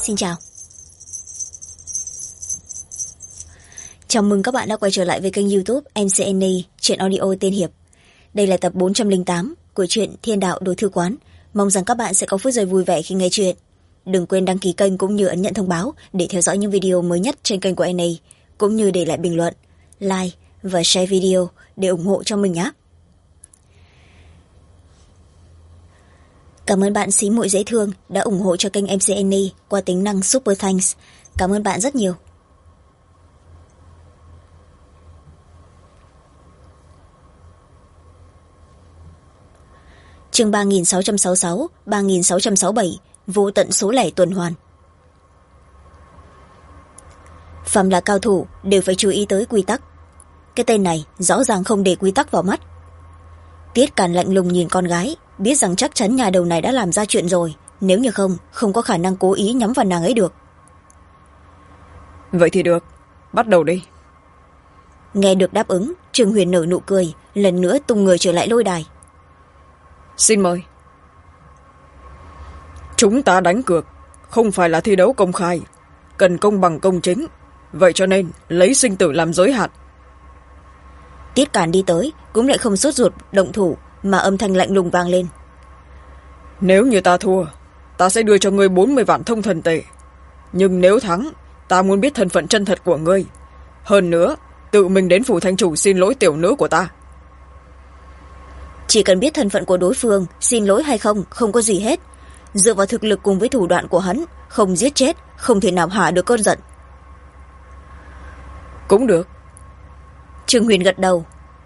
Xin chào. Chào mừng các bạn đã quay trở lại với kênh YouTube MCNA Truyện Audio Tiên Hiệp. Đây là tập 408 của truyện Thiên Đạo Đồ Thư Quán. Mong rằng các bạn sẽ có phút giây vui vẻ khi nghe chuyện. Đừng quên đăng ký kênh cũng như ấn nhận thông báo để theo dõi những video mới nhất trên kênh của NA, cũng như để lại bình luận, like và share video để ủng hộ cho mình nhé. Cảm ơn bạn Xí Muội dễ thương đã ủng hộ cho kênh MCNA qua tính năng Super Thanks. Cảm ơn bạn rất nhiều. Chương 3666, 3667, vô tận số lẻ tuần hoàn. Phàm là cao thủ đều phải chú ý tới quy tắc. Cái tên này rõ ràng không để quy tắc vào mắt. Tiết Càn lạnh lùng nhìn con gái, biết rằng chắc chắn nhà đầu này đã làm ra chuyện rồi, nếu như không có khả năng cố ý nhắm vào nàng ấy được. Vậy thì được, bắt đầu đi. Nghe được đáp ứng, Trương Huyền nở nụ cười, lần nữa tung người trở lại lôi đài. Xin mời. Chúng ta đánh cược, không phải là thi đấu công khai, cần công bằng công chính, vậy cho nên lấy sinh tử làm giới hạn. Tiết Càn đi tới, cũng lại không sốt ruột động thủ, mà âm thanh lạnh lùng vang lên. Nếu như ta thua, ta sẽ đưa cho ngươi 40 vạn thông thần tệ. Nhưng nếu thắng, ta muốn biết thân phận chân thật của ngươi. Hơn nữa, tự mình đến phủ thành chủ xin lỗi tiểu nữ của ta. Chỉ cần biết thân phận của đối phương, xin lỗi hay không, không có gì hết. Dựa vào thực lực cùng với thủ đoạn của hắn, không giết chết, không thể nào hạ được cơn giận. Cũng được. Trương Huyền gật đầu.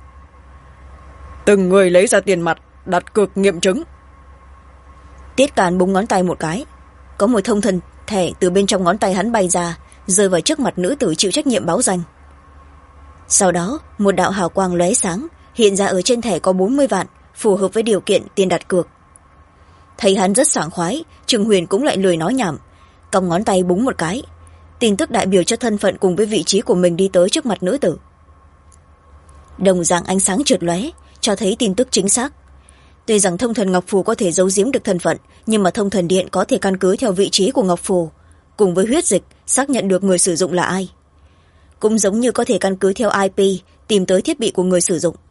Từng người lấy ra tiền mặt, đặt cược nghiệm chứng. Tiết Càn búng ngón tay một cái, có một thông thần thẻ từ bên trong ngón tay hắn bay ra, rơi vào trước mặt nữ tử chịu trách nhiệm báo danh. Sau đó một đạo hào quang lóe sáng hiện ra, ở trên thẻ có 40 vạn, phù hợp với điều kiện tiền đặt cược. Thấy hắn rất sảng khoái, Trương Huyền cũng lại lười nói nhảm, cong ngón tay búng một cái, tin tức đại biểu cho thân phận cùng với vị trí của mình đi tới trước mặt nữ tử. Đồng dạng ánh sáng chợt lóe, cho thấy tin tức chính xác. Tuy rằng thông thần ngọc phù có thể giấu giếm được thân phận, nhưng mà thông thần điện có thể căn cứ theo vị trí của ngọc phù cùng với huyết dịch xác nhận được người sử dụng là ai, cũng giống như có thể căn cứ theo IP tìm tới thiết bị của người sử dụng.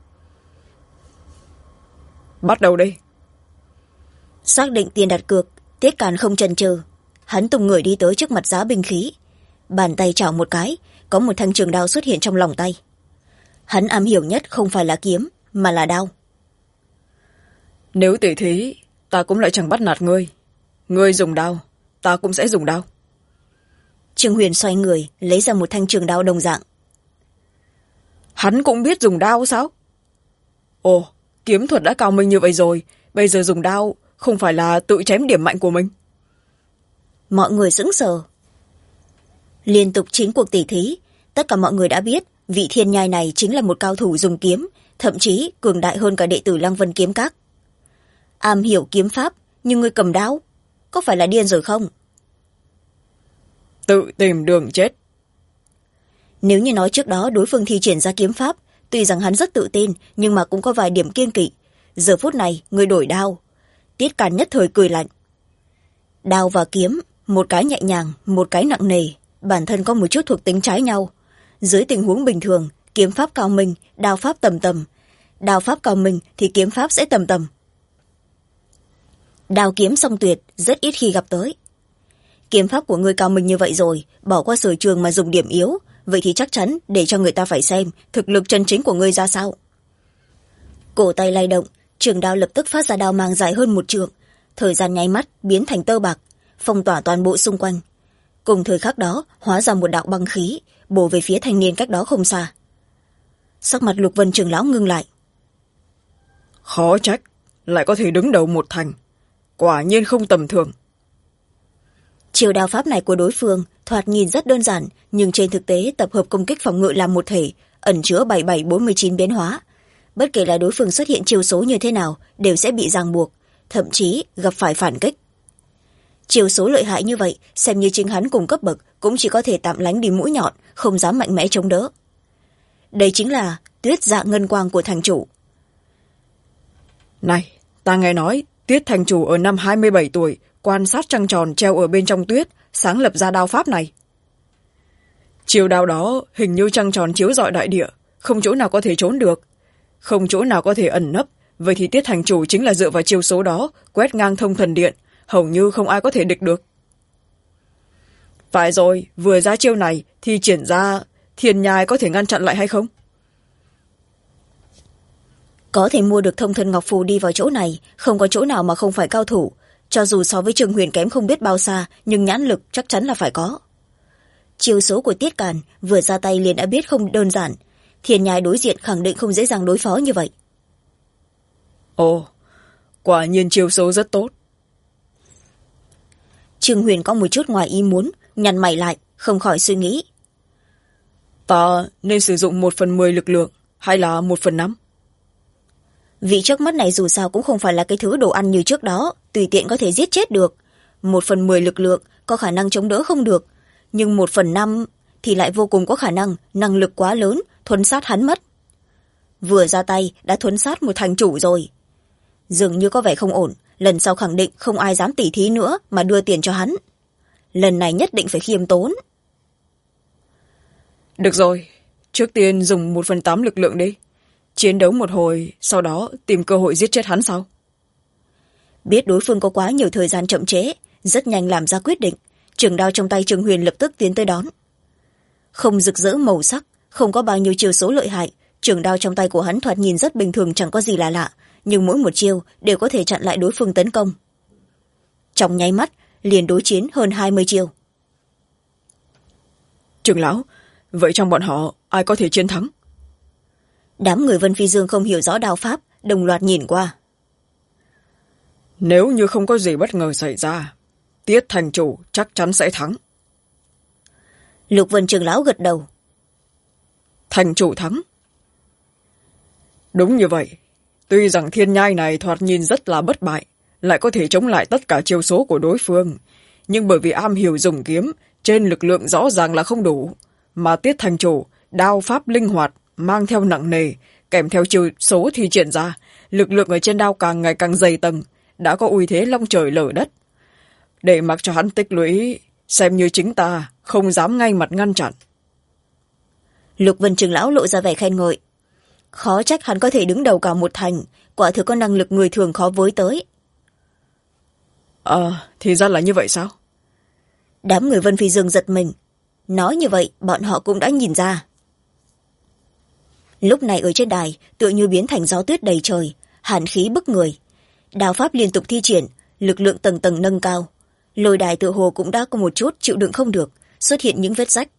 Bắt đầu đi. Xác định tiền đặt cược, Tiết Càn không chần chừ, hắn tung người đi tới trước mặt giá binh khí, bàn tay chảo một cái, có một thanh trường đao xuất hiện trong lòng tay. Hắn am hiểu nhất không phải là kiếm mà là đao. Nếu tỉ thí, ta cũng lại chẳng bắt nạt ngươi. Ngươi dùng đao, ta cũng sẽ dùng đao. Trương Huyền xoay người lấy ra một thanh trường đao đồng dạng. Hắn cũng biết dùng đao sao? Ồ, kiếm thuật đã cao minh như vậy rồi, bây giờ dùng đao không phải là tự chém điểm mạnh của mình. Mọi người sững sờ. Liên tục 9 cuộc tỉ thí, tất cả mọi người đã biết vị thiên nhai này chính là một cao thủ dùng kiếm, thậm chí cường đại hơn cả đệ tử Lăng Vân Kiếm Các. Am hiểu kiếm pháp, nhưng người cầm đao, có phải là điên rồi không? Tự tìm đường chết. Nếu như nói trước đó đối phương thi triển ra kiếm pháp, tuy rằng hắn rất tự tin, nhưng mà cũng có vài điểm kiêng kỵ. Giờ phút này, người đổi đao. Tiết Càn nhất thời cười lạnh. Đao và kiếm, một cái nhẹ nhàng, một cái nặng nề, bản thân có một chút thuộc tính trái nhau. Dưới tình huống bình thường, kiếm pháp cao minh, đao pháp tầm tầm. Đao pháp cao minh thì kiếm pháp sẽ tầm tầm. Đao kiếm song tuyệt rất ít khi gặp tới. Kiếm pháp của người cao minh như vậy rồi, bỏ qua sở trường mà dùng điểm yếu, vậy thì chắc chắn để cho người ta phải xem thực lực chân chính của ngươi ra sao. Cổ tay lay động, trường đao lập tức phát ra đao mang dài hơn 1 trượng, thời gian nháy mắt biến thành tơ bạc, phong tỏa toàn bộ xung quanh. Cùng thời khắc đó hóa ra một đạo băng khí, bổ về phía thanh niên cách đó không xa. Sắc mặt Lục Vân trưởng lão ngưng lại. Khó trách lại có thể đứng đầu một thành, quả nhiên không tầm thường. Chiêu đao pháp này của đối phương thoạt nhìn rất đơn giản, nhưng trên thực tế tập hợp công kích phòng ngự làm một thể, ẩn chứa 7749 biến hóa. Bất kể là đối phương xuất hiện chiêu số như thế nào đều sẽ bị ràng buộc, thậm chí gặp phải phản kích. Chiêu số lợi hại như vậy, xem như chính hắn cùng cấp bậc cũng chỉ có thể tạm lánh đi mũi nhọn, không dám mạnh mẽ chống đỡ. Đây chính là Tuyết Dạ Ngân Quang của thành chủ. Này, ta nghe nói Tuyết thành chủ ở năm 27 tuổi quan sát trăng tròn treo ở bên trong tuyết, sáng lập ra đao pháp này. Chiêu đao đó hình như trăng tròn chiếu rọi đại địa, không chỗ nào có thể trốn được, không chỗ nào có thể ẩn nấp. Vậy thì Tiết thành chủ chính là dựa vào chiêu số đó quét ngang thông thần điện, hầu như không ai có thể địch được. Phải rồi, vừa ra chiêu này thì triển ra thiên nhai có thể ngăn chặn lại hay không? Có thể mua được thông thần ngọc phù đi vào chỗ này, không có chỗ nào mà không phải cao thủ. Cho dù so với Trường Huyền kém không biết bao xa, nhưng nhãn lực chắc chắn là phải có. Chiêu số của Tiết Càn vừa ra tay liền đã biết không đơn giản. Thiên nhai đối diện khẳng định không dễ dàng đối phó như vậy. Ồ, quả nhiên chiêu số rất tốt. Trường Huyền có một chút ngoài ý muốn, nhăn mày lại, không khỏi suy nghĩ. Ta nên sử dụng 1/10 lực lượng hay là 1/5? Vị trước mắt này dù sao cũng không phải là cái thứ đồ ăn như trước đó, tùy tiện có thể giết chết được. 1/10 lực lượng có khả năng chống đỡ không được, nhưng 1/5 thì lại vô cùng có khả năng, năng lực quá lớn, thuấn sát hắn mất. Vừa ra tay đã thuấn sát một thành chủ rồi. Dường như có vẻ không ổn, lần sau khẳng định không ai dám tỉ thí nữa mà đưa tiền cho hắn. Lần này nhất định phải khiêm tốn. Được rồi, trước tiên dùng 1/8 lực lượng đi. Chiến đấu một hồi, sau đó tìm cơ hội giết chết hắn sau. Biết đối phương có quá nhiều thời gian chậm trễ, rất nhanh làm ra quyết định. Trường đao trong tay Trường Huyền lập tức tiến tới đón. Không rực rỡ màu sắc, không có bao nhiêu chiêu số lợi hại, trường đao trong tay của hắn thoạt nhìn rất bình thường, chẳng có gì là lạ, nhưng mỗi một chiêu đều có thể chặn lại đối phương tấn công. Trong nháy mắt liền đối chiến hơn 20 chiêu. Trưởng lão, vậy trong bọn họ ai có thể chiến thắng? Đám người Vân Phi Dương không hiểu rõ đao pháp, đồng loạt nhìn qua. Nếu như không có gì bất ngờ xảy ra, Tiết thành chủ chắc chắn sẽ thắng. Lục Vân trưởng lão gật đầu. Thành chủ thắng? Đúng như vậy. Tuy rằng thiên nhai này thoạt nhìn rất là bất bại, lại có thể chống lại tất cả chiêu số của đối phương, nhưng bởi vì am hiểu dùng kiếm, trên lực lượng rõ ràng là không đủ, mà Tiết thành chủ đao pháp linh hoạt, mang theo nặng nề, kèm theo chiêu số thi triển ra, lực lượng ở trên đao càng ngày càng dày tầng, đã có uy thế long trời lở đất. Để mặc cho hắn tích lũy, xem như chính ta không dám ngay mặt ngăn chặn. Lục Vân trưởng lão lộ ra vẻ khen ngợi. Khó trách hắn có thể đứng đầu cả một thành, quả thực có năng lực người thường khó với tới. Thì ra là như vậy sao? Đám người Vân Phi Dương giật mình. Nói như vậy bọn họ cũng đã nhìn ra. Lúc này ở trên đài tựa như biến thành gió tuyết đầy trời, hàn khí bức người. Đao pháp liên tục thi triển, lực lượng tầng tầng nâng cao. Lôi đài tựa hồ cũng đã có một chút chịu đựng không được, xuất hiện những vết rách.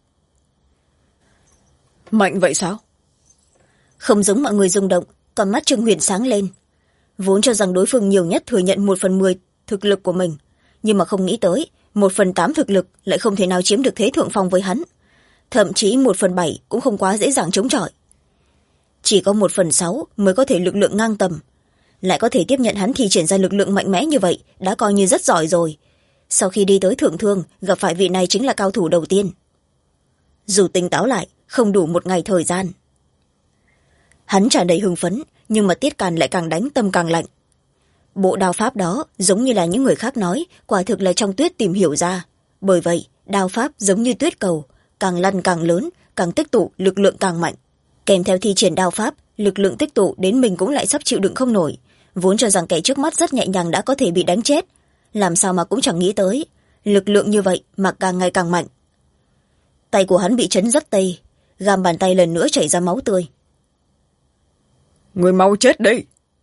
Mạnh vậy sao? Không giống mọi người rung động, còn mắt Trương Huyền sáng lên. Vốn cho rằng đối phương nhiều nhất thừa nhận 1/10 thực lực của mình, nhưng mà không nghĩ tới 1/8 thực lực lại không thể nào chiếm được thế thượng phong với hắn. Thậm chí 1/7 cũng không quá dễ dàng chống chọi. Chỉ có 1/6 mới có thể lực lượng ngang tầm. Lại có thể tiếp nhận hắn thi triển ra lực lượng mạnh mẽ như vậy đã coi như rất giỏi rồi. Sau khi đi tới thượng thương, gặp phải vị này chính là cao thủ đầu tiên. Dù tỉnh táo lại, không đủ một ngày thời gian. Hắn tràn đầy hưng phấn, nhưng mà Tiết Càn lại càng đánh tâm càng lạnh. Bộ đao pháp đó giống như là những người khác nói, quả thực là trong tuyết tìm hiểu ra. Bởi vậy đao pháp giống như tuyết cầu, càng lăn càng lớn, càng tích tụ lực lượng càng mạnh. Kèm theo thi triển đao pháp, lực lượng tích tụ đến mình cũng lại sắp chịu đựng không nổi. Vốn cho rằng kẻ trước mắt rất nhẹ nhàng đã có thể bị đánh chết, làm sao mà cũng chẳng nghĩ tới lực lượng như vậy mà càng ngày càng mạnh. Tay của hắn bị chấn rất tê, gam bàn tay lần nữa chảy ra máu tươi. Người mau chết đi!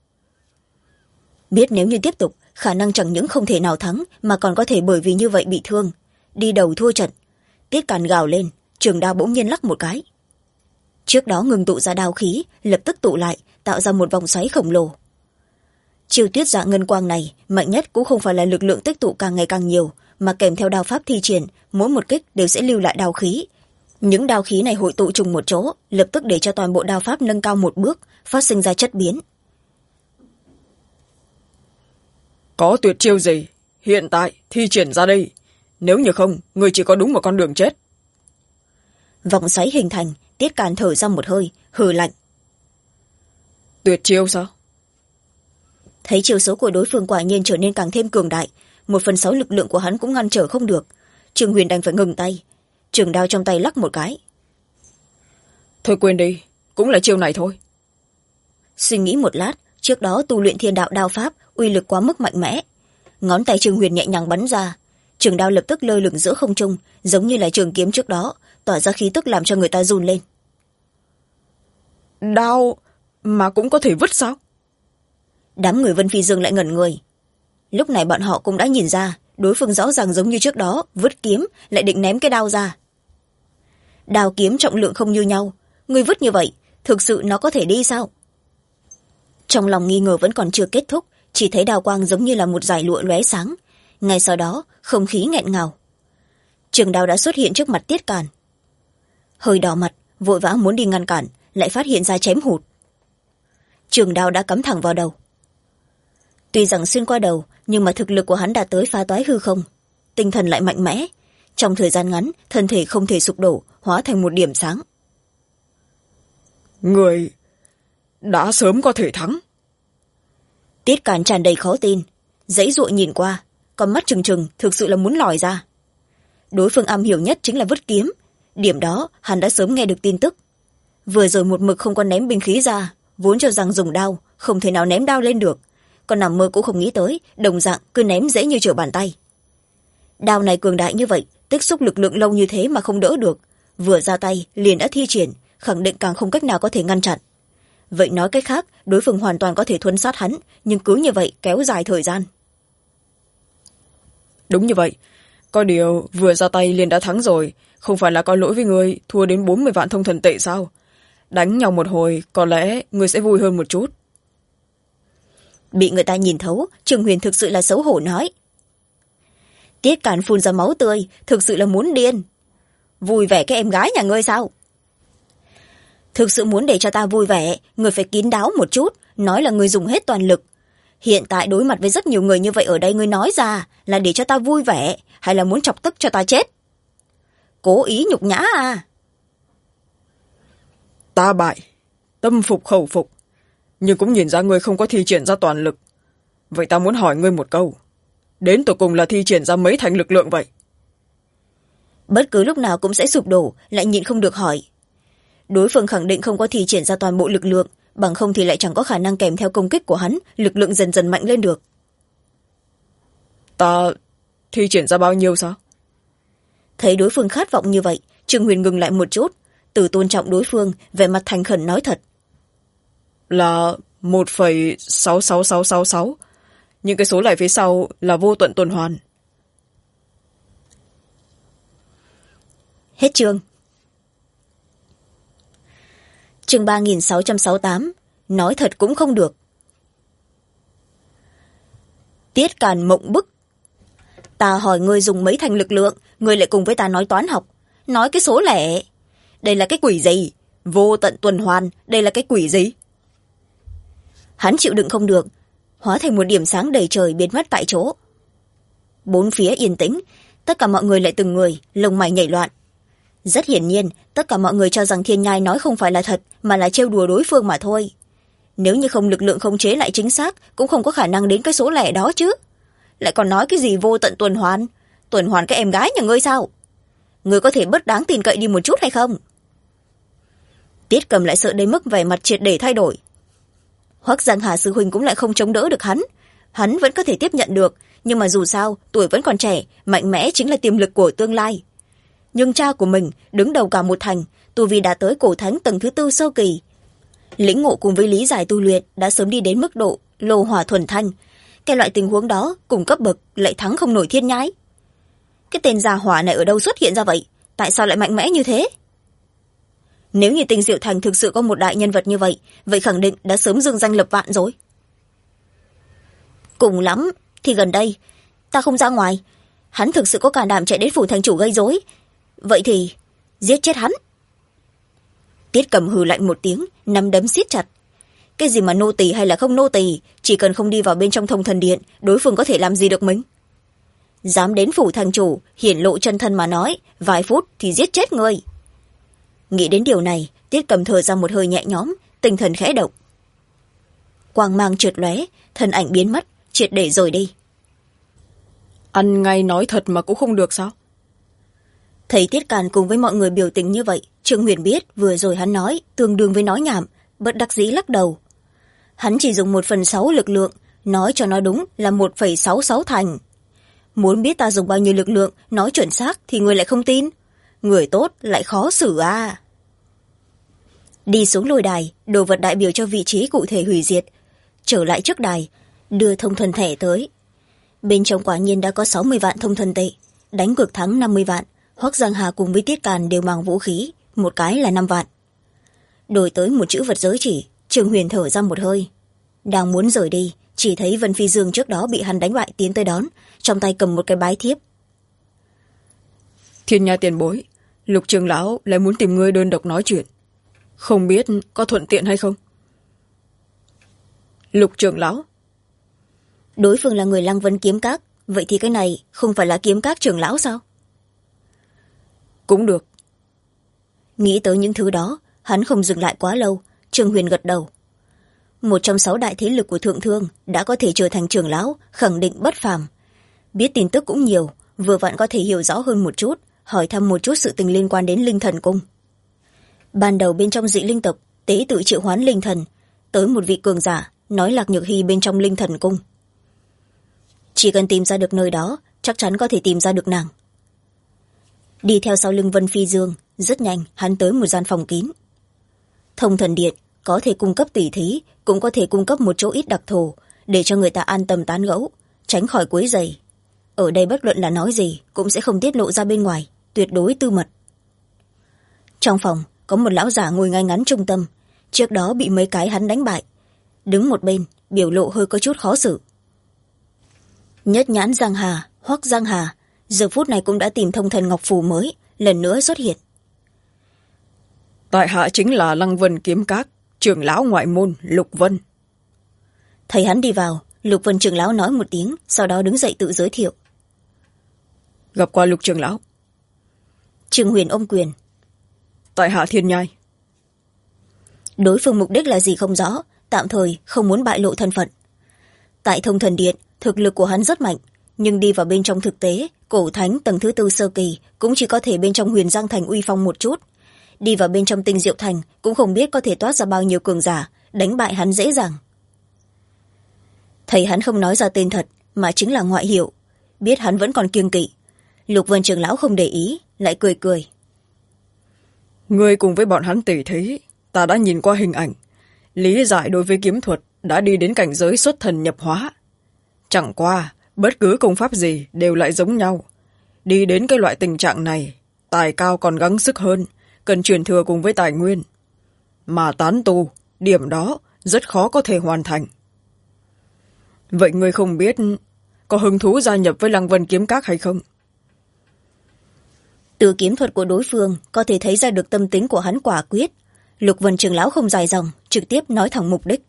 Biết nếu như tiếp tục, khả năng chẳng những không thể nào thắng mà còn có thể bởi vì như vậy bị thương, đi đầu thua trận. Tiết Càn gào lên, trường đao bỗng nhiên lắc một cái. Trước đó ngừng tụ ra đao khí, lập tức tụ lại, tạo ra một vòng xoáy khổng lồ. Chiêu tuyết dạ ngân quang này mạnh nhất cũng không phải là lực lượng tích tụ càng ngày càng nhiều, mà kèm theo đao pháp thi triển, mỗi một kích đều sẽ lưu lại đao khí. Những đao khí này hội tụ trùng một chỗ, lập tức để cho toàn bộ đao pháp nâng cao một bước, phát sinh ra chất biến. Có tuyệt chiêu gì? Hiện tại thi triển ra đây. Nếu như không, người chỉ có đúng một con đường chết. Vòng xoáy hình thành, Tiết Càn thở ra một hơi, hừ lạnh. Tuyệt chiêu sao? Thấy chiêu số của đối phương quả nhiên trở nên càng thêm cường đại, 1/6 lực lượng của hắn cũng ngăn trở không được. Trương Huyền đành phải ngừng tay, trường đao trong tay lắc một cái. Thôi quên đi, cũng là chiêu này thôi. Suy nghĩ một lát, trước đó tu luyện thiên đạo đao pháp uy lực quá mức mạnh mẽ, ngón tay Trương Huyền nhẹ nhàng bắn ra, trường đao lập tức lơ lửng giữa không trung, giống như là trường kiếm trước đó, tỏa ra khí tức làm cho người ta run lên. Đao mà cũng có thể vứt sao? Đám người Vân Phi Dương lại ngẩn người. Lúc này bọn họ cũng đã nhìn ra đối phương rõ ràng giống như trước đó vứt kiếm lại định ném cái đao ra. Đao kiếm trọng lượng không như nhau, người vứt như vậy thực sự nó có thể đi sao? Trong lòng nghi ngờ vẫn còn chưa kết thúc, chỉ thấy đao quang giống như là một dải lụa lóe sáng, ngay sau đó không khí nghẹn ngào. Trường đao đã xuất hiện trước mặt Tiết Càn. Hơi đỏ mặt, vội vã muốn đi ngăn cản, lại phát hiện ra chém hụt. Trường đao đã cắm thẳng vào đầu. Tuy rằng xuyên qua đầu, nhưng mà thực lực của hắn đã tới phá toái hư không, tinh thần lại mạnh mẽ, trong thời gian ngắn thân thể không thể sụp đổ, hóa thành một điểm sáng. Người đã sớm có thể thắng. Tiết Càn tràn đầy khó tin, giãy giụa nhìn qua, con mắt trừng trừng thực sự là muốn lòi ra. Đối phương am hiểu nhất chính là vứt kiếm, điểm đó hắn đã sớm nghe được tin tức. Vừa rồi một mực không có ném binh khí ra, vốn cho rằng dùng đao không thể nào ném đao lên được, còn nằm mơ cũng không nghĩ tới đồng dạng cứ ném dễ như trở bàn tay. Đao này cường đại như vậy, tích xúc lực lượng lâu như thế mà không đỡ được, vừa ra tay liền đã thi triển, khẳng định càng không cách nào có thể ngăn chặn. Vậy nói cách khác, đối phương hoàn toàn có thể thuấn sát hắn, nhưng cứ như vậy kéo dài thời gian. Đúng như vậy, có điều vừa ra tay liền đã thắng rồi, không phải là có lỗi với người thua đến 40 vạn thông thần tệ sao? Đánh nhau một hồi có lẽ người sẽ vui hơn một chút. Bị người ta nhìn thấu, Trương Huyền thực sự là xấu hổ nói. Tiết Càn phun ra máu tươi, thực sự là muốn điên. Vui vẻ cái em gái nhà ngươi sao? Thực sự muốn để cho ta vui vẻ, người phải kín đáo một chút, nói là người dùng hết toàn lực. Hiện tại đối mặt với rất nhiều người như vậy ở đây, ngươi nói ra là để cho ta vui vẻ, hay là muốn chọc tức cho ta chết? Cố ý nhục nhã à? Ta bại, tâm phục khẩu phục, nhưng cũng nhìn ra ngươi không có thi triển ra toàn lực. Vậy ta muốn hỏi ngươi một câu, đến tột cùng là thi triển ra mấy thành lực lượng vậy? Bất cứ lúc nào cũng sẽ sụp đổ, lại nhịn không được hỏi. Đối phương khẳng định không có thi triển ra toàn bộ lực lượng, bằng không thì lại chẳng có khả năng kèm theo công kích của hắn, lực lượng dần dần mạnh lên được. Ta thi triển ra bao nhiêu sao? Thấy đối phương khát vọng như vậy, Trương Huyền ngừng lại một chút, từ tôn trọng đối phương, vẻ mặt thành khẩn nói thật. Là 1,66666. Những cái số lại phía sau là vô tận tuần hoàn. Hết chương. Chương 3668, nói thật cũng không được. Tiết Càn mộng bức. Ta hỏi ngươi dùng mấy thành lực lượng, ngươi lại cùng với ta nói toán học, nói cái số lẻ. Đây là cái quỷ gì? Vô tận tuần hoàn, đây là cái quỷ gì? Hắn chịu đựng không được, hóa thành một điểm sáng đầy trời biến mất tại chỗ. Bốn phía yên tĩnh, tất cả mọi người lại từng người, lông mày nhảy loạn. Rất hiển nhiên, tất cả mọi người cho rằng Thiên Nhai nói không phải là thật, mà là trêu đùa đối phương mà thôi. Nếu như không lực lượng khống chế lại chính xác, cũng không có khả năng đến cái số lẻ đó chứ. Lại còn nói cái gì vô tận tuần hoàn cái em gái nhà ngươi sao? Ngươi có thể bớt đáng tin cậy đi một chút hay không? Tiết Cầm lại sợ đến mức vẻ mặt triệt để thay đổi. Hoắc Giang Hà sư huynh cũng lại không chống đỡ được hắn vẫn có thể tiếp nhận được, nhưng mà dù sao tuổi vẫn còn trẻ, mạnh mẽ chính là tiềm lực của tương lai. Nhưng cha của mình đứng đầu cả một thành, tu vi đã tới cổ thánh tầng thứ 4 sơ kỳ, lĩnh ngộ cùng với lý giải tu luyện đã sớm đi đến mức độ lô hỏa thuần thanh. Cái loại tình huống đó cùng cấp bậc lại thắng không nổi Thiên Nhai. Cái tên già hỏa này ở đâu xuất hiện ra vậy? Tại sao lại mạnh mẽ như thế? Nếu như Tinh Diệu Thành thực sự có một đại nhân vật như vậy, vậy khẳng định đã sớm dương danh lập vạn rồi. Cùng lắm thì gần đây ta không ra ngoài, hắn thực sự có can đảm chạy đến phủ thành chủ gây rối, vậy thì giết chết hắn. Tiết Cầm hừ lạnh một tiếng, nắm đấm siết chặt. Cái gì mà nô tỳ hay là không nô tỳ, chỉ cần không đi vào bên trong Thông Thần Điện, đối phương có thể làm gì được mình? Dám đến phủ thành chủ hiển lộ chân thân mà nói, vài phút thì giết chết người. Nghĩ đến điều này, Tiết Cầm thở ra một hơi nhẹ nhõm, tinh thần khẽ động. Quang mang trượt lóe, thân ảnh biến mất, triệt để rồi đi. Ăn ngay nói thật mà cũng không được sao? Thấy Tiết Càn cùng với mọi người biểu tình như vậy, Trương Huyền biết vừa rồi hắn nói tương đương với nói nhảm, bất đắc dĩ lắc đầu. Hắn chỉ dùng 1/6 lực lượng, nói cho nó đúng là 1,66 thành. Muốn biết ta dùng bao nhiêu lực lượng nói chuẩn xác thì người lại không tin. Người tốt lại khó xử à. Đi xuống lôi đài, đồ vật đại biểu cho vị trí cụ thể hủy diệt. Trở lại trước đài, đưa thông thần thẻ tới. Bên trong quả nhiên đã có 60 vạn thông thần tệ. Đánh cược thắng 50 vạn. Hoắc Giang Hà cùng với Tiết Càn đều mang vũ khí, một cái là 5 vạn. Đổi tới một chữ vật giới chỉ, Trương Huyền thở ra một hơi. Đang muốn rời đi, chỉ thấy Vân Phi Dương trước đó bị hắn đánh bại tiến tới đón, trong tay cầm một cái bái thiếp. Thiên Nha tiền bối, Lục trưởng lão lại muốn tìm ngươi đơn độc nói chuyện, không biết có thuận tiện hay không? Lục trưởng lão? Đối phương là người Lăng Vân kiếm các, vậy thì cái này không phải là kiếm các trưởng lão sao? Cũng được. Nghĩ tới những thứ đó, hắn không dừng lại quá lâu. Trương Huyền gật đầu. Một trong 6 đại thế lực của Thượng Thương đã có thể trở thành trưởng lão, khẳng định bất phàm. Biết tin tức cũng nhiều, vừa vặn có thể hiểu rõ hơn một chút, hỏi thăm một chút sự tình liên quan đến Linh Thần Cung. Ban đầu bên trong dị linh tộc, tế tự triệu hoán linh thần, tới một vị cường giả, nói Lạc Nhược Hy bên trong Linh Thần Cung. Chỉ cần tìm ra được nơi đó, chắc chắn có thể tìm ra được nàng. Đi theo sau lưng Vân Phi Dương, rất nhanh hắn tới một gian phòng kín. Thông thần điện có thể cung cấp tỉ thí, cũng có thể cung cấp một chỗ ít đặc thù, để cho người ta an tâm tán gẫu, tránh khỏi quấy rầy. Ở đây bất luận là nói gì cũng sẽ không tiết lộ ra bên ngoài, tuyệt đối tư mật. Trong phòng có một lão giả ngồi ngay ngắn trung tâm, trước đó bị mấy cái hắn đánh bại, đứng một bên, biểu lộ hơi có chút khó xử. Nhất Nhãn Giang Hà, Hoắc Giang Hà giờ phút này cũng đã tìm thông thần ngọc phù mới, lần nữa xuất hiện. Tại hạ chính là Lăng Vân kiếm các trưởng lão ngoại môn Lục Vân. Thấy hắn đi vào, Lục Vân trưởng lão nói một tiếng, sau đó đứng dậy tự giới thiệu. Gặp qua Lục trưởng lão. Trương Huyền ôm quyền. Tại hạ Thiên Nhai. Đối phương mục đích là gì không rõ, tạm thời không muốn bại lộ thân phận. Tại Thông Thần Điện, thực lực của hắn rất mạnh, nhưng đi vào bên trong thực tế, cổ thánh tầng thứ 4 sơ kỳ cũng chỉ có thể bên trong Huyền Giang Thành uy phong một chút. Đi vào bên trong Tinh Diệu Thành cũng không biết có thể toát ra bao nhiêu cường giả, đánh bại hắn dễ dàng. Thấy hắn không nói ra tên thật, mà chính là ngoại hiệu, biết hắn vẫn còn kiêng kỵ. Lục Vân trưởng lão không để ý, lại cười cười. Ngươi cùng với bọn hắn tỉ thí, ta đã nhìn qua hình ảnh, lý giải đối với kiếm thuật đã đi đến cảnh giới xuất thần nhập hóa. Chẳng qua, bất cứ công pháp gì đều lại giống nhau. Đi đến cái loại tình trạng này, tài cao còn gắng sức hơn, cần truyền thừa cùng với tài nguyên. Mà tán tu, điểm đó rất khó có thể hoàn thành. Vậy ngươi không biết có hứng thú gia nhập với Lăng Vân kiếm các hay không? Từ kiếm thuật của đối phương có thể thấy ra được tâm tính của hắn quả quyết. Lục Vân trưởng lão không dài dòng, trực tiếp nói thẳng mục đích.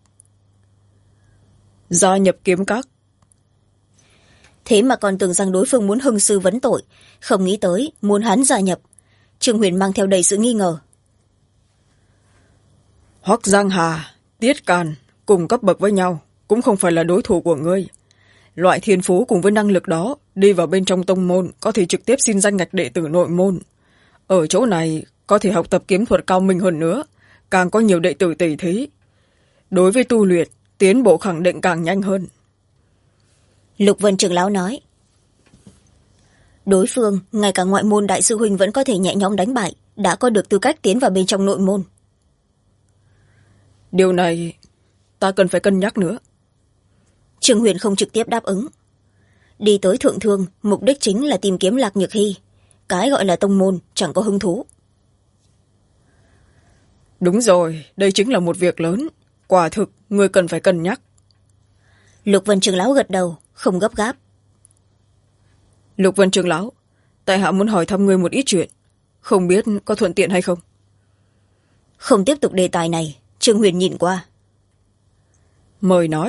Gia nhập kiếm các. Thế mà còn tưởng rằng đối phương muốn hưng sư vấn tội, không nghĩ tới muốn hắn gia nhập. Trương Huyền mang theo đầy sự nghi ngờ. Hoắc Giang Hà, Tiết Càn cùng cấp bậc với nhau, cũng không phải là đối thủ của ngươi. Loại thiên phú cùng với năng lực đó, đi vào bên trong tông môn có thể trực tiếp xin danh ngạch đệ tử nội môn. Ở chỗ này có thể học tập kiếm thuật cao minh hơn nữa, càng có nhiều đệ tử tỉ thí. Đối với tu luyện, tiến bộ khẳng định càng nhanh hơn. Lục Vân trưởng lão nói. Đối phương, ngay cả ngoại môn đại sư huynh vẫn có thể nhẹ nhõm đánh bại, đã có được tư cách tiến vào bên trong nội môn. Điều này ta cần phải cân nhắc nữa. Trương Huyền không trực tiếp đáp ứng. Đi tới Thượng Thương, mục đích chính là tìm kiếm Lạc Nhược Hy. Cái gọi là tông môn chẳng có hứng thú. Đúng rồi, đây chính là một việc lớn. Quả thực, ngươi cần phải cân nhắc. Lục Vân trưởng lão gật đầu, không gấp gáp. Lục Vân trưởng lão, tại hạ muốn hỏi thăm ngươi một ít chuyện, không biết có thuận tiện hay không? Không tiếp tục đề tài này, Trương Huyền nhìn qua. Mời nói.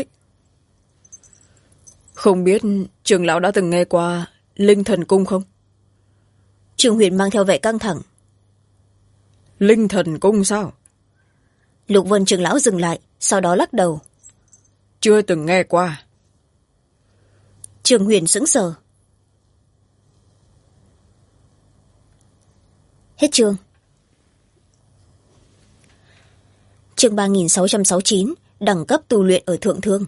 Không biết trưởng lão đã từng nghe qua Linh Thần Cung không? Trương Huyền mang theo vẻ căng thẳng. Linh Thần Cung sao? Lục Vân trưởng lão dừng lại, sau đó lắc đầu. Chưa từng nghe qua. Trương Huyền sững sờ. Hết chương. Chương 3669, đẳng cấp tu luyện ở thượng thương.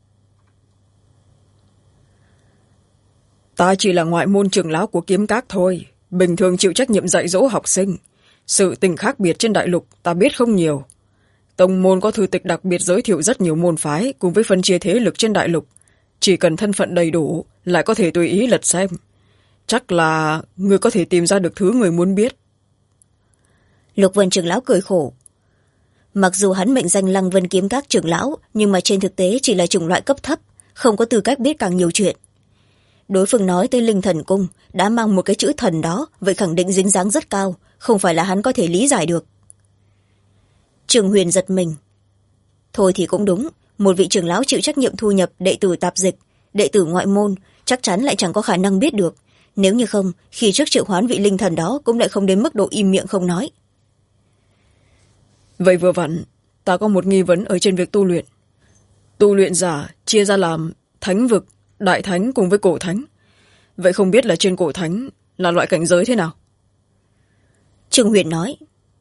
Ta chỉ là ngoại môn trưởng lão của kiếm các thôi, bình thường chịu trách nhiệm dạy dỗ học sinh. Sự tình khác biệt trên đại lục ta biết không nhiều. Tông môn có thư tịch đặc biệt giới thiệu rất nhiều môn phái cùng với phân chia thế lực trên đại lục. Chỉ cần thân phận đầy đủ, lại có thể tùy ý lật xem. Chắc là người có thể tìm ra được thứ người muốn biết. Lục Vân trưởng lão cười khổ. Mặc dù hắn mệnh danh Lăng Vân kiếm các trưởng lão, nhưng mà trên thực tế chỉ là chủng loại cấp thấp, không có tư cách biết càng nhiều chuyện. Đối phương nói tới linh thần cung đã mang một cái chữ thần đó, vậy khẳng định dính dáng rất cao, không phải là hắn có thể lý giải được. Trường Huyền giật mình. Thôi thì cũng đúng, một vị trưởng lão chịu trách nhiệm thu nhập đệ tử tạp dịch, đệ tử ngoại môn, chắc chắn lại chẳng có khả năng biết được. Nếu như không, khi trước triệu hoán vị linh thần đó cũng lại không đến mức độ im miệng không nói. Vậy vừa vặn, ta có một nghi vấn ở trên việc tu luyện. Tu luyện giả chia ra làm thánh vực, đại thánh cùng với cổ thánh. Vậy không biết là trên cổ thánh là loại cảnh giới thế nào? Trương Huyền nói.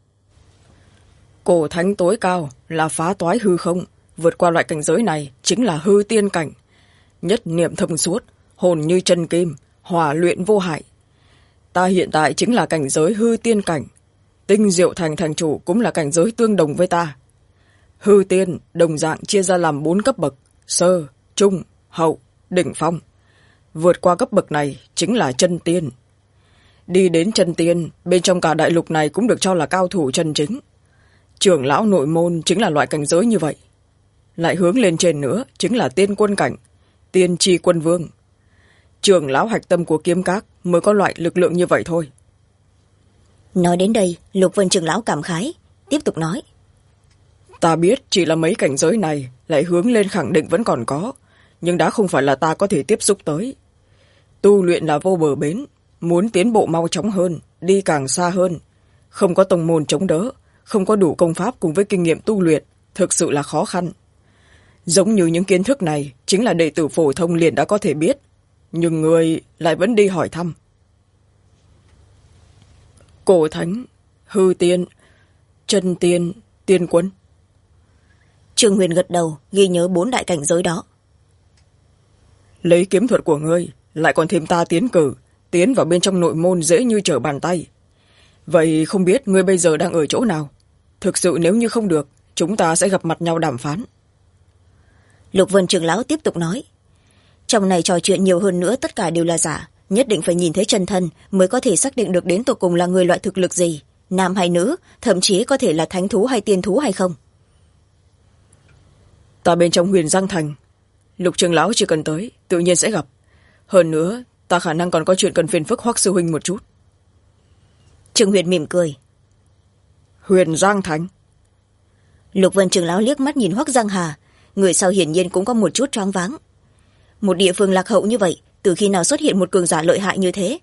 Cổ thánh tối cao là phá toái hư không, vượt qua loại cảnh giới này chính là hư tiên cảnh. Nhất niệm thông suốt, hồn như chân kim, hỏa luyện vô hại. Ta hiện tại chính là cảnh giới hư tiên cảnh. Tinh diệu thành thành chủ cũng là cảnh giới tương đồng với ta. Hư tiên đồng dạng chia ra làm 4 cấp bậc: sơ, trung, hậu, đỉnh phong. Vượt qua cấp bậc này chính là chân tiên. Đi đến chân tiên, bên trong cả đại lục này cũng được cho là cao thủ chân chính. Trưởng lão nội môn chính là loại cảnh giới như vậy. Lại hướng lên trên nữa chính là tiên quân cảnh, tiên tri quân vương. Trưởng lão hạch tâm của kiếm các mới có loại lực lượng như vậy thôi. Nói đến đây, Lục Vân trưởng lão cảm khái, tiếp tục nói. Ta biết chỉ là mấy cảnh giới này lại hướng lên khẳng định vẫn còn có, nhưng đã không phải là ta có thể tiếp xúc tới. Tu luyện là vô bờ bến, muốn tiến bộ mau chóng hơn, đi càng xa hơn. Không có tông môn chống đỡ, không có đủ công pháp cùng với kinh nghiệm tu luyện, thực sự là khó khăn. Giống như những kiến thức này chính là đệ tử phổ thông liền đã có thể biết, nhưng người lại vẫn đi hỏi thăm. Cổ thánh, hư tiên, chân tiên, tiên quân. Trương Huyền gật đầu, ghi nhớ 4 đại cảnh giới đó. Lấy kiếm thuật của ngươi, lại còn thêm ta tiến cử, tiến vào bên trong nội môn dễ như trở bàn tay. Vậy không biết ngươi bây giờ đang ở chỗ nào? Thực sự nếu như không được, chúng ta sẽ gặp mặt nhau đàm phán. Lục Vân trưởng lão tiếp tục nói. Trong này trò chuyện nhiều hơn nữa tất cả đều là giả, nhất định phải nhìn thấy chân thân mới có thể xác định được đến tột cùng là người loại thực lực gì, nam hay nữ, thậm chí có thể là thánh thú hay tiên thú hay không. Ta bên trong Huyền Giang Thành, Lục trưởng lão chỉ cần tới tự nhiên sẽ gặp. Hơn nữa ta khả năng còn có chuyện cần phiền phức Hoắc sư huynh một chút. Trương Huyền mỉm cười. Huyền Giang Thành. Lục Vân trưởng lão liếc mắt nhìn Hoắc Giang Hà, người sau hiển nhiên cũng có một chút choáng váng. Một địa phương lạc hậu như vậy, từ khi nào xuất hiện một cường giả lợi hại như thế?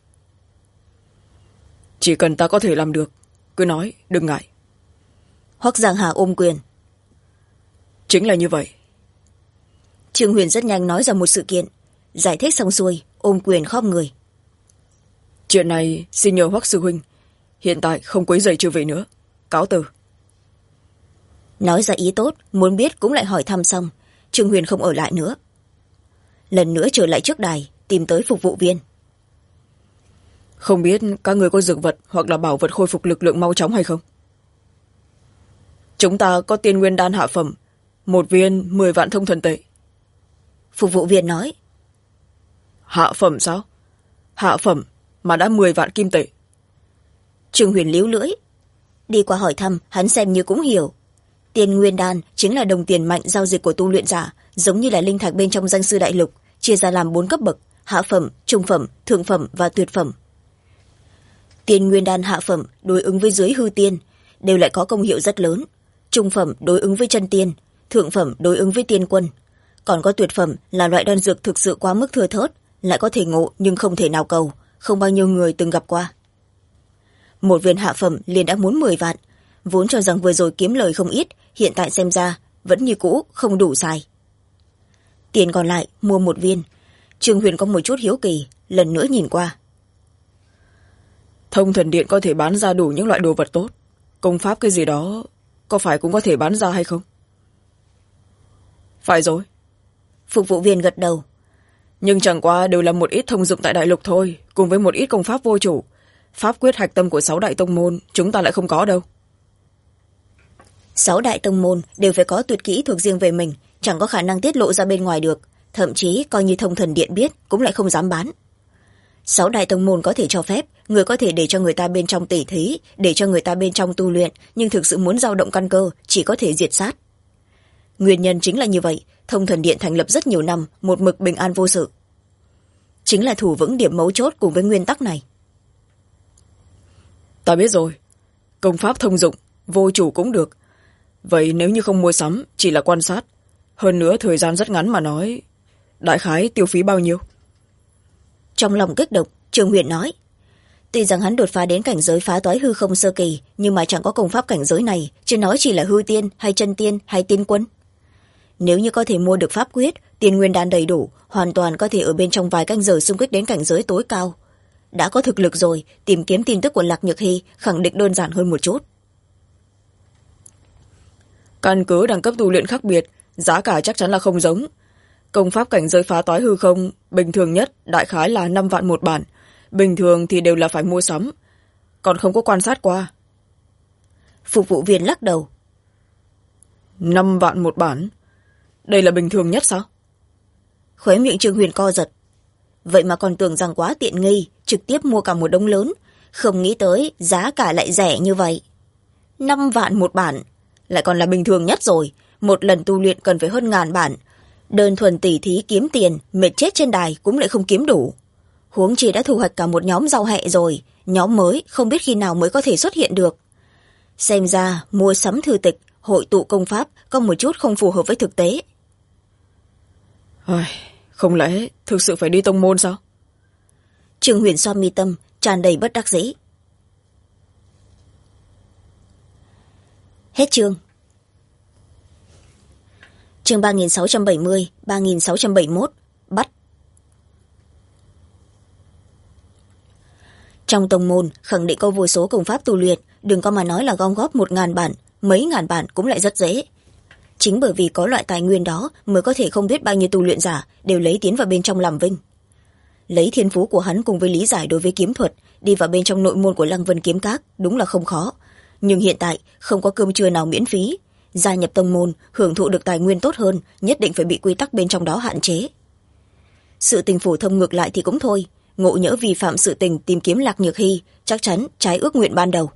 Chỉ cần ta có thể làm được, cứ nói, đừng ngại. Hoắc Giang Hà ôm quyền. Chính là như vậy. Trương Huyền rất nhanh nói ra một sự kiện, giải thích xong xuôi, ôm quyền khom người. Chuyện này xin nhờ Hoắc sư huynh, hiện tại không quấy rầy chư vị nữa, cáo từ. Nói ra ý tốt, muốn biết cũng lại hỏi thăm xong, Trương Huyền không ở lại nữa. Lần nữa trở lại trước đài, tìm tới phục vụ viên. Không biết các người có dược vật hoặc là bảo vật khôi phục lực lượng mau chóng hay không? Chúng ta có tiên nguyên đan hạ phẩm, 1 viên 10 vạn thông thần tệ. Phục vụ viên nói. Hạ phẩm sao? Hạ phẩm mà đã 10 vạn kim tệ. Trương Huyền líu lưỡi. Đi qua hỏi thăm, hắn xem như cũng hiểu. Tiên nguyên đan chính là đồng tiền mạnh giao dịch của tu luyện giả, giống như là linh thạch bên trong danh sư đại lục, chia ra làm 4 cấp bậc: hạ phẩm, trung phẩm, thượng phẩm và tuyệt phẩm. Tiên nguyên đan hạ phẩm đối ứng với dưới hư tiên đều lại có công hiệu rất lớn, trung phẩm đối ứng với chân tiên, thượng phẩm đối ứng với tiên quân, còn có tuyệt phẩm là loại đan dược thực sự quá mức thưa thớt, lại có thể ngộ nhưng không thể nào cầu, không bao nhiêu người từng gặp qua. 1 viên hạ phẩm liền đã muốn 10 vạn, vốn cho rằng vừa rồi kiếm lời không ít, hiện tại xem ra vẫn như cũ không đủ xài. Tiền còn lại mua 1 viên. Trương Huyền có một chút hiếu kỳ, lần nữa nhìn qua. Thông thần điện có thể bán ra đủ những loại đồ vật tốt, công pháp cái gì đó có phải cũng có thể bán ra hay không? Phải rồi. Phục vụ viên gật đầu. Nhưng chẳng qua đều là một ít thông dụng tại đại lục thôi, cùng với một ít công pháp vô chủ. Pháp quyết hạch tâm của 6 đại tông môn chúng ta lại không có đâu. 6 đại tông môn đều phải có tuyệt kỹ thuộc riêng về mình, chẳng có khả năng tiết lộ ra bên ngoài được, thậm chí coi như thông thần điện biết cũng lại không dám bán. 6 đại tông môn có thể cho phép, người có thể để cho người ta bên trong tỉ thí, để cho người ta bên trong tu luyện, nhưng thực sự muốn dao động căn cơ chỉ có thể diệt sát. Nguyên nhân chính là như vậy, thông thần điện thành lập rất nhiều năm, một mực bình an vô sự. Chính là thủ vững điểm mấu chốt cùng với nguyên tắc này. Ta biết rồi, công pháp thông dụng vô chủ cũng được. Vậy nếu như không mua sắm, chỉ là quan sát, hơn nữa thời gian rất ngắn mà nói, đại khái tiêu phí bao nhiêu? Trong lòng kích động, Trương Huyền nói, tuy rằng hắn đột phá đến cảnh giới phá toái hư không sơ kỳ, nhưng mà chẳng có công pháp cảnh giới này, chứ nói chỉ là hư tiên hay chân tiên hay tiên quân. Nếu như có thể mua được pháp quyết, tiền nguyên đan đầy đủ, hoàn toàn có thể ở bên trong vài canh giờ xung kích đến cảnh giới tối cao. Đã có thực lực rồi, tìm kiếm tin tức của Lạc Nhược Hy khẳng định đơn giản hơn một chút. Căn cứ đẳng cấp tu luyện khác biệt, giá cả chắc chắn là không giống. Công pháp cảnh giới phá toái hư không bình thường nhất đại khái là 5 vạn một bản, bình thường thì đều là phải mua sắm, còn không có quan sát qua. Phục vụ viên lắc đầu. 5 vạn một bản, đây là bình thường nhất sao? Khóe miệng Trương Huyền co giật. Vậy mà còn tưởng rằng quá tiện nghi, trực tiếp mua cả một đống lớn, không nghĩ tới giá cả lại rẻ như vậy. 5 vạn một bản, lại còn là bình thường nhất rồi, một lần tu luyện cần phải hơn 1000 bản. Đơn thuần tỉ thí kiếm tiền, mệt chết trên đài cũng lại không kiếm đủ. Huống chi đã thu hoạch cả một nhóm rau hẹ rồi, nhóm mới không biết khi nào mới có thể xuất hiện được. Xem ra mua sắm thư tịch, hội tụ công pháp có một chút không phù hợp với thực tế. Không lẽ thực sự phải đi tông môn sao? Trương Huyền xoa mi tâm, tràn đầy bất đắc dĩ. Hết chương. Chương 3670, 3671, bắt. Trong tông môn khẳng định có vô số công pháp tu luyện, đừng có mà nói là gom góp 1000 bản, mấy ngàn bản cũng lại rất dễ. Chính bởi vì có loại tài nguyên đó mới có thể không biết bao nhiêu tu luyện giả đều lấy tiến vào bên trong làm vinh. Lấy thiên phú của hắn cùng với lý giải đối với kiếm thuật đi vào bên trong nội môn của Lăng Vân Kiếm Các đúng là không khó, nhưng hiện tại không có cơm trưa nào miễn phí, gia nhập tông môn hưởng thụ được tài nguyên tốt hơn nhất định phải bị quy tắc bên trong đó hạn chế. Sự tình phổ thông ngược lại thì cũng thôi, ngộ nhỡ vi phạm sự tình tìm kiếm Lạc Nhược Hy chắc chắn trái ước nguyện ban đầu.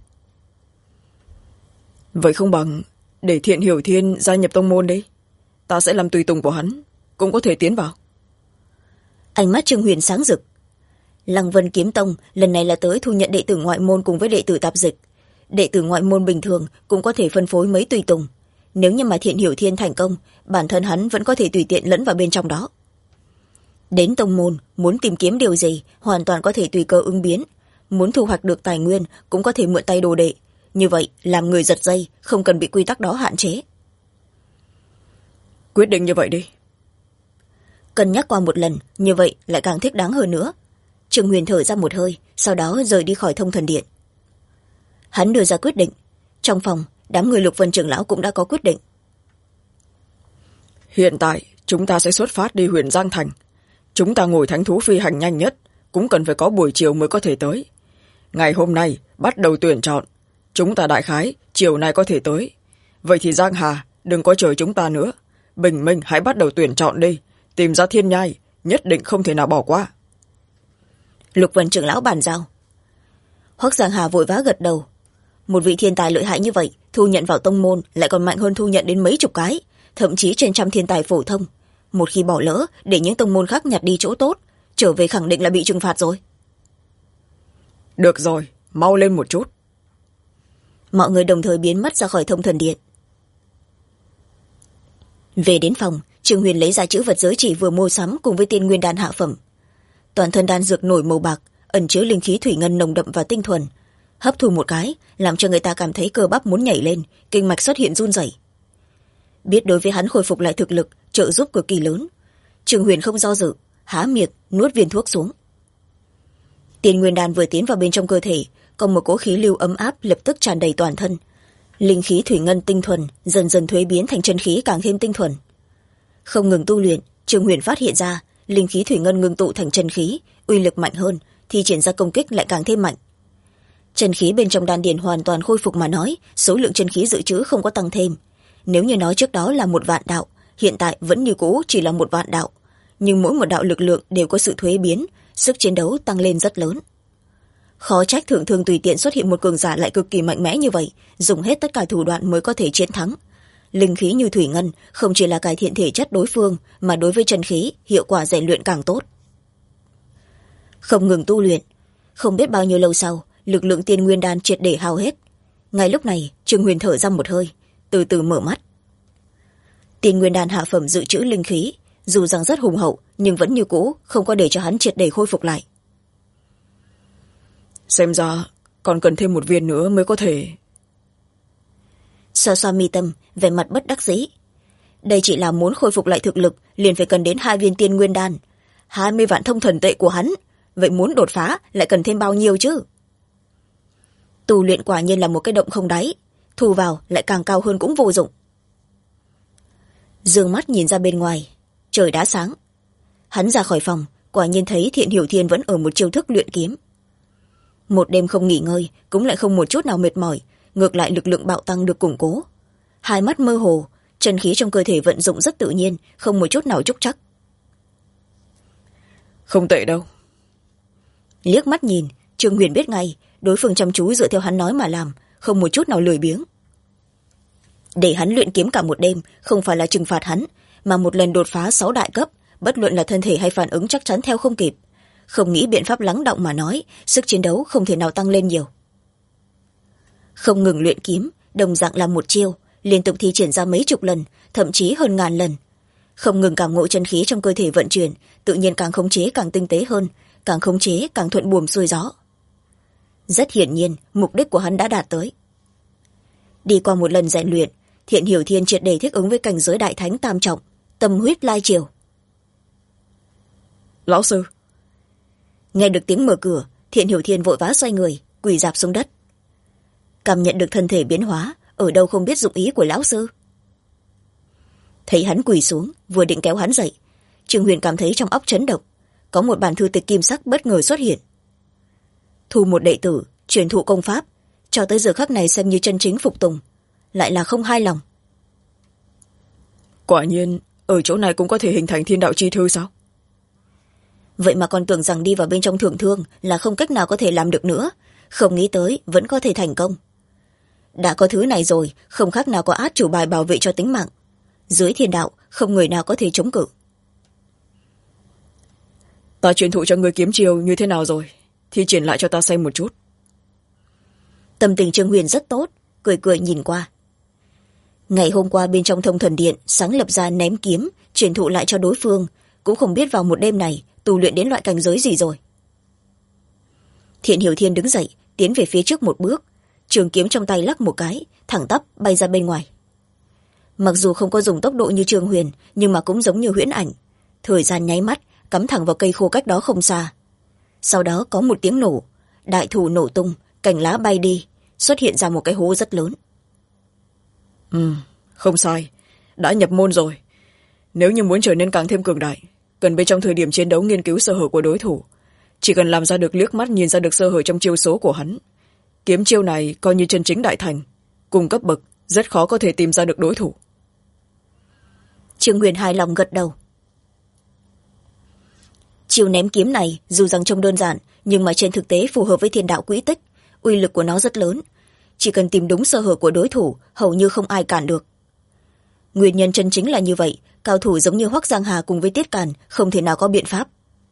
Vậy không bằng để Thiện Hiểu Thiên gia nhập tông môn đi, ta sẽ làm tùy tùng của hắn, cũng có thể tiến vào. Ánh mắt Trương Huyền sáng rực. Lăng Vân Kiếm Tông lần này là tới thu nhận đệ tử ngoại môn cùng với đệ tử tạp dịch. Đệ tử ngoại môn bình thường cũng có thể phân phối mấy tùy tùng, nếu như mà Thiện Hiểu Thiên thành công, bản thân hắn vẫn có thể tùy tiện lẫn vào bên trong đó. Đến tông môn muốn tìm kiếm điều gì hoàn toàn có thể tùy cơ ứng biến, muốn thu hoạch được tài nguyên cũng có thể mượn tay đồ đệ, như vậy làm người giật dây, không cần bị quy tắc đó hạn chế. Quyết định như vậy đi. Cân nhắc qua một lần, như vậy lại càng thích đáng hơn nữa. Trương Huyền thở ra một hơi, sau đó rời đi khỏi Thông Thần Điện. Hắn đưa ra quyết định. Trong phòng, đám người Lục Vân trưởng lão cũng đã có quyết định. Hiện tại chúng ta sẽ xuất phát đi Huyền Giang Thành. Chúng ta ngồi thánh thú phi hành nhanh nhất cũng cần phải có buổi chiều mới có thể tới. Ngày hôm nay bắt đầu tuyển chọn, chúng ta đại khái chiều nay có thể tới. Vậy thì Giang Hà đừng có chờ chúng ta nữa, bình minh hãy bắt đầu tuyển chọn đi, tìm ra thiên nhai nhất định không thể nào bỏ qua. Lục Vân trưởng lão bàn giao. Hoắc Giang Hà vội vã gật đầu. Một vị thiên tài lợi hại như vậy thu nhận vào tông môn lại còn mạnh hơn thu nhận đến mấy chục cái, thậm chí trên trăm thiên tài phổ thông. Một khi bỏ lỡ để những tông môn khác nhặt đi chỗ tốt, trở về khẳng định là bị trừng phạt rồi. Được rồi, mau lên một chút. Mọi người đồng thời biến mất ra khỏi Thông Thần Điện. Về đến phòng, Trương Huyền lấy ra chữ vật giới chỉ vừa mua sắm cùng với tiên nguyên đan hạ phẩm. Toàn thân đan dược nổi màu bạc, ẩn chứa linh khí thủy ngân nồng đậm và tinh thuần. Hấp thu một cái làm cho người ta cảm thấy cơ bắp muốn nhảy lên, kinh mạch xuất hiện run rẩy. Biết đối với hắn khôi phục lại thực lực trợ giúp cực kỳ lớn, Trương Huyền không do dự, há miệng nuốt viên thuốc xuống. Tiên nguyên đan vừa tiến vào bên trong cơ thể, còn một cỗ khí lưu ấm áp lập tức tràn đầy toàn thân. Linh khí thủy ngân tinh thuần dần dần thuế biến thành chân khí càng thêm tinh thuần. Không ngừng tu luyện, Trương Huyền phát hiện ra linh khí thủy ngân ngưng tụ thành chân khí, uy lực mạnh hơn, thì triển ra công kích lại càng thêm mạnh. Chân khí bên trong đan điền hoàn toàn khôi phục mà nói, số lượng chân khí dự trữ không có tăng thêm. Nếu như nói trước đó là 1.000.000 đạo, hiện tại vẫn như cũ chỉ là 1.000.000 đạo, nhưng mỗi một đạo lực lượng đều có sự thuế biến, sức chiến đấu tăng lên rất lớn. Khó trách thượng thương tùy tiện xuất hiện một cường giả lại cực kỳ mạnh mẽ như vậy, dùng hết tất cả thủ đoạn mới có thể chiến thắng. Linh khí như thủy ngân không chỉ là cải thiện thể chất đối phương, mà đối với chân khí hiệu quả rèn luyện càng tốt. Không ngừng tu luyện, không biết bao nhiêu lâu sau, lực lượng tiên nguyên đan triệt để hao hết. Ngay lúc này, Trương Huyền thở ra một hơi, từ từ mở mắt. Tiên nguyên đan hạ phẩm dự trữ linh khí, dù rằng rất hùng hậu nhưng vẫn như cũ không có để cho hắn triệt để khôi phục lại. Xem ra còn cần thêm một viên nữa mới có thể. Xoa xoa mi tâm, vẻ mặt bất đắc dĩ. Đây chỉ là muốn khôi phục lại thực lực liền phải cần đến 2 viên tiên nguyên đan, 20 vạn thông thần tệ của hắn, vậy muốn đột phá lại cần thêm bao nhiêu chứ? Tu luyện quả nhiên là một cái động không đáy, thu vào lại càng cao hơn cũng vô dụng. Dương mắt nhìn ra bên ngoài, trời đã sáng. Hắn ra khỏi phòng, quả nhiên thấy Thiện Hiểu Thiên vẫn ở một chiêu thức luyện kiếm. Một đêm không nghỉ ngơi, cũng lại không một chút nào mệt mỏi, ngược lại lực lượng bạo tăng được củng cố. Hai mắt mơ hồ, chân khí trong cơ thể vận dụng rất tự nhiên, không một chút nào trúc trắc. Không tệ đâu. Liếc mắt nhìn, Trương Huyền biết ngay đối phương chăm chú dựa theo hắn nói mà làm, không một chút nào lười biếng. Để hắn luyện kiếm cả một đêm không phải là trừng phạt hắn, mà một lần đột phá 6 đại cấp, bất luận là thân thể hay phản ứng chắc chắn theo không kịp. Không nghĩ biện pháp lắng đọng mà nói, sức chiến đấu không thể nào tăng lên nhiều. Không ngừng luyện kiếm, đồng dạng là một chiêu, liên tục thi triển ra mấy chục lần, thậm chí hơn 1000 lần. Không ngừng cảm ngộ chân khí trong cơ thể vận chuyển, tự nhiên càng khống chế càng tinh tế hơn, càng khống chế càng thuận buồm xuôi gió. Rất hiển nhiên, mục đích của hắn đã đạt tới. Đi qua một lần rèn luyện, Thiện Hiểu Thiên triệt để thích ứng với cảnh giới đại thánh tam trọng, tâm huyết lai triều. Lão sư. Nghe được tiếng mở cửa, Thiện Hiểu Thiên vội vã xoay người, quỳ rạp xuống đất. Cảm nhận được thân thể biến hóa, ở đâu không biết dụng ý của lão sư. Thấy hắn quỳ xuống, vừa định kéo hắn dậy, Trương Huyền cảm thấy trong óc chấn động, có một bản thư tịch kim sắc bất ngờ xuất hiện. Thu một đệ tử, truyền thụ công pháp, cho tới giờ khắc này xem như chân chính phục tùng, lại là không hài lòng. Quả nhiên, ở chỗ này cũng có thể hình thành thiên đạo chi thư sao? Vậy mà còn tưởng rằng đi vào bên trong thượng thương là không cách nào có thể làm được nữa, không nghĩ tới vẫn có thể thành công. Đã có thứ này rồi, không khác nào có át chủ bài bảo vệ cho tính mạng. Dưới thiên đạo, không người nào có thể chống cự. Ta truyền thụ cho người kiếm chiêu như thế nào rồi? Thì triển lại cho ta xem một chút. Tâm tình Trương Huyền rất tốt, cười cười nhìn qua. Ngày hôm qua bên trong Thông Thần Điện sáng lập ra ném kiếm, truyền thụ lại cho đối phương, cũng không biết vào một đêm này tu luyện đến loại cảnh giới gì rồi. Thiện Hiểu Thiên đứng dậy, tiến về phía trước một bước, trường kiếm trong tay lắc một cái, thẳng tắp bay ra bên ngoài. Mặc dù không có dùng tốc độ như Trương Huyền, nhưng mà cũng giống như huyễn ảnh, thời gian nháy mắt cắm thẳng vào cây khô cách đó không xa. Sau đó có một tiếng nổ, đại thụ nổ tung, cành lá bay đi, xuất hiện ra một cái hố rất lớn. Không sai, đã nhập môn rồi. Nếu như muốn trở nên càng thêm cường đại, cần bên trong thời điểm chiến đấu nghiên cứu sơ hở của đối thủ, chỉ cần làm ra được liếc mắt nhìn ra được sơ hở trong chiêu số của hắn. Kiếm chiêu này coi như chân chính đại thành, cùng cấp bậc rất khó có thể tìm ra được đối thủ. Trương Huyền hài lòng gật đầu. Chiêu ném kiếm này dù rằng trông đơn giản, nhưng mà trên thực tế phù hợp với thiên đạo quỹ tích, uy lực của nó rất lớn. Chỉ cần tìm đúng sơ hở của đối thủ, hầu như không ai cản được. Nguyên nhân chân chính là như vậy, cao thủ giống như Hoắc Giang Hà cùng với Tiết Càn không thể nào có biện pháp.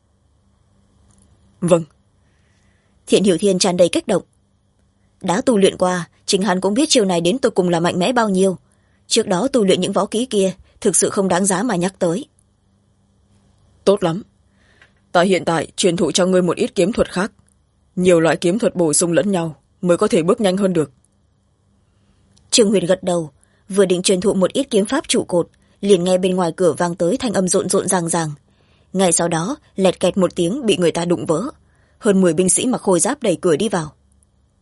Vâng. Thiện Hiểu Thiên tràn đầy kích động. Đã tu luyện qua, chính hắn cũng biết chiêu này đến tột cùng là mạnh mẽ bao nhiêu. Trước đó tu luyện những võ kỹ kia thực sự không đáng giá mà nhắc tới. Tốt lắm. Ta hiện tại truyền thụ cho ngươi một ít kiếm thuật khác. Nhiều loại kiếm thuật bổ sung lẫn nhau mới có thể bước nhanh hơn được. Trương Huyền gật đầu, vừa định truyền thụ một ít kiếm pháp trụ cột, liền nghe bên ngoài cửa vang tới thanh âm rộn rộn ràng ràng. Ngay sau đó lẹt kẹt một tiếng bị người ta đụng vỡ, hơn 10 binh sĩ mặc khôi giáp đẩy cửa đi vào.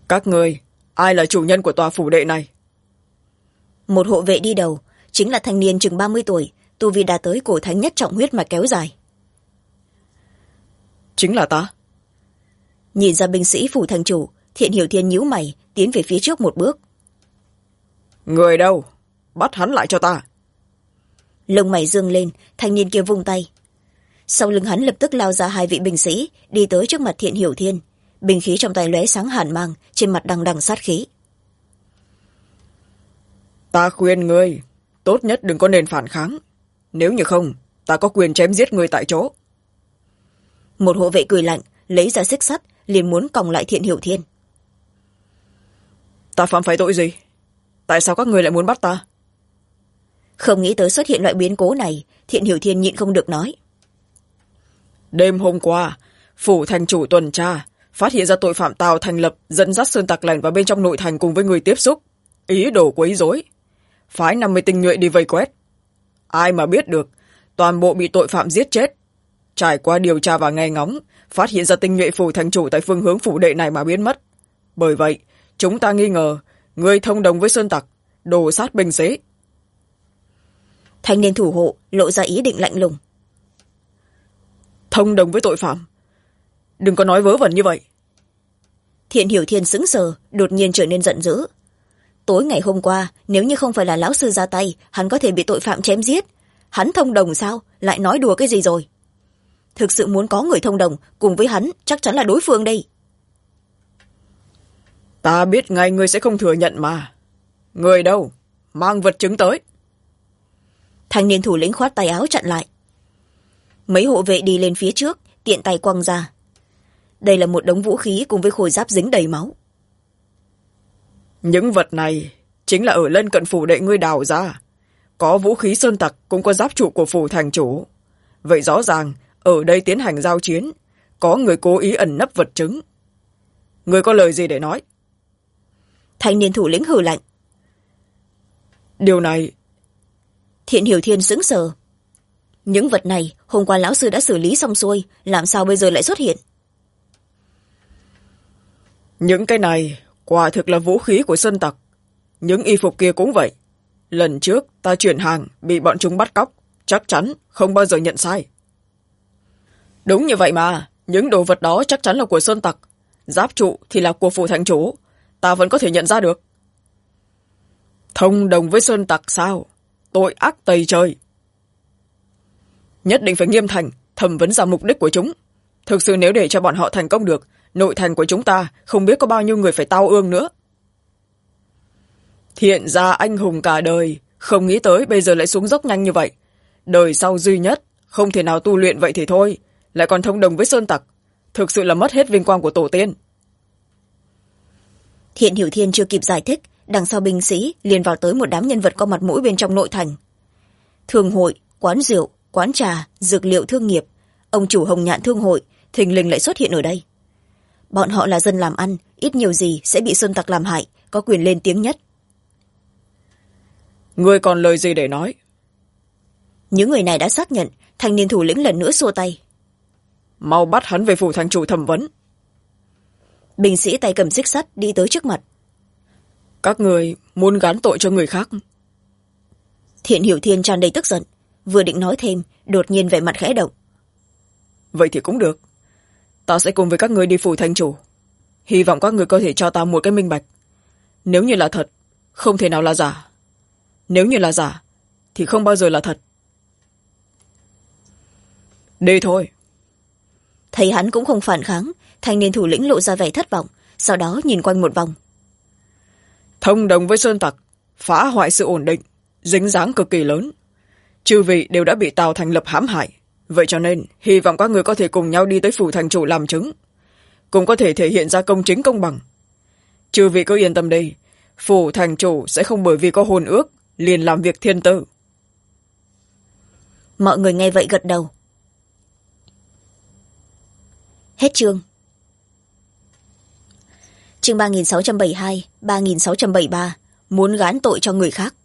Các người, ai là chủ nhân của tòa phủ đệ này? Một hộ vệ đi đầu, chính là thanh niên chừng 30 tuổi, tu vi đã tới cổ thánh nhất trọng huyết mà kéo dài. Chính là ta. Nhìn ra binh sĩ phủ thành chủ, Thiện Hiểu Thiên nhíu mày, tiến về phía trước một bước. Người đâu? Bắt hắn lại cho ta. Lông mày dương lên, thanh niên kia vung tay. Sau lưng hắn lập tức lao ra hai vị binh sĩ, đi tới trước mặt Thiện Hiểu Thiên. Binh khí trong tay lóe sáng hàn mang, trên mặt đằng đằng sát khí. Ta khuyên ngươi, tốt nhất đừng có nên phản kháng. Nếu như không, ta có quyền chém giết ngươi tại chỗ. Một hộ vệ cười lạnh, lấy ra xích sắt, liền muốn còng lại Thiện Hiểu Thiên. Ta phạm phải tội gì? Tại sao các ngươi lại muốn bắt ta? Không nghĩ tới xuất hiện loại biến cố này, Thiện Hiểu Thiên nhịn không được nói. Đêm hôm qua, phủ thành chủ tuần tra, phát hiện ra tội phạm Tào thành lập dẫn dắt sơn tặc lẻn vào bên trong nội thành cùng với người tiếp xúc, ý đồ quấy rối, phái 50 tinh nhuệ đi vây quét. Ai mà biết được, toàn bộ bị tội phạm giết chết. Trải qua điều tra và nghe ngóng, phát hiện ra tinh nhuệ phủ thành chủ tại phương hướng phủ đệ này mà biến mất. Bởi vậy, chúng ta nghi ngờ người thông đồng với sơn tặc, đồ sát binh sĩ. Thanh niên thủ hộ lộ ra ý định lạnh lùng. Thông đồng với tội phạm? Đừng có nói vớ vẩn như vậy. Thiện Hiểu Thiên sững sờ, đột nhiên trở nên giận dữ. Tối ngày hôm qua, nếu như không phải là lão sư ra tay, hắn có thể bị tội phạm chém giết. Hắn thông đồng sao? Lại nói đùa cái gì rồi? Thực sự muốn có người thông đồng cùng với hắn, chắc chắn là đối phương đây. Ta biết ngay ngươi sẽ không thừa nhận mà. Người đâu? Mang vật chứng tới. Thanh niên thủ lĩnh khoát tay áo chặn lại. Mấy hộ vệ đi lên phía trước, tiện tay quăng ra. Đây là một đống vũ khí cùng với khôi giáp dính đầy máu. Những vật này chính là ở lân cận phủ đệ ngươi đào ra. Có vũ khí sơn tặc cũng có giáp trụ của phủ thành chủ. Vậy rõ ràng, ở đây tiến hành giao chiến, có người cố ý ẩn nấp vật chứng. Ngươi có lời gì để nói? Thanh niên thủ lĩnh hừ lạnh. Điều này... Thiện Hiểu Thiên sững sờ. Những vật này hôm qua lão sư đã xử lý xong xuôi, làm sao bây giờ lại xuất hiện? Những cái này quả thực là vũ khí của sơn tặc. Những y phục kia cũng vậy. Lần trước ta chuyển hàng bị bọn chúng bắt cóc, chắc chắn không bao giờ nhận sai. Đúng như vậy mà, những đồ vật đó chắc chắn là của sơn tặc. Giáp trụ thì là của phủ thành chủ, ta vẫn có thể nhận ra được. Thông đồng với sơn tặc sao? Tội ác tày trời. Nhất định phải nghiêm thành, thẩm vấn ra mục đích của chúng. Thực sự nếu để cho bọn họ thành công được, nội thành của chúng ta không biết có bao nhiêu người phải tao ương nữa. Thiện gia anh hùng cả đời, không nghĩ tới bây giờ lại xuống dốc nhanh như vậy. Đời sau duy nhất, không thể nào tu luyện vậy thì thôi, lại còn thông đồng với sơn tặc. Thực sự là mất hết vinh quang của tổ tiên. Thiện Hiểu Thiên chưa kịp giải thích, đằng sau binh sĩ liền vào tới một đám nhân vật có mặt mũi bên trong nội thành. Thương hội, quán rượu, quán trà, dược liệu thương nghiệp, ông chủ Hồng Nhạn thương hội thình lình lại xuất hiện ở đây. Bọn họ là dân làm ăn, ít nhiều gì sẽ bị sơn tặc làm hại, có quyền lên tiếng nhất. Ngươi còn lời gì để nói? Những người này đã xác nhận, thanh niên thủ lĩnh lần nữa xua tay. Mau bắt hắn về phủ thành chủ thẩm vấn. Binh sĩ tay cầm xích sắt đi tới trước mặt. Các người muốn gán tội cho người khác. Thiện Hiểu Thiên tràn đầy tức giận, vừa định nói thêm, đột nhiên vẻ mặt khẽ động. Vậy thì cũng được. Ta sẽ cùng với các người đi phủ thành chủ. Hy vọng các người có thể cho ta một cái minh bạch. Nếu như là thật, không thể nào là giả. Nếu như là giả, thì không bao giờ là thật. Đi thôi. Thấy hắn cũng không phản kháng, thanh niên thủ lĩnh lộ ra vẻ thất vọng, sau đó nhìn quanh một vòng. Thông đồng với sơn tặc, phá hoại sự ổn định, dính dáng cực kỳ lớn. Chư vị đều đã bị Tào thành lập hãm hại. Vậy cho nên, hy vọng các người có thể cùng nhau đi tới phủ thành chủ làm chứng. Cũng có thể thể hiện ra công chính công bằng. Chư vị cứ yên tâm đi, phủ thành chủ sẽ không bởi vì có hôn ước, liền làm việc thiên tư. Mọi người nghe vậy gật đầu. Hết chương. Chương 3672, 3673, muốn gán tội cho người khác.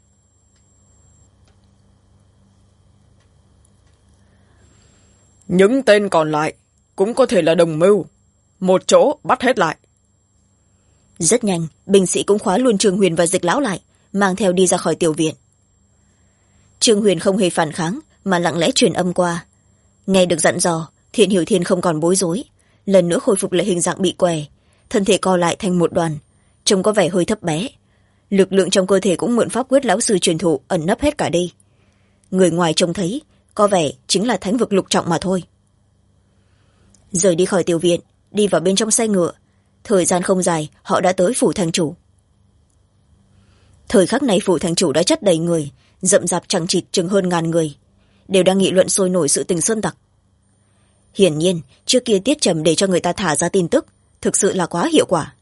Những tên còn lại cũng có thể là đồng mưu. Một chỗ bắt hết lại. Rất nhanh binh sĩ cũng khóa luôn Trương Huyền và Dịch lão lại, mang theo đi ra khỏi tiểu viện. Trương Huyền không hề phản kháng mà lặng lẽ truyền âm qua. Nghe được dặn dò, Thiện Hiểu Thiên không còn bối rối, lần nữa khôi phục lại hình dạng bị què, thân thể co lại thành một đoàn, trông có vẻ hơi thấp bé. Lực lượng trong cơ thể cũng mượn pháp quyết lão sư truyền thụ ẩn nấp hết cả đi. Người ngoài trông thấy có vẻ chính là thánh vực lục trọng mà thôi. Rời đi khỏi tiểu viện, đi vào bên trong xe ngựa, thời gian không dài họ đã tới phủ thành chủ. Thời khắc này phủ thành chủ đã chất đầy người, rậm rạp chằng chịt chừng hơn 1000 người, đều đang nghị luận sôi nổi sự tình sơn tặc. Hiển nhiên trước kia Tiết Trầm để cho người ta thả ra tin tức thực sự là quá hiệu quả.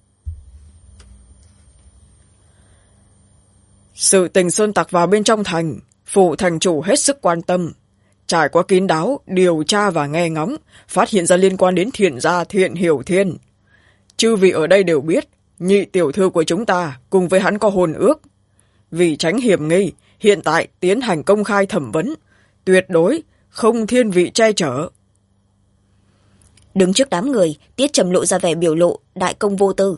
Sự tình sơn tặc vào bên trong thành, phủ thành chủ hết sức quan tâm, trải qua kín đáo điều tra và nghe ngóng, phát hiện ra liên quan đến Thiện gia Thiện Hiểu Thiên. Chư vị ở đây đều biết nhị tiểu thư của chúng ta cùng với hắn có hôn ước. Vì tránh hiểm nghi, hiện tại tiến hành công khai thẩm vấn, tuyệt đối không thiên vị che chở. Đứng trước đám người, Tiết Trầm lộ ra vẻ biểu lộ đại công vô tư.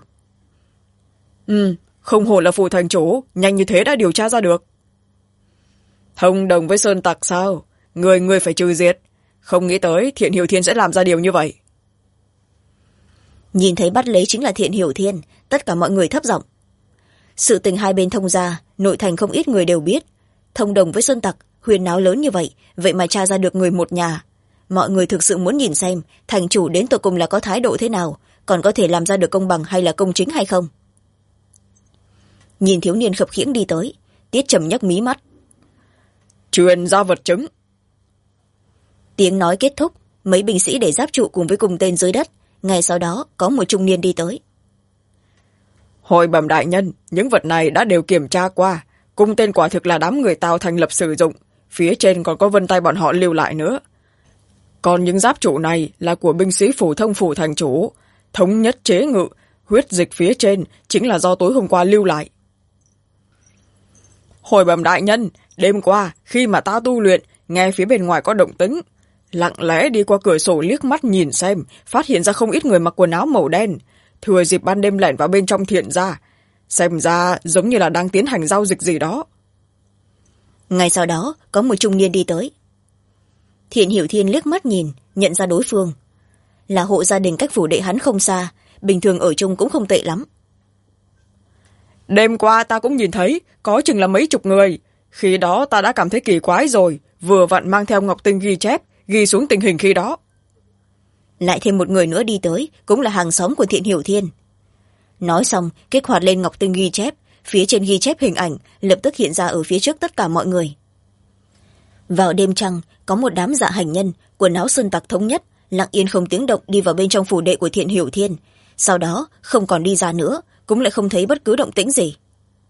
Không hổ là phủ thành chủ, nhanh như thế đã điều tra ra được. Thông đồng với sơn tặc sao? Người phải trừ diệt. Không nghĩ tới Thiện Hiểu Thiên sẽ làm ra điều như vậy. Nhìn thấy bắt lấy chính là Thiện Hiểu Thiên, tất cả mọi người thấp giọng. Sự tình hai bên thông ra, nội thành không ít người đều biết. Thông đồng với sơn tặc, huyền náo lớn như vậy, vậy mà tra ra được người một nhà. Mọi người thực sự muốn nhìn xem thành chủ đến tột cùng là có thái độ thế nào, còn có thể làm ra được công bằng hay là công chính hay không. Nhìn thiếu niên khập khiễng đi tới, Tiết Trầm nhấc mí mắt. Truyền ra vật chứng. Tiếng nói kết thúc, mấy binh sĩ để giáp trụ cùng với cung tên dưới đất. Ngay sau đó có một trung niên đi tới. Hồi bẩm đại nhân, những vật này đã đều kiểm tra qua, cung tên quả thực là đám người Tào thành lập sử dụng, phía trên còn có vân tay bọn họ lưu lại nữa. Còn những giáp trụ này là của binh sĩ phổ thông phủ thành chủ, thống nhất chế ngự, huyết dịch phía trên chính là do tối hôm qua lưu lại. Hồi bẩm đại nhân, đêm qua khi mà ta tu luyện, nghe phía bên ngoài có động tĩnh, lặng lẽ đi qua cửa sổ liếc mắt nhìn xem, phát hiện ra không ít người mặc quần áo màu đen, thừa dịp ban đêm lẻn vào bên trong Thiện gia, xem ra giống như là đang tiến hành giao dịch gì đó. Ngay sau đó có một trung niên đi tới. Thiện Hiểu Thiên liếc mắt nhìn, nhận ra đối phương là hộ gia đình cách phủ đệ hắn không xa, bình thường ở chung cũng không tệ lắm. Đêm qua ta cũng nhìn thấy có chừng là mấy chục người, khi đó ta đã cảm thấy kỳ quái rồi, vừa vặn mang theo ngọc tinh ghi chép, ghi xuống tình hình khi đó. Lại thêm một người nữa đi tới, cũng là hàng xóm của Thiện Hiểu Thiên. Nói xong kích hoạt lên ngọc tinh ghi chép, phía trên ghi chép hình ảnh lập tức hiện ra ở phía trước tất cả mọi người. Vào đêm trăng, có một đám dạ hành nhân quần áo sơn tặc thống nhất, lặng yên không tiếng động đi vào bên trong phủ đệ của Thiện Hiểu Thiên, sau đó không còn đi ra nữa, cũng lại không thấy bất cứ động tĩnh gì.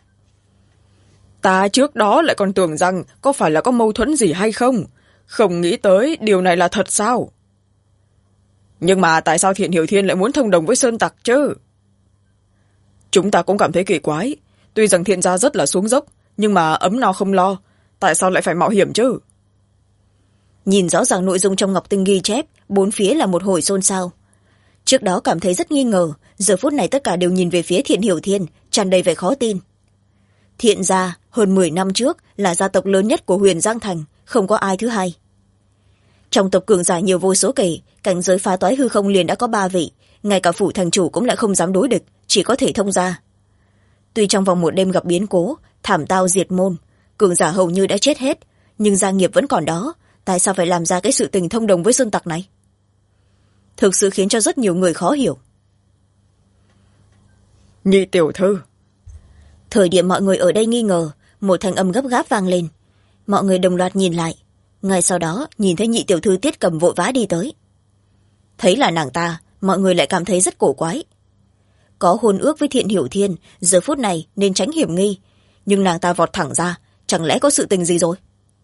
Ta trước đó lại còn tưởng rằng có phải là có mâu thuẫn gì hay không, không nghĩ tới điều này là thật sao. Nhưng mà tại sao Thiện Hiểu Thiên lại muốn thông đồng với sơn tặc chứ? Chúng ta cũng cảm thấy kỳ quái, tuy rằng Thiện gia rất là xuống dốc, nhưng mà ấm no không lo, tại sao lại phải mạo hiểm chứ? Nhìn rõ ràng nội dung trong ngọc tinh ghi chép, bốn phía là một hồi xôn xao. Trước đó cảm thấy rất nghi ngờ, giờ phút này tất cả đều nhìn về phía Thiện Hiểu Thiên, tràn đầy vẻ khó tin. Thiện gia hơn 10 năm trước là gia tộc lớn nhất của Huyền Giang Thành, không có ai thứ hai. Trong tộc cường giả nhiều vô số kể, cảnh giới phá toái hư không liền đã có 3 vị, ngay cả phủ thành chủ cũng lại không dám đối địch, chỉ có thể thông gia. Tuy trong vòng một đêm gặp biến cố, thảm tao diệt môn, cường giả hầu như đã chết hết, nhưng gia nghiệp vẫn còn đó, tại sao phải làm ra cái sự tình thông đồng với sơn tặc này? Thực sự khiến cho rất nhiều người khó hiểu. Nhị tiểu thư. Thời điểm mọi người ở đây nghi ngờ, một thanh âm gấp gáp vang lên. Mọi người đồng loạt nhìn lại, ngay sau đó nhìn thấy nhị tiểu thư Tiết Cầm vội vã đi tới. Thấy là nàng ta, mọi người lại cảm thấy rất cổ quái. Có hôn ước với Thiện Hiểu Thiên, giờ phút này nên tránh hiểm nghi, nhưng nàng ta vọt thẳng ra, chẳng lẽ có sự tình gì rồi?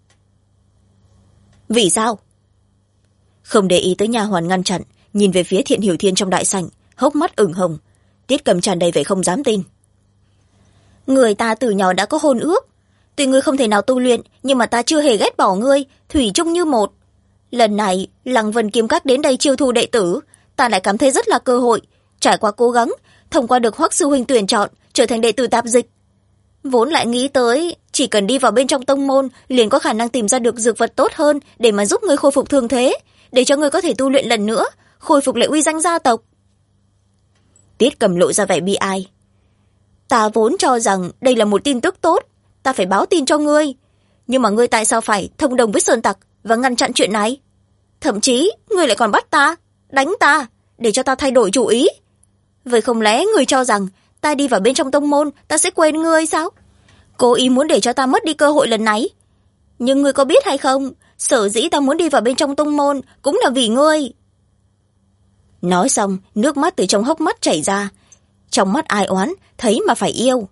Vì sao? Không để ý tới nha hoàn ngăn chặn, nhìn về phía Thiện Hiểu Thiên trong đại sảnh, hốc mắt ửng hồng. Tiết Cầm tràn đầy vẻ không dám tin. Người ta từ nhỏ đã có hôn ước, tuy ngươi không thể nào tu luyện, nhưng mà ta chưa hề ghét bỏ ngươi, thủy chung như một. Lần này Lăng Vân Kiếm Các đến đây chiêu thu đệ tử, ta lại cảm thấy rất là cơ hội. Trải qua cố gắng, thông qua được Hoắc sư huynh tuyển chọn trở thành đệ tử tạp dịch. Vốn lại nghĩ tới chỉ cần đi vào bên trong tông môn liền có khả năng tìm ra được dược vật tốt hơn để mà giúp ngươi khôi phục thương thế, để cho ngươi có thể tu luyện lần nữa, khôi phục lại uy danh gia tộc. Tiết Cầm lộ ra vẻ bi ai. Ta vốn cho rằng đây là một tin tức tốt, ta phải báo tin cho ngươi. Nhưng mà ngươi tại sao phải thông đồng với Sơn Tặc và ngăn chặn chuyện này? Thậm chí, ngươi lại còn bắt ta, đánh ta, để cho ta thay đổi chủ ý. Vậy không lẽ ngươi cho rằng ta đi vào bên trong tông môn, ta sẽ quên ngươi sao? Cố ý muốn để cho ta mất đi cơ hội lần này. Nhưng ngươi có biết hay không, sở dĩ ta muốn đi vào bên trong tông môn cũng là vì ngươi. Nói xong, nước mắt từ trong hốc mắt chảy ra. Trong mắt ai oán, thấy mà phải yêu.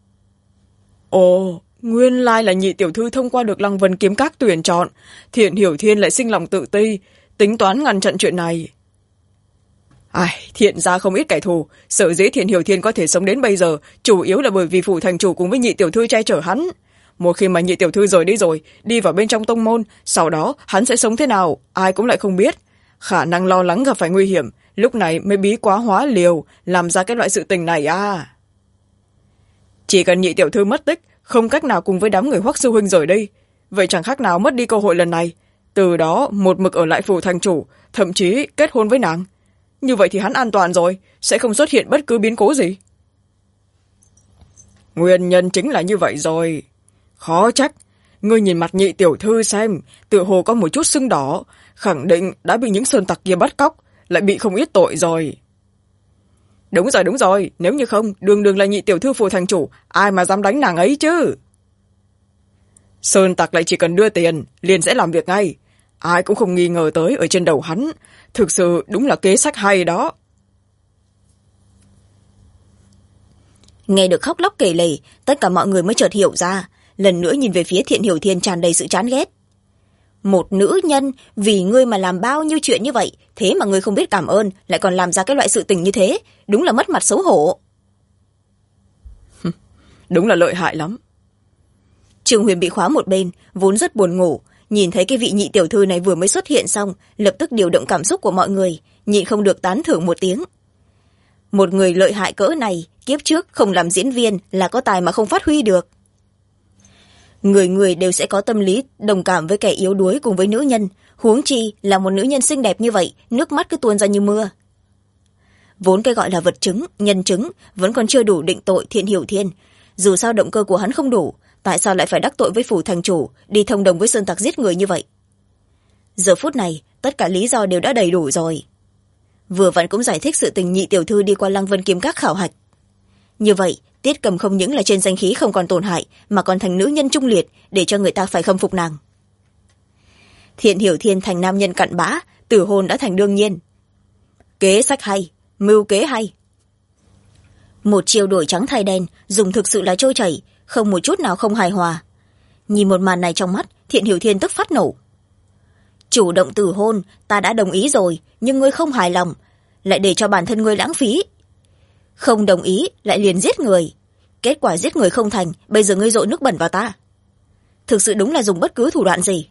Ồ, nguyên lai là nhị tiểu thư thông qua được Lăng Vân Kiếm Các tuyển chọn, Thiện Hiểu Thiên lại sinh lòng tự ti, tính toán ngăn chặn chuyện này. Thiện gia không ít kẻ thù, sở dĩ Thiện Hiểu Thiên có thể sống đến bây giờ chủ yếu là bởi vì phủ thành chủ cùng với nhị tiểu thư che chở hắn. Một khi mà nhị tiểu thư rời đi rồi, đi vào bên trong tông môn, sau đó hắn sẽ sống thế nào, ai cũng lại không biết. Khả năng lo lắng gặp phải nguy hiểm, lúc này mới bí quá hóa liều, làm ra cái loại sự tình này à. Chỉ cần nhị tiểu thư mất tích, không cách nào cùng với đám người Hoắc sư huynh rời đi, vậy chẳng khác nào mất đi cơ hội lần này. Từ đó một mực ở lại phủ thành chủ, thậm chí kết hôn với nàng. Như vậy thì hắn an toàn rồi, sẽ không xuất hiện bất cứ biến cố gì. Nguyên nhân chính là như vậy rồi. Khó trách, ngươi nhìn mặt nhị tiểu thư xem, tựa hồ có một chút sưng đỏ, khẳng định đã bị những sơn tặc kia bắt cóc, lại bị không ít tội rồi. Đúng rồi, nếu như không, đường đường là nhị tiểu thư phủ thành chủ, ai mà dám đánh nàng ấy chứ. Sơn tặc lại chỉ cần đưa tiền, liền sẽ làm việc ngay. Ai cũng không nghi ngờ tới ở trên đầu hắn, thực sự đúng là kế sách hay đó. Nghe được khóc lóc kể lể, tất cả mọi người mới chợt hiểu ra, lần nữa nhìn về phía Thiện Hiểu Thiên tràn đầy sự chán ghét. Một nữ nhân vì ngươi mà làm bao nhiêu chuyện như vậy, thế mà ngươi không biết cảm ơn, lại còn làm ra cái loại sự tình như thế, đúng là mất mặt xấu hổ. Đúng là lợi hại lắm. Trương Huyền bị khóa một bên, vốn rất buồn ngủ, nhìn thấy cái vị nhị tiểu thư này vừa mới xuất hiện xong, lập tức điều động cảm xúc của mọi người, nhịn không được tán thưởng một tiếng. Một người lợi hại cỡ này, kiếp trước không làm diễn viên là có tài mà không phát huy được. Người người đều sẽ có tâm lý đồng cảm với kẻ yếu đuối cùng với nữ nhân, huống chi là một nữ nhân xinh đẹp như vậy, nước mắt cứ tuôn ra như mưa. Vốn cái gọi là vật chứng, nhân chứng vẫn còn chưa đủ định tội Thiện Hiểu Thiên, dù sao động cơ của hắn không đủ, tại sao lại phải đắc tội với phủ thành chủ, đi thông đồng với sơn tặc giết người như vậy? Giờ phút này, tất cả lý do đều đã đầy đủ rồi. Vừa vặn cũng giải thích sự tình nhị tiểu thư đi qua Lăng Vân Kiếm Các khảo hạch. Như vậy, Tiết Cầm không những là trên danh khí không còn tổn hại, mà còn thành nữ nhân trung liệt, để cho người ta phải khâm phục nàng. Thiện Hiểu Thiên thành nam nhân cặn bã, tử hôn đã thành đương nhiên. Kế sách hay, mưu kế hay. Một chiều đổi trắng thay đen, dùng thực sự là trôi chảy, không một chút nào không hài hòa. Nhìn một màn này trong mắt, Thiện Hiểu Thiên tức phát nổ. Chủ động tử hôn, ta đã đồng ý rồi, nhưng ngươi không hài lòng, lại để cho bản thân ngươi lãng phí. Không đồng ý, lại liền giết người. Kết quả giết người không thành, bây giờ ngươi dội nước bẩn vào ta. Thực sự đúng là dùng bất cứ thủ đoạn gì.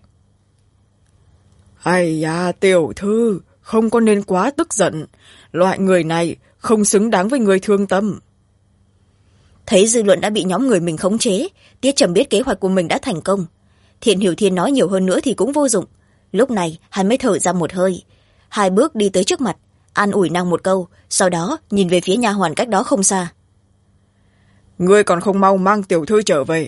Ai da, tiểu thư, không có nên quá tức giận. Loại người này không xứng đáng với người thương tâm. Thấy dư luận đã bị nhóm người mình khống chế, Tiết Trầm biết kế hoạch của mình đã thành công. Thiện Hiểu Thiên nói nhiều hơn nữa thì cũng vô dụng. Lúc này hắn mới thở ra một hơi, 2 bước đi tới trước mặt, an ủi nàng một câu, sau đó nhìn về phía nha hoàn cách đó không xa. Ngươi còn không mau mang tiểu thư trở về.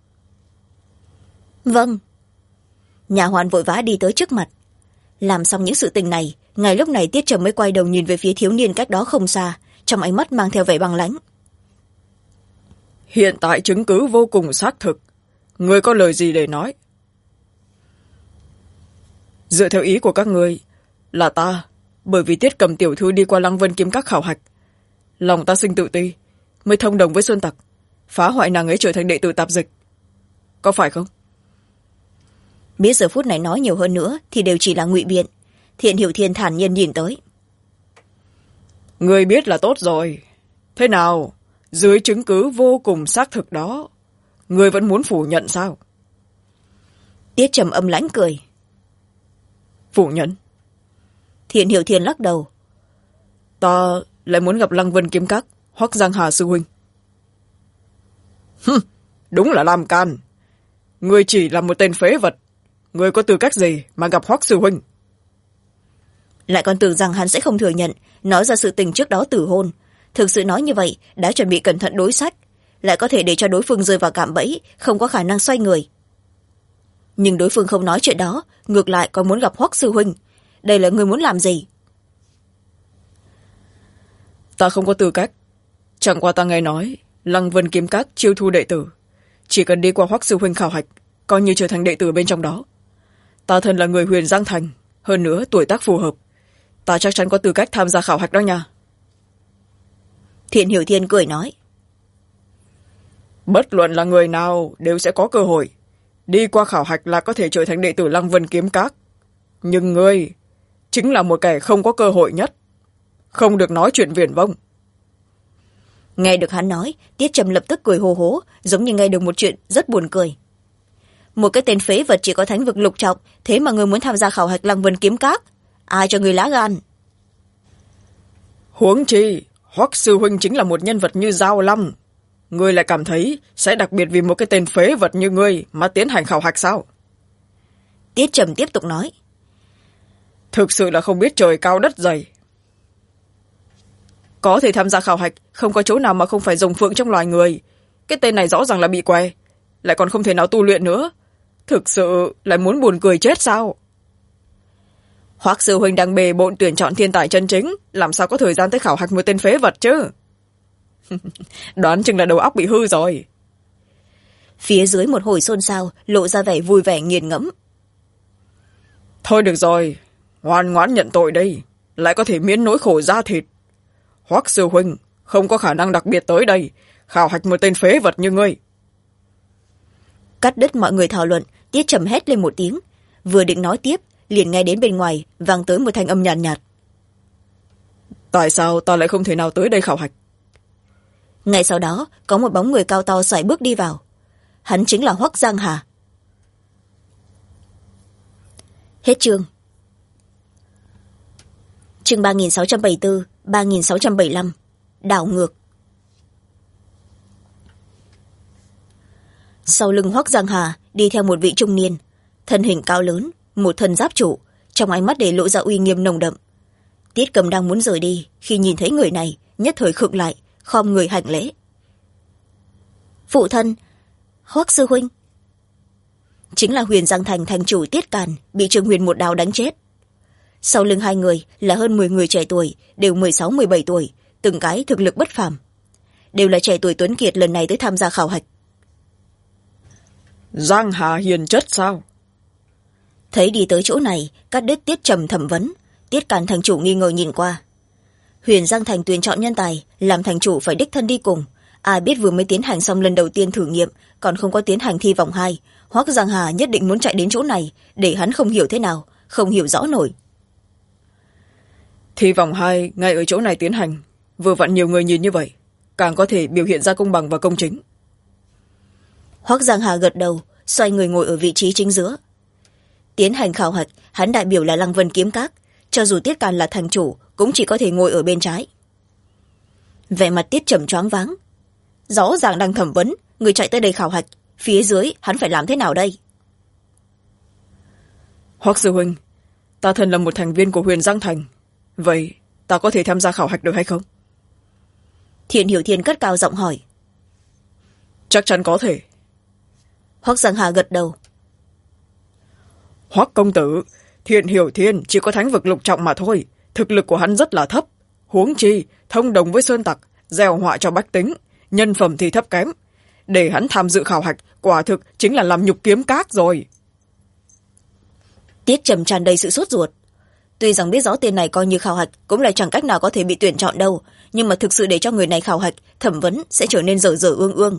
Vâng. Nha hoàn vội vã đi tới trước mặt. Làm xong những sự tình này, ngay lúc này Tiết Trầm mới quay đầu nhìn về phía thiếu niên cách đó không xa, trong ánh mắt mang theo vẻ băng lãnh. Hiện tại chứng cứ vô cùng xác thực, ngươi có lời gì để nói? Dựa theo ý của các ngươi, là ta, bởi vì Tiết Cầm tiểu thư đi qua Lăng Vân Kiếm Các khảo hạch, lòng ta sinh tự ti, mới thông đồng với sơn tặc, phá hoại nàng ấy trở thành đệ tử tạp dịch. Có phải không? Biết giờ phút này nói nhiều hơn nữa thì đều chỉ là ngụy biện. Thiện Hiểu Thiên thản nhiên nhìn tới. Ngươi biết là tốt rồi. Thế nào, dưới chứng cứ vô cùng xác thực đó, ngươi vẫn muốn phủ nhận sao? Tiết Trầm âm lãnh cười. Phủ nhận? Thiện Hiểu Thiên lắc đầu. Ta lại muốn gặp Lăng Vân Kiếm Các, Hoắc Giang Hà sư huynh. Đúng là làm can. Ngươi chỉ là một tên phế vật. Ngươi có tư cách gì mà gặp Hoắc sư huynh? Lại còn tưởng rằng hắn sẽ không thừa nhận, nói ra sự tình trước đó tử hôn. Thực sự nói như vậy, đã chuẩn bị cẩn thận đối sách, lại có thể để cho đối phương rơi vào cạm bẫy, không có khả năng xoay người. Nhưng đối phương không nói chuyện đó, ngược lại còn muốn gặp Hoắc sư huynh. Đây là người muốn làm gì? Ta không có tư cách. Chẳng qua ta nghe nói Lăng Vân Kiếm Các chiêu thu đệ tử, chỉ cần đi qua Hoắc sư huynh khảo hạch, coi như trở thành đệ tử bên trong đó. Ta thân là người Huyền Giang Thành, hơn nữa tuổi tác phù hợp, ta chắc chắn có tư cách tham gia khảo hạch đó nha. Thiện Hiểu Thiên cười nói. Bất luận là người nào đều sẽ có cơ hội đi qua khảo hạch là có thể trở thành đệ tử Lăng Vân Kiếm Các, nhưng ngươi chính là một kẻ không có cơ hội nhất, không được nói chuyện viển vông. Nghe được hắn nói, Tiết Trầm lập tức cười hô hố, giống như nghe được một chuyện rất buồn cười. Một cái tên phế vật chỉ có thánh vực lục trọng, thế mà người muốn tham gia khảo hạch Lăng Vân Kiếm Các, ai cho người lá gan? Huống chi Hoắc sư huynh chính là một nhân vật như Giao Long, ngươi lại cảm thấy sẽ đặc biệt vì một cái tên phế vật như ngươi mà tiến hành khảo hạch sao? Tiết Trầm tiếp tục nói. Thực sự là không biết trời cao đất dày. Có thể tham gia khảo hạch, không có chỗ nào mà không phải rồng phượng trong loài người. Cái tên này rõ ràng là bị què, lại còn không thể nào tu luyện nữa. Thực sự lại muốn buồn cười chết sao? Hoắc sư huynh đang bề bộn tuyển chọn thiên tài chân chính, làm sao có thời gian tới khảo hạch một tên phế vật chứ? Đoán chừng là đầu óc bị hư rồi. Phía dưới một hồi xôn xao, lộ ra vẻ vui vẻ nghiền ngẫm. Thôi được rồi, ngoan ngoãn nhận tội đây, lại có thể miễn nỗi khổ da thịt. Hoắc sư huynh không có khả năng đặc biệt tới đây khảo hạch một tên phế vật như ngươi. Cắt đứt mọi người thảo luận, Tiết Trầm hét lên một tiếng, vừa định nói tiếp, liền nghe đến bên ngoài vang tới một thanh âm nhàn nhạt. Tại sao ta lại không thể nào tới đây khảo hạch? Ngay sau đó có một bóng người cao to sải bước đi vào. Hắn chính là Hoắc Giang Hà. Hết chương. Chương 3674, 3675. Đảo ngược. Sau lưng Hoắc Giang Hà đi theo một vị trung niên, thân hình cao lớn, một thân giáp trụ, trong ánh mắt để lộ ra uy nghiêm nồng đậm. Tiết Cầm đang muốn rời đi, khi nhìn thấy người này nhất thời khựng lại, khom người hành lễ. Phụ thân, Hoắc sư huynh. Chính là Huyền Giang Thành thành chủ Tiết Càn, bị Trương Huyền một đao đánh chết. Sau lưng hai người là hơn 10 người trẻ tuổi, đều 16-17 tuổi, từng cái thực lực bất phàm, đều là trẻ tuổi tuấn kiệt lần này tới tham gia khảo hạch. Giang Hà hiền chất sao? Thấy đi tới chỗ này, cắt đứt Tiết Trầm thẩm vấn, Tiết Càn thành chủ nghi ngờ nhìn qua. Huyền Giang Thành tuyển chọn nhân tài, làm thành chủ phải đích thân đi cùng. Ai biết vừa mới tiến hành xong lần đầu tiên thử nghiệm, còn không có tiến hành thi vòng 2, Hoắc Giang Hà nhất định muốn chạy đến chỗ này, để hắn không hiểu thế nào, không hiểu rõ nổi. Thi vòng 2 ngay ở chỗ này tiến hành, vừa vặn nhiều người nhìn như vậy, càng có thể biểu hiện ra công bằng và công chính. Hoắc Giang Hà gật đầu, xoay người ngồi ở vị trí chính giữa. Tiến hành khảo hạch, hắn đại biểu là Lăng Vân Kiếm Các, cho dù Tiết Càn là thành chủ, cũng chỉ có thể ngồi ở bên trái. Vẻ mặt Tiết Trầm choáng váng. Rõ ràng đang thẩm vấn, người chạy tới đây khảo hạch, phía dưới hắn phải làm thế nào đây? Hoắc sư huynh, ta thân là một thành viên của Huyền Giang Thành, vậy ta có thể tham gia khảo hạch được hay không? Thiện Hiểu Thiên cất cao giọng hỏi. Chắc chắn có thể. Hoắc Giang Hà gật đầu. Hoắc công tử, Thiện Hiểu Thiên chỉ có thánh vực lục trọng mà thôi, thực lực của hắn rất là thấp, huống chi thông đồng với sơn tặc, gieo họa cho bách tính, nhân phẩm thì thấp kém, để hắn tham dự khảo hạch quả thực chính là làm nhục Kiếm Các rồi. Tiết Trầm tràn đầy sự sốt ruột. Tuy rằng biết rõ tên này coi như khảo hạch cũng là chẳng cách nào có thể bị tuyển chọn đâu, nhưng mà thực sự để cho người này khảo hạch, thẩm vấn sẽ trở nên dở dở ương ương.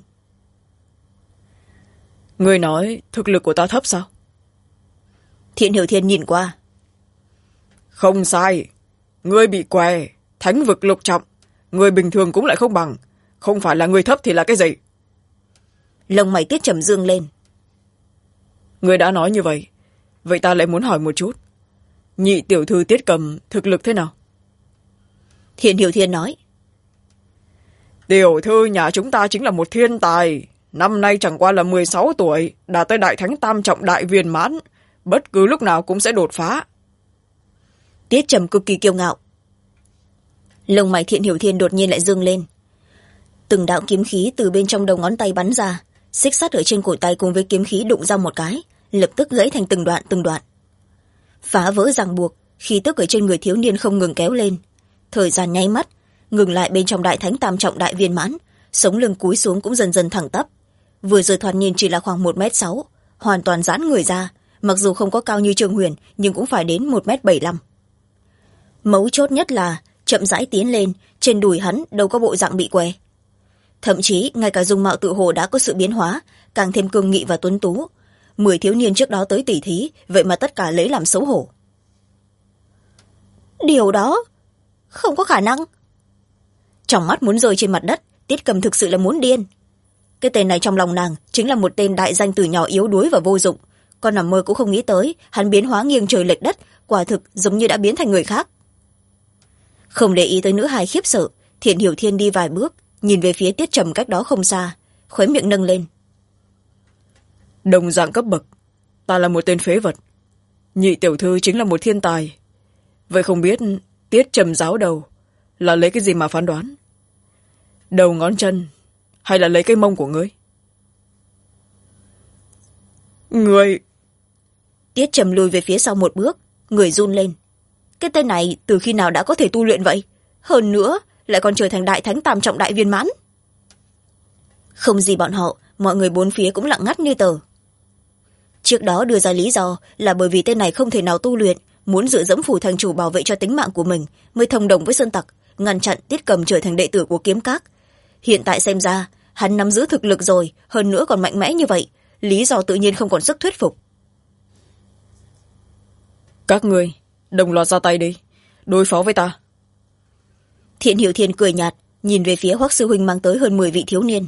Ngươi nói thực lực của ta thấp sao? Thiện Hiểu Thiên nhìn qua. Không sai, ngươi bị què, thánh vực lục trọng, người bình thường cũng lại không bằng, không phải là người thấp thì là cái gì? Lông mày Tiết Trầm dương lên. Ngươi đã nói như vậy, vậy ta lại muốn hỏi một chút, nhị tiểu thư Tiết Cầm thực lực thế nào? Thiện Hiểu Thiên nói. Tiểu thư nhà chúng ta chính là một thiên tài. Năm nay chẳng qua là 16 tuổi, đã tới đại thánh tam trọng đại viên mãn. Bất cứ lúc nào cũng sẽ đột phá. Tiết Trầm cực kỳ kiêu ngạo. Lông mày Thiện Hiểu Thiên đột nhiên lại dương lên. Từng đạo kiếm khí từ bên trong đầu ngón tay bắn ra, xích sắt ở trên cổ tay cùng với kiếm khí đụng ra một cái, lập tức gãy thành từng đoạn từng đoạn. Phá vỡ ràng buộc, khí tức ở trên người thiếu niên không ngừng kéo lên. Thời gian nháy mắt, ngừng lại bên trong đại thánh tam trọng đại viên mãn, sống lưng cúi xuống cũng dần dần thẳng tắp. Vừa rồi thoạt nhìn chỉ là khoảng 1m6, hoàn toàn giãn người ra, mặc dù không có cao như Trương Huyền nhưng cũng phải đến 1m75. Mấu chốt nhất là chậm rãi tiến lên, trên đùi hắn đâu có bộ dạng bị què. Thậm chí ngay cả dung mạo tự hồ đã có sự biến hóa, càng thêm cương nghị và tuấn tú. 10 thiếu niên trước đó tới tỉ thí, vậy mà tất cả lấy làm xấu hổ. Điều đó không có khả năng. Trong mắt muốn rơi trên mặt đất, Tiết Cầm thực sự là muốn điên. Cái tên này trong lòng nàng chính là một tên đại danh từ nhỏ yếu đuối và vô dụng. Con nằm mơ cũng không nghĩ tới hắn biến hóa nghiêng trời lệch đất, quả thực giống như đã biến thành người khác. Không để ý tới nữ hài khiếp sợ, Thiện Hiểu Thiên đi vài bước, nhìn về phía Tiết Trầm cách đó không xa, khóe miệng nâng lên. Đồng dạng cấp bậc, ta là một tên phế vật. Nhị tiểu thư chính là một thiên tài. Vậy không biết Tiết Trầm giáo đầu là lấy cái gì mà phán đoán? Đầu ngón chân hay là lấy cái mông của ngươi? Người... Tiết Trầm lùi về phía sau một bước, người run lên. Cái tên này từ khi nào đã có thể tu luyện vậy? Hơn nữa lại còn trở thành đại thánh tam trọng đại viên mãn. Không gì bọn họ, mọi người bốn phía cũng lặng ngắt như tờ. Trước đó đưa ra lý do là bởi vì tên này không thể nào tu luyện, muốn dựa dẫm phủ thành chủ bảo vệ cho tính mạng của mình, mới thông đồng với sơn tặc, ngăn chặn Tiết Cầm trở thành đệ tử của kiếm các. Hiện tại xem ra hắn nắm giữ thực lực rồi, hơn nữa còn mạnh mẽ như vậy, lý do tự nhiên không còn sức thuyết phục. Các ngươi đồng loạt ra tay đi, đối phó với ta. Thiện Hiểu Thiên cười nhạt, nhìn về phía Hoắc sư huynh mang tới hơn 10 vị thiếu niên.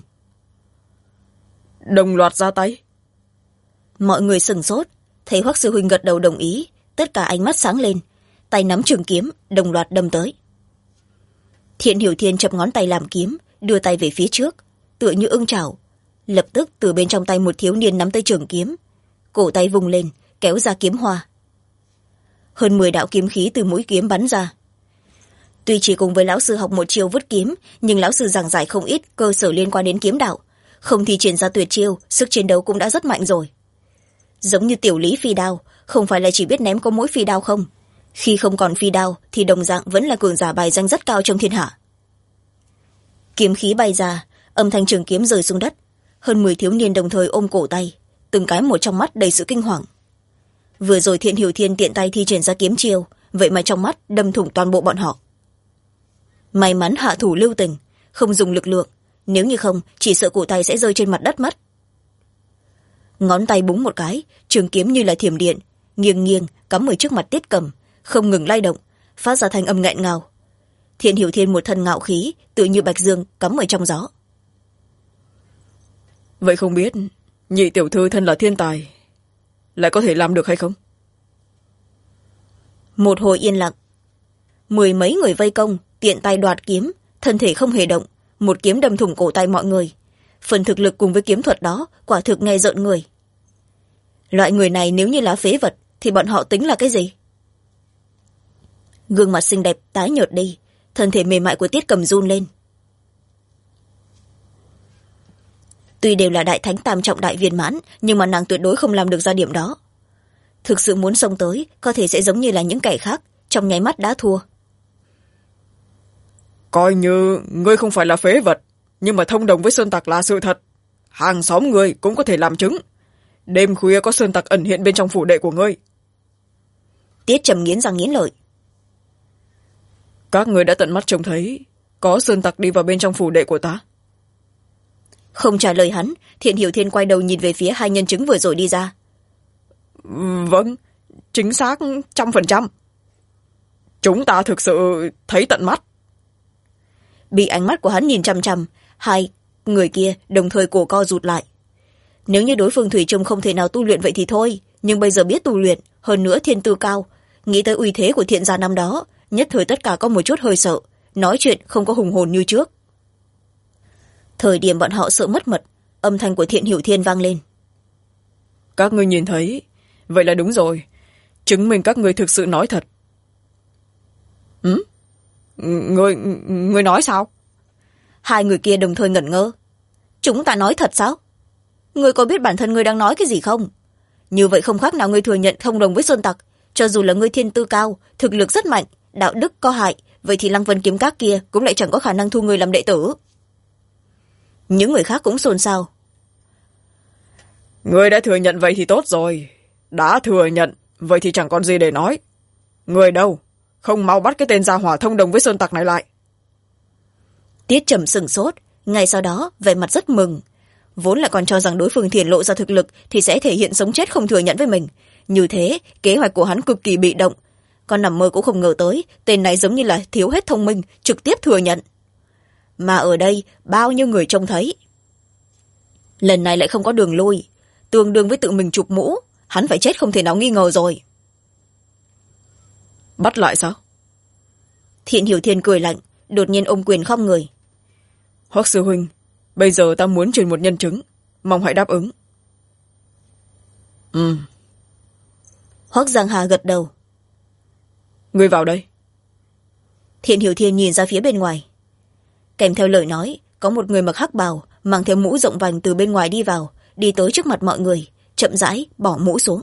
Đồng loạt ra tay? Mọi người sửng sốt, thấy Hoắc sư huynh gật đầu đồng ý, tất cả ánh mắt sáng lên, tay nắm trường kiếm đồng loạt đâm tới. Thiện Hiểu Thiên chập ngón tay làm kiếm, đưa tay về phía trước, tựa như ưng chảo. Lập tức từ bên trong tay một thiếu niên nắm tay trường kiếm, cổ tay vùng lên kéo ra kiếm hoa. Hơn 10 đạo kiếm khí từ mũi kiếm bắn ra. Tuy chỉ cùng với lão sư học một chiêu vứt kiếm, nhưng lão sư giảng giải không ít cơ sở liên quan đến kiếm đạo, không thi triển ra tuyệt chiêu, sức chiến đấu cũng đã rất mạnh rồi. Giống như Tiểu Lý phi đao, không phải là chỉ biết ném có mỗi phi đao không, khi không còn phi đao thì đồng dạng vẫn là cường giả bài danh rất cao trong thiên hạ. Kiếm khí bay ra, âm thanh trường kiếm rơi xuống đất, hơn 10 thiếu niên đồng thời ôm cổ tay, từng cái một trong mắt đầy sự kinh hoàng. Vừa rồi Thiện Hiểu Thiên tiện tay thi triển ra kiếm chiêu, vậy mà trong mắt đâm thủng toàn bộ bọn họ. May mắn hạ thủ lưu tình, không dùng lực lượng, nếu như không chỉ sợ cổ tay sẽ rơi trên mặt đất mất. Ngón tay búng một cái, trường kiếm như là thiểm điện, nghiêng nghiêng cắm ở trước mặt Tiết Cầm, không ngừng lay động, phát ra thanh âm nghẹn ngào. Thiện Hiểu Thiên một thân ngạo khí, tự như bạch dương cắm ở trong gió. Vậy không biết nhị tiểu thư thân là thiên tài, lại có thể làm được hay không? Một hồi yên lặng, 10 mấy người vây công, tiện tay đoạt kiếm, thân thể không hề động, một kiếm đâm thủng cổ tay mọi người. Phần thực lực cùng với kiếm thuật đó quả thực nghe rợn người. Loại người này nếu như là phế vật thì bọn họ tính là cái gì? Gương mặt xinh đẹp tái nhợt đi, thân thể mềm mại của Tiết Cầm run lên. Tuy đều là đại thánh tam trọng đại viên mãn, nhưng mà nàng tuyệt đối không làm được ra điểm đó. Thực sự muốn xông tới, có thể sẽ giống như là những kẻ khác, trong nháy mắt đã thua. Coi như ngươi không phải là phế vật, nhưng mà thông đồng với sơn tặc là sự thật. Hàng xóm ngươi cũng có thể làm chứng. Đêm khuya có sơn tặc ẩn hiện bên trong phủ đệ của ngươi. Tiết Trầm nghiến răng nghiến lợi. Các ngươi đã tận mắt trông thấy có sơn tặc đi vào bên trong phủ đệ của ta? Không trả lời hắn, Thiện Hiểu Thiên quay đầu nhìn về phía hai nhân chứng vừa rồi đi ra. Vâng, chính xác 100%. Chúng ta thực sự thấy tận mắt. Bị ánh mắt của hắn nhìn chằm chằm, hai người kia đồng thời cổ co rụt lại. Nếu như đối phương thủy chung không thể nào tu luyện vậy thì thôi, nhưng bây giờ biết tu luyện, hơn nữa thiên tư cao, nghĩ tới uy thế của Thiện gia năm đó, nhất thời tất cả có một chút hơi sợ, nói chuyện không có hùng hồn như trước. Thời điểm bọn họ sợ mất mật, âm thanh của Thiện Hiểu Thiên vang lên. Các ngươi nhìn thấy, vậy là đúng rồi, chứng minh các ngươi thực sự nói thật. Ngươi nói sao? Hai người kia đồng thời ngẩn ngơ. Chúng ta nói thật sao? Ngươi có biết bản thân ngươi đang nói cái gì không? Như vậy không khác nào ngươi thừa nhận thông đồng với sơn tặc. Cho dù là ngươi thiên tư cao, thực lực rất mạnh, đạo đức có hại, vậy thì Lăng Vân Kiếm Các kia cũng lại chẳng có khả năng thu ngươi làm đệ tử. Những người khác cũng xôn xao. Ngươi đã thừa nhận vậy thì tốt rồi. Đã thừa nhận, vậy thì chẳng còn gì để nói. Ngươi đâu? Không mau bắt cái tên gia hỏa thông đồng với sơn tặc này lại. Tiết Trầm sửng sốt, ngay sau đó vẻ mặt rất mừng. Vốn là còn cho rằng đối phương thiển lộ ra thực lực thì sẽ thể hiện sống chết không thừa nhận với mình. Như thế, kế hoạch của hắn cực kỳ bị động. Còn nằm mơ cũng không ngờ tới, tên này giống như là thiếu hết thông minh, trực tiếp thừa nhận. Mà ở đây, bao nhiêu người trông thấy. Lần này lại không có đường lui, tương đương với tự mình chụp mũ, hắn phải chết không thể nào nghi ngờ rồi. Bắt lại sao? Thiện Hiểu Thiên cười lạnh, đột nhiên ôm quyền khom người. Hoắc sư huynh, bây giờ ta muốn truyền một nhân chứng, mong hãy đáp ứng. Hoắc Giang Hà gật đầu. Ngươi vào đây. Thiện Hiểu Thiên nhìn ra phía bên ngoài. Kèm theo lời nói, có một người mặc hắc bào, mang theo mũ rộng vành từ bên ngoài đi vào, đi tới trước mặt mọi người, chậm rãi bỏ mũ xuống.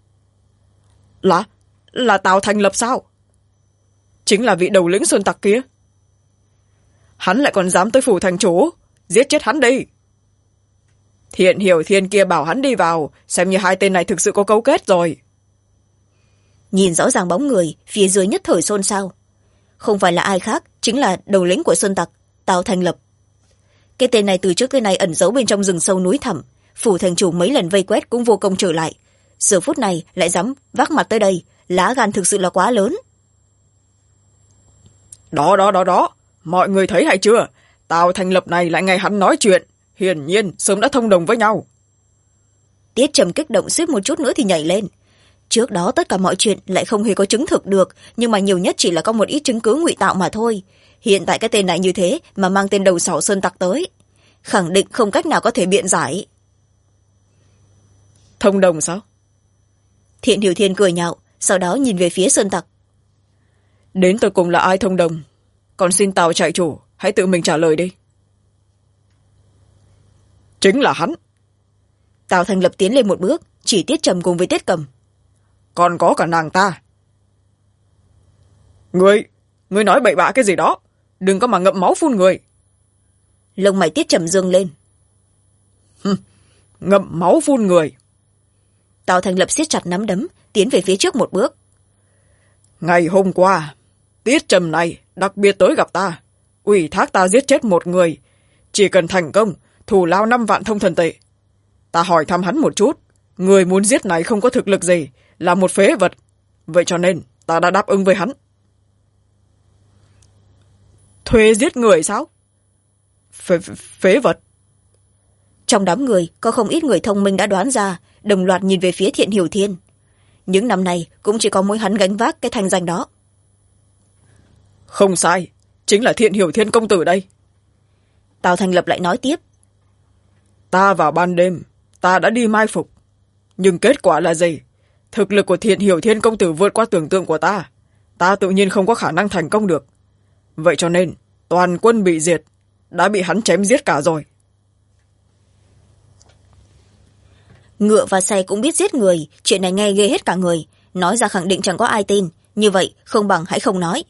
Là Tào Thành Lập sao? Chính là vị đầu lĩnh sơn tặc kia. Hắn lại còn dám tới phủ thành chủ, giết chết hắn đi. Thiện Hiểu Thiên kia bảo hắn đi vào, xem như hai tên này thực sự có cấu kết rồi. Nhìn rõ ràng bóng người, phía dưới nhất thời xôn xao. Không phải là ai khác, chính là đầu lĩnh của sơn tặc, Tào Thành Lập. Cái tên này từ trước tới nay ẩn giấu bên trong rừng sâu núi thẳm, phủ thành chủ mấy lần vây quét cũng vô công trở lại. Giờ phút này lại dám vác mặt tới đây, lá gan thực sự là quá lớn. Đó, mọi người thấy hay chưa? Tào Thành Lập này lại ngày hắn nói chuyện, hiển nhiên sớm đã thông đồng với nhau. Tiết Trầm kích động suýt một chút nữa thì nhảy lên. Trước đó tất cả mọi chuyện lại không hề có chứng thực được, nhưng mà nhiều nhất chỉ là có một ít chứng cứ ngụy tạo mà thôi. Hiện tại cái tên này như thế mà mang tên đầu sỏ sơn tặc tới, khẳng định không cách nào có thể biện giải. Thông đồng sao? Thiện Hiểu Thiên cười nhạo, sau đó nhìn về phía sơn tặc. Đến tận cùng là ai thông đồng? Còn xin Tào trại chủ hãy tự mình trả lời đi. Chính là hắn. Tào Thành Lập tiến lên một bước, chỉ Tiết Trầm cùng với Tiết Cầm. Còn có cả nàng ta. Ngươi nói bậy bạ cái gì đó, đừng có mà ngậm máu phun người. Lông mày Tiết Trầm dương lên. Ngậm máu phun người. Tào Thành Lập siết chặt nắm đấm, tiến về phía trước một bước. Ngày hôm qua, Tiết Trầm này đặc biệt tới gặp ta, ủy thác ta giết chết một người, chỉ cần thành công thù lao 5 vạn thông thần tệ. Ta hỏi thăm hắn một chút, người muốn giết này không có thực lực gì, là một phế vật, vậy cho nên ta đã đáp ứng với hắn. Thuê giết người sao? Phế vật. Trong đám người có không ít người thông minh đã đoán ra, đồng loạt nhìn về phía Thiện Hiểu Thiên. Những năm này cũng chỉ có mỗi hắn gánh vác cái thanh danh đó. Không sai, chính là Thiện Hiểu Thiên công tử đây. Tào Thành Lập lại nói tiếp. Ta vào ban đêm, ta đã đi mai phục, nhưng kết quả là gì? Thực lực của Thiện Hiểu Thiên công tử vượt qua tưởng tượng của ta, ta tự nhiên không có khả năng thành công được. Vậy cho nên toàn quân bị diệt, đã bị hắn chém giết cả rồi. Ngựa và xe cũng biết giết người, chuyện này nghe ghê hết cả người, nói ra khẳng định chẳng có ai tin, như vậy không bằng hãy không nói.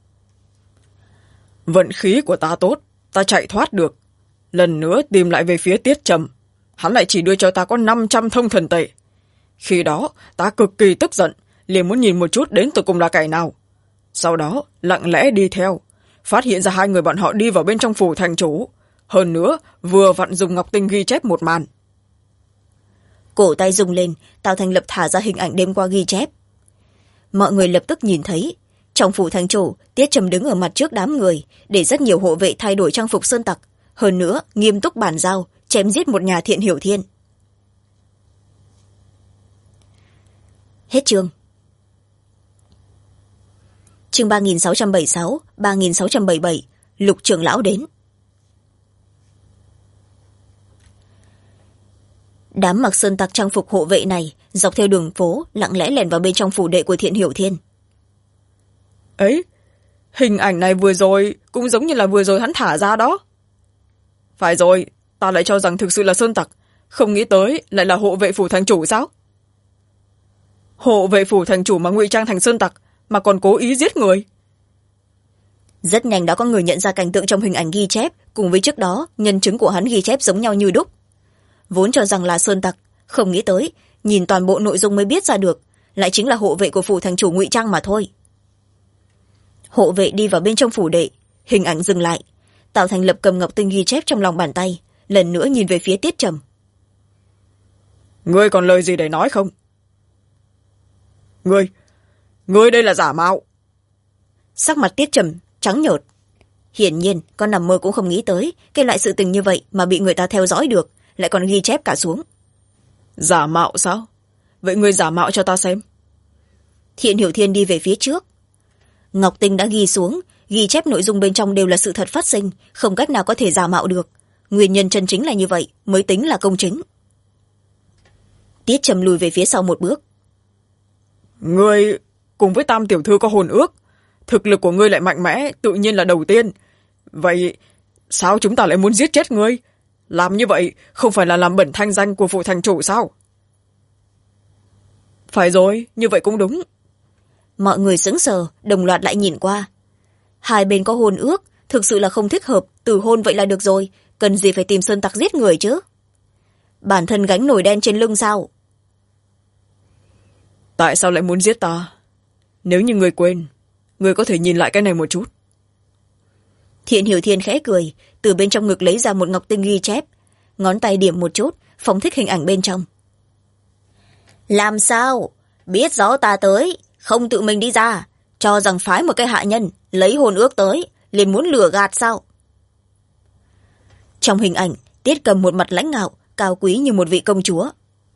Vận khí của ta tốt, ta chạy thoát được, lần nữa tìm lại về phía Tiết Trầm, hắn lại chỉ đưa cho ta có 500 thông thần tệ. Khi đó ta cực kỳ tức giận, liền muốn nhìn một chút đến tụi cùng là kẻ nào. Sau đó lặng lẽ đi theo, phát hiện ra hai người bọn họ đi vào bên trong phủ thành chủ, hơn nữa vừa vặn dùng ngọc tinh ghi chép một màn. Cổ tay rung lên, Tào Thành Lập thả ra hình ảnh đêm qua ghi chép. Mọi người lập tức nhìn thấy, trong phủ thành chủ, Tiết Trầm đứng ở mặt trước đám người, để rất nhiều hộ vệ thay đổi trang phục sơn tặc, hơn nữa nghiêm túc bàn giao, chém giết một nhà Thiện Hiểu Thiên. Hết chương. Chương 3676, 3677, Lục trưởng lão đến. Đám mặc sơn tặc trang phục hộ vệ này dọc theo đường phố lặng lẽ lẻn vào bên trong phủ đệ của Thiện Hiểu Thiên. Ấy, hình ảnh này vừa rồi cũng giống như là vừa rồi hắn thả ra đó. Phải rồi, ta lại cho rằng thực sự là sơn tặc, không nghĩ tới lại là hộ vệ phủ thành chủ sao? Hộ vệ phủ thành chủ mà ngụy trang thành sơn tặc mà còn cố ý giết người. Rất nhanh đã có người nhận ra cảnh tượng trong hình ảnh ghi chép cùng với trước đó nhân chứng của hắn ghi chép giống nhau như đúc. Vốn cho rằng là sơn tặc, không nghĩ tới nhìn toàn bộ nội dung mới biết ra được lại chính là hộ vệ của phủ thành chủ ngụy trang mà thôi. Hộ vệ đi vào bên trong phủ đệ, hình ảnh dừng lại. Tào Thành Lập cầm ngọc tinh ghi chép trong lòng bàn tay, lần nữa nhìn về phía Tiết Trầm. Ngươi còn lời gì để nói không? Ngươi đây là giả mạo. Sắc mặt Tiết Trầm trắng nhợt. Hiển nhiên con nằm mơ cũng không nghĩ tới cái loại sự tình như vậy mà bị người ta theo dõi được, lại còn ghi chép cả xuống. Giả mạo sao? Vậy ngươi giả mạo cho ta xem. Thiện Hiểu Thiên đi về phía trước. Ngọc tinh đã ghi xuống, ghi chép nội dung bên trong đều là sự thật phát sinh, không cách nào có thể giả mạo được. Nguyên nhân chân chính là như vậy mới tính là công chính. Tiết Trầm lùi về phía sau một bước. Ngươi cùng với Tam tiểu thư có hôn ước, thực lực của ngươi lại mạnh mẽ, tự nhiên là đầu tiên. Vậy sao chúng ta lại muốn giết chết ngươi? Làm như vậy không phải là làm bẩn thanh danh của phủ thành chủ sao? Phải rồi, như vậy cũng đúng. Mọi người sững sờ, đồng loạt lại nhìn qua. Hai bên có hôn ước, thực sự là không thích hợp, từ hôn vậy là được rồi, cần gì phải tìm sơn tặc giết người chứ? Bản thân gánh nổi đen trên lưng sao? Tại sao lại muốn giết ta? Nếu như người quên, người có thể nhìn lại cái này một chút. Thiện Hiểu Thiên khẽ cười, từ bên trong ngực lấy ra một ngọc tinh ghi chép, ngón tay điểm một chút, phóng thích hình ảnh bên trong. Làm sao? Biết rõ ta tới, không tự mình đi ra, cho rằng phái một cái hạ nhân lấy hôn ước tới, liền muốn lừa gạt sao? Trong hình ảnh, Tiết Cầm một mặt lãnh ngạo, cao quý như một vị công chúa.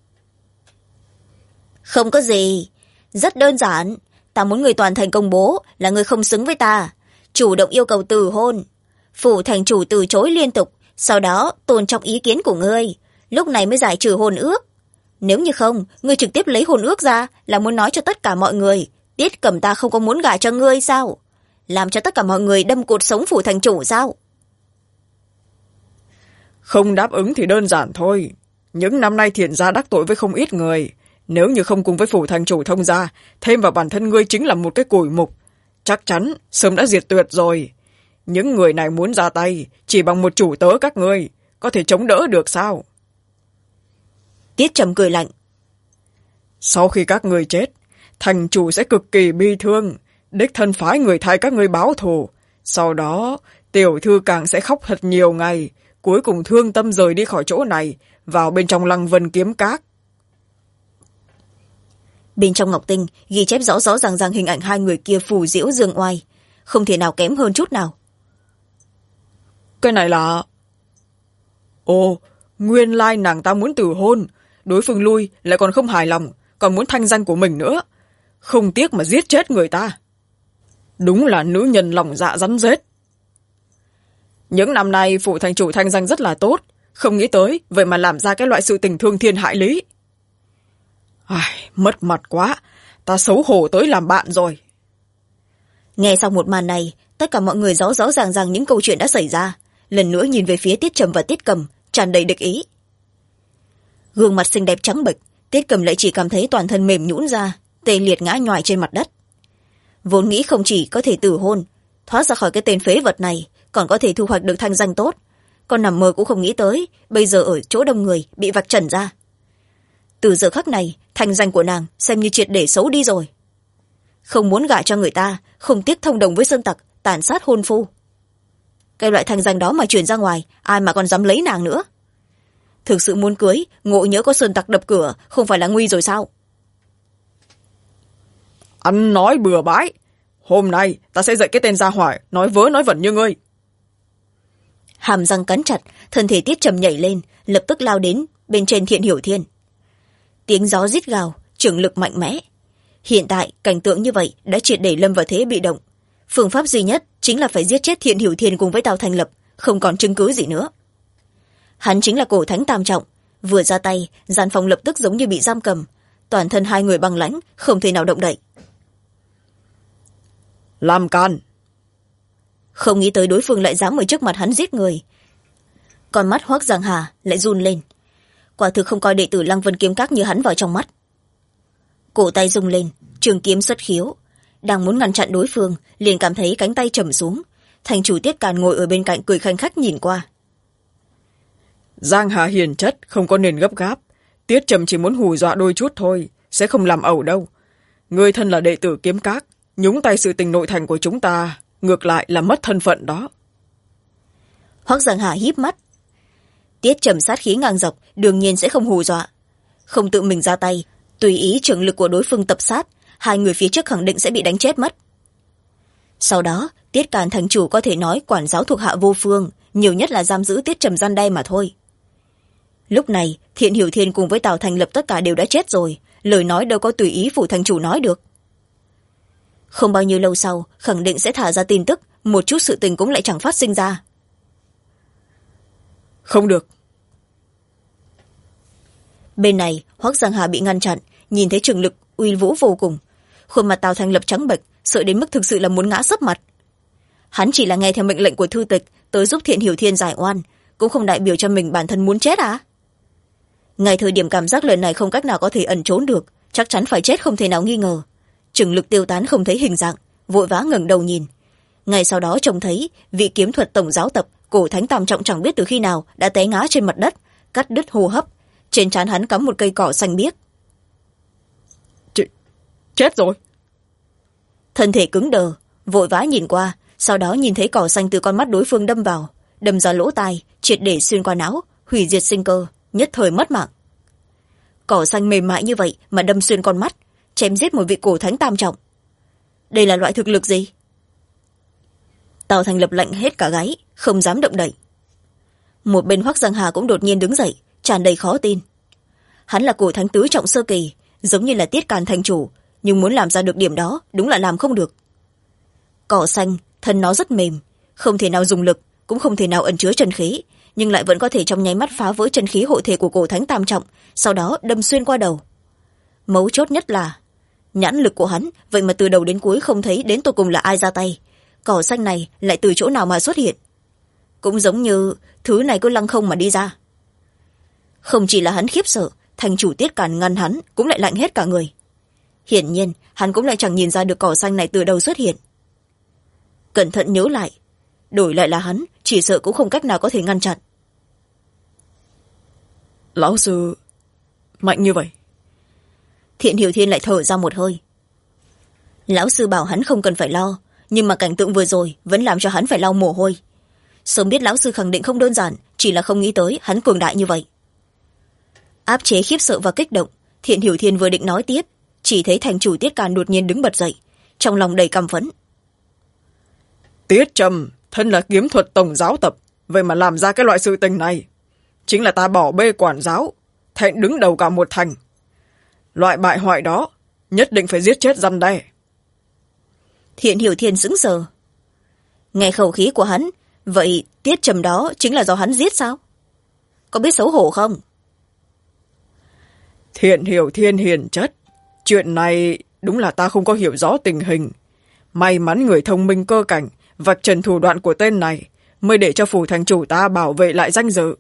Không có gì, rất đơn giản, ta muốn người toàn thành công bố là người không xứng với ta, chủ động yêu cầu từ hôn. Phủ thành chủ từ chối liên tục, sau đó tôn trọng ý kiến của ngươi, lúc này mới giải trừ hôn ước. Nếu như không, ngươi trực tiếp lấy hôn ước ra là muốn nói cho tất cả mọi người, Tiết Cầm ta không có muốn gả cho ngươi sao? Làm cho tất cả mọi người đâm cột sống phủ thành chủ sao? Không đáp ứng thì đơn giản thôi. Những năm nay Thiện gia đắc tội với không ít người. Nếu như không cùng với phủ thành chủ thông gia, thêm vào bản thân ngươi chính là một cái củi mục, chắc chắn sớm đã diệt tuyệt rồi. Những người này muốn ra tay chỉ bằng một chủ tớ các ngươi, có thể chống đỡ được sao? Tiết Trầm cười lạnh. Sau khi các ngươi chết, thành chủ sẽ cực kỳ bi thương, đích thân phái người thay các ngươi báo thù. Sau đó, tiểu thư càng sẽ khóc thật nhiều ngày, cuối cùng thương tâm rời đi khỏi chỗ này, vào bên trong Lăng Vân kiếm cát. Bên trong ngọc tinh ghi chép rõ rõ ràng ràng hình ảnh hai người kia phù diễu dương oai, không thể nào kém hơn chút nào. Cái này là... Ồ, nguyên lai nàng ta muốn từ hôn, đối phương lui lại còn không hài lòng, còn muốn thanh danh của mình nữa, không tiếc mà giết chết người ta. Đúng là nữ nhân lòng dạ rắn rết. Những năm nay phủ thành chủ thanh danh rất là tốt, không nghĩ tới vậy mà làm ra cái loại sự tình thương thiên hại lý. Ai, mất mặt quá, ta xấu hổ tới làm bạn rồi. Nghe xong một màn này, tất cả mọi người rõ rõ ràng ràng những câu chuyện đã xảy ra, lần nữa nhìn về phía Tiết Trầm và Tiết Cầm, tràn đầy địch ý. Gương mặt xinh đẹp trắng bệch, Tiết Cầm lại chỉ cảm thấy toàn thân mềm nhũn ra, tê liệt ngã nhoài trên mặt đất. Vốn nghĩ không chỉ có thể tử hôn, thoát ra khỏi cái tên phế vật này, còn có thể thu hoạch được thanh danh tốt, còn nằm mơ cũng không nghĩ tới bây giờ ở chỗ đông người bị vạch trần ra. Từ giờ khắc này, thanh danh của nàng xem như triệt để xấu đi rồi. Không muốn gả cho người ta, không tiếc thông đồng với sơn tặc, tàn sát hôn phu. Cái loại thanh danh đó mà truyền ra ngoài, ai mà còn dám lấy nàng nữa? Thực sự muốn cưới, ngộ nhỡ có sơn tặc đập cửa, không phải là nguy rồi sao? Ăn nói bừa bãi, hôm nay ta sẽ dạy cái tên gia hỏa nói vớ nói vẩn như ngươi. Hàm răng cắn chặt, thân thể Tiết Trầm nhảy lên, lập tức lao đến bên trên Thiện Hiểu Thiên. Tiếng gió rít gào, trưởng lực mạnh mẽ. Hiện tại cảnh tượng như vậy đã triệt để lâm vào thế bị động. Phương pháp duy nhất chính là phải giết chết Thiện Hiểu Thiên cùng với Tào Thành Lập, không còn chứng cứ gì nữa. Hắn chính là cổ thánh tam trọng, vừa ra tay, gian phòng lập tức giống như bị giam cầm, toàn thân hai người băng lãnh, không thể nào động đậy. Làm can. Không nghĩ tới đối phương lại dám ở trước mặt hắn giết người. Con mắt Hoắc Giang Hà lại run lên, quả thực không coi đệ tử Lăng Vân Kiếm Các như hắn vào trong mắt. Cổ tay rung lên, trường kiếm xuất khiếu, đang muốn ngăn chặn đối phương, liền cảm thấy cánh tay trầm xuống. Thành chủ Tiết Càn ngồi ở bên cạnh cười khanh khách nhìn qua. Giang Hà hiền chất, không có nên gấp gáp. Tiết Trầm chỉ muốn hù dọa đôi chút thôi, sẽ không làm ẩu đâu. Ngươi thân là đệ tử Kiếm Các, nhúng tay sự tình nội thành của chúng ta, ngược lại là mất thân phận đó. Hoắc Giang Hà híp mắt. Tiết Trầm sát khí ngang dọc, đương nhiên sẽ không hù dọa. Không tự mình ra tay, tùy ý trưởng lực của đối phương tập sát, hai người phía trước khẳng định sẽ bị đánh chết mất. Sau đó, Tiết Càn thành chủ có thể nói quản giáo thuộc hạ vô phương, nhiều nhất là giam giữ Tiết Trầm gian đe mà thôi. Lúc này, Thiện Hiểu Thiên cùng với Tào Thành Lập tất cả đều đã chết rồi, lời nói đâu có tùy ý phủ thành chủ nói được. Không bao nhiêu lâu sau, khẳng định sẽ thả ra tin tức, một chút sự tình cũng lại chẳng phát sinh ra. Không được. Bên này, Hoắc Giang Hà bị ngăn chặn, nhìn thấy trường lực uy vũ vô cùng. Khuôn mặt Tào Thành Lập trắng bệch, sợ đến mức thực sự là muốn ngã sấp mặt. Hắn chỉ là nghe theo mệnh lệnh của thư tịch tới giúp Thiện Hiểu Thiên giải oan, cũng không đại biểu cho mình bản thân muốn chết à? Ngay thời điểm cảm giác lần này không cách nào có thể ẩn trốn được, chắc chắn phải chết không thể nào nghi ngờ. Trường lực tiêu tán không thấy hình dạng, vội vã ngẩng đầu nhìn. Ngay sau đó trông thấy vị kiếm thuật tổng giáo tập Cổ Thánh Tam Trọng chẳng biết từ khi nào đã té ngã trên mặt đất, cắt đứt hô hấp. Trên trán hắn cắm một cây cỏ xanh biếc. Chết rồi. Thân thể cứng đờ, vội vã nhìn qua, sau đó nhìn thấy cỏ xanh từ con mắt đối phương đâm vào, đâm ra lỗ tai, triệt để xuyên qua não, hủy diệt sinh cơ, nhất thời mất mạng. Cỏ xanh mềm mại như vậy mà đâm xuyên con mắt, chém giết một vị cổ thánh tam trọng. Đây là loại thực lực gì? Tào Thành Lập lạnh hết cả gáy, không dám động đậy. Một bên Hoắc Giang Hà cũng đột nhiên đứng dậy, tràn đầy khó tin. Hắn là cổ thánh tứ trọng sơ kỳ, giống như là Tiết Càn thành chủ, nhưng muốn làm ra được điểm đó đúng là làm không được. Cỏ xanh, thân nó rất mềm, không thể nào dùng lực, cũng không thể nào ẩn chứa chân khí, nhưng lại vẫn có thể trong nháy mắt phá vỡ chân khí hộ thể của cổ thánh tam trọng, sau đó đâm xuyên qua đầu. Mấu chốt nhất là nhãn lực của hắn, vậy mà từ đầu đến cuối không thấy đến tột cùng là ai ra tay. Cỏ xanh này lại từ chỗ nào mà xuất hiện? Cũng giống như thứ này cứ lăng không mà đi ra. Không chỉ là hắn khiếp sợ, thành chủ Tiết Càn ngăn hắn cũng lại lạnh hết cả người. Hiển nhiên hắn cũng lại chẳng nhìn ra được cỏ xanh này từ đâu xuất hiện. Cẩn thận nhớ lại, đổi lại là hắn, chỉ sợ cũng không cách nào có thể ngăn chặn. Lão sư mạnh như vậy? Thiện Hiểu Thiên lại thở ra một hơi. Lão sư bảo hắn không cần phải lo, nhưng mà cảnh tượng vừa rồi vẫn làm cho hắn phải lau mồ hôi. Sớm biết lão sư khẳng định không đơn giản, chỉ là không nghĩ tới hắn cường đại như vậy. Áp chế khiếp sợ và kích động, Thiện Hiểu Thiên vừa định nói tiếp, chỉ thấy thành chủ Tiết Càn đột nhiên đứng bật dậy, trong lòng đầy căm phẫn. Tiết Trầm, thân là kiếm thuật tổng giáo tập, vậy mà làm ra cái loại sự tình này. Chính là ta bỏ bê quản giáo, thẹn đứng đầu cả một thành. Loại bại hoại đó, nhất định phải giết chết răn đe. Thiện Hiểu Thiên sững sờ. Nghe khẩu khí của hắn, vậy Tiết Trầm đó chính là do hắn giết sao? Có biết xấu hổ không? Thiện Hiểu Thiên hiền chất, chuyện này đúng là ta không có hiểu rõ tình hình. May mắn người thông minh cơ cảnh vạch trần thủ đoạn của tên này, mới để cho phủ thành chủ ta bảo vệ lại danh dự.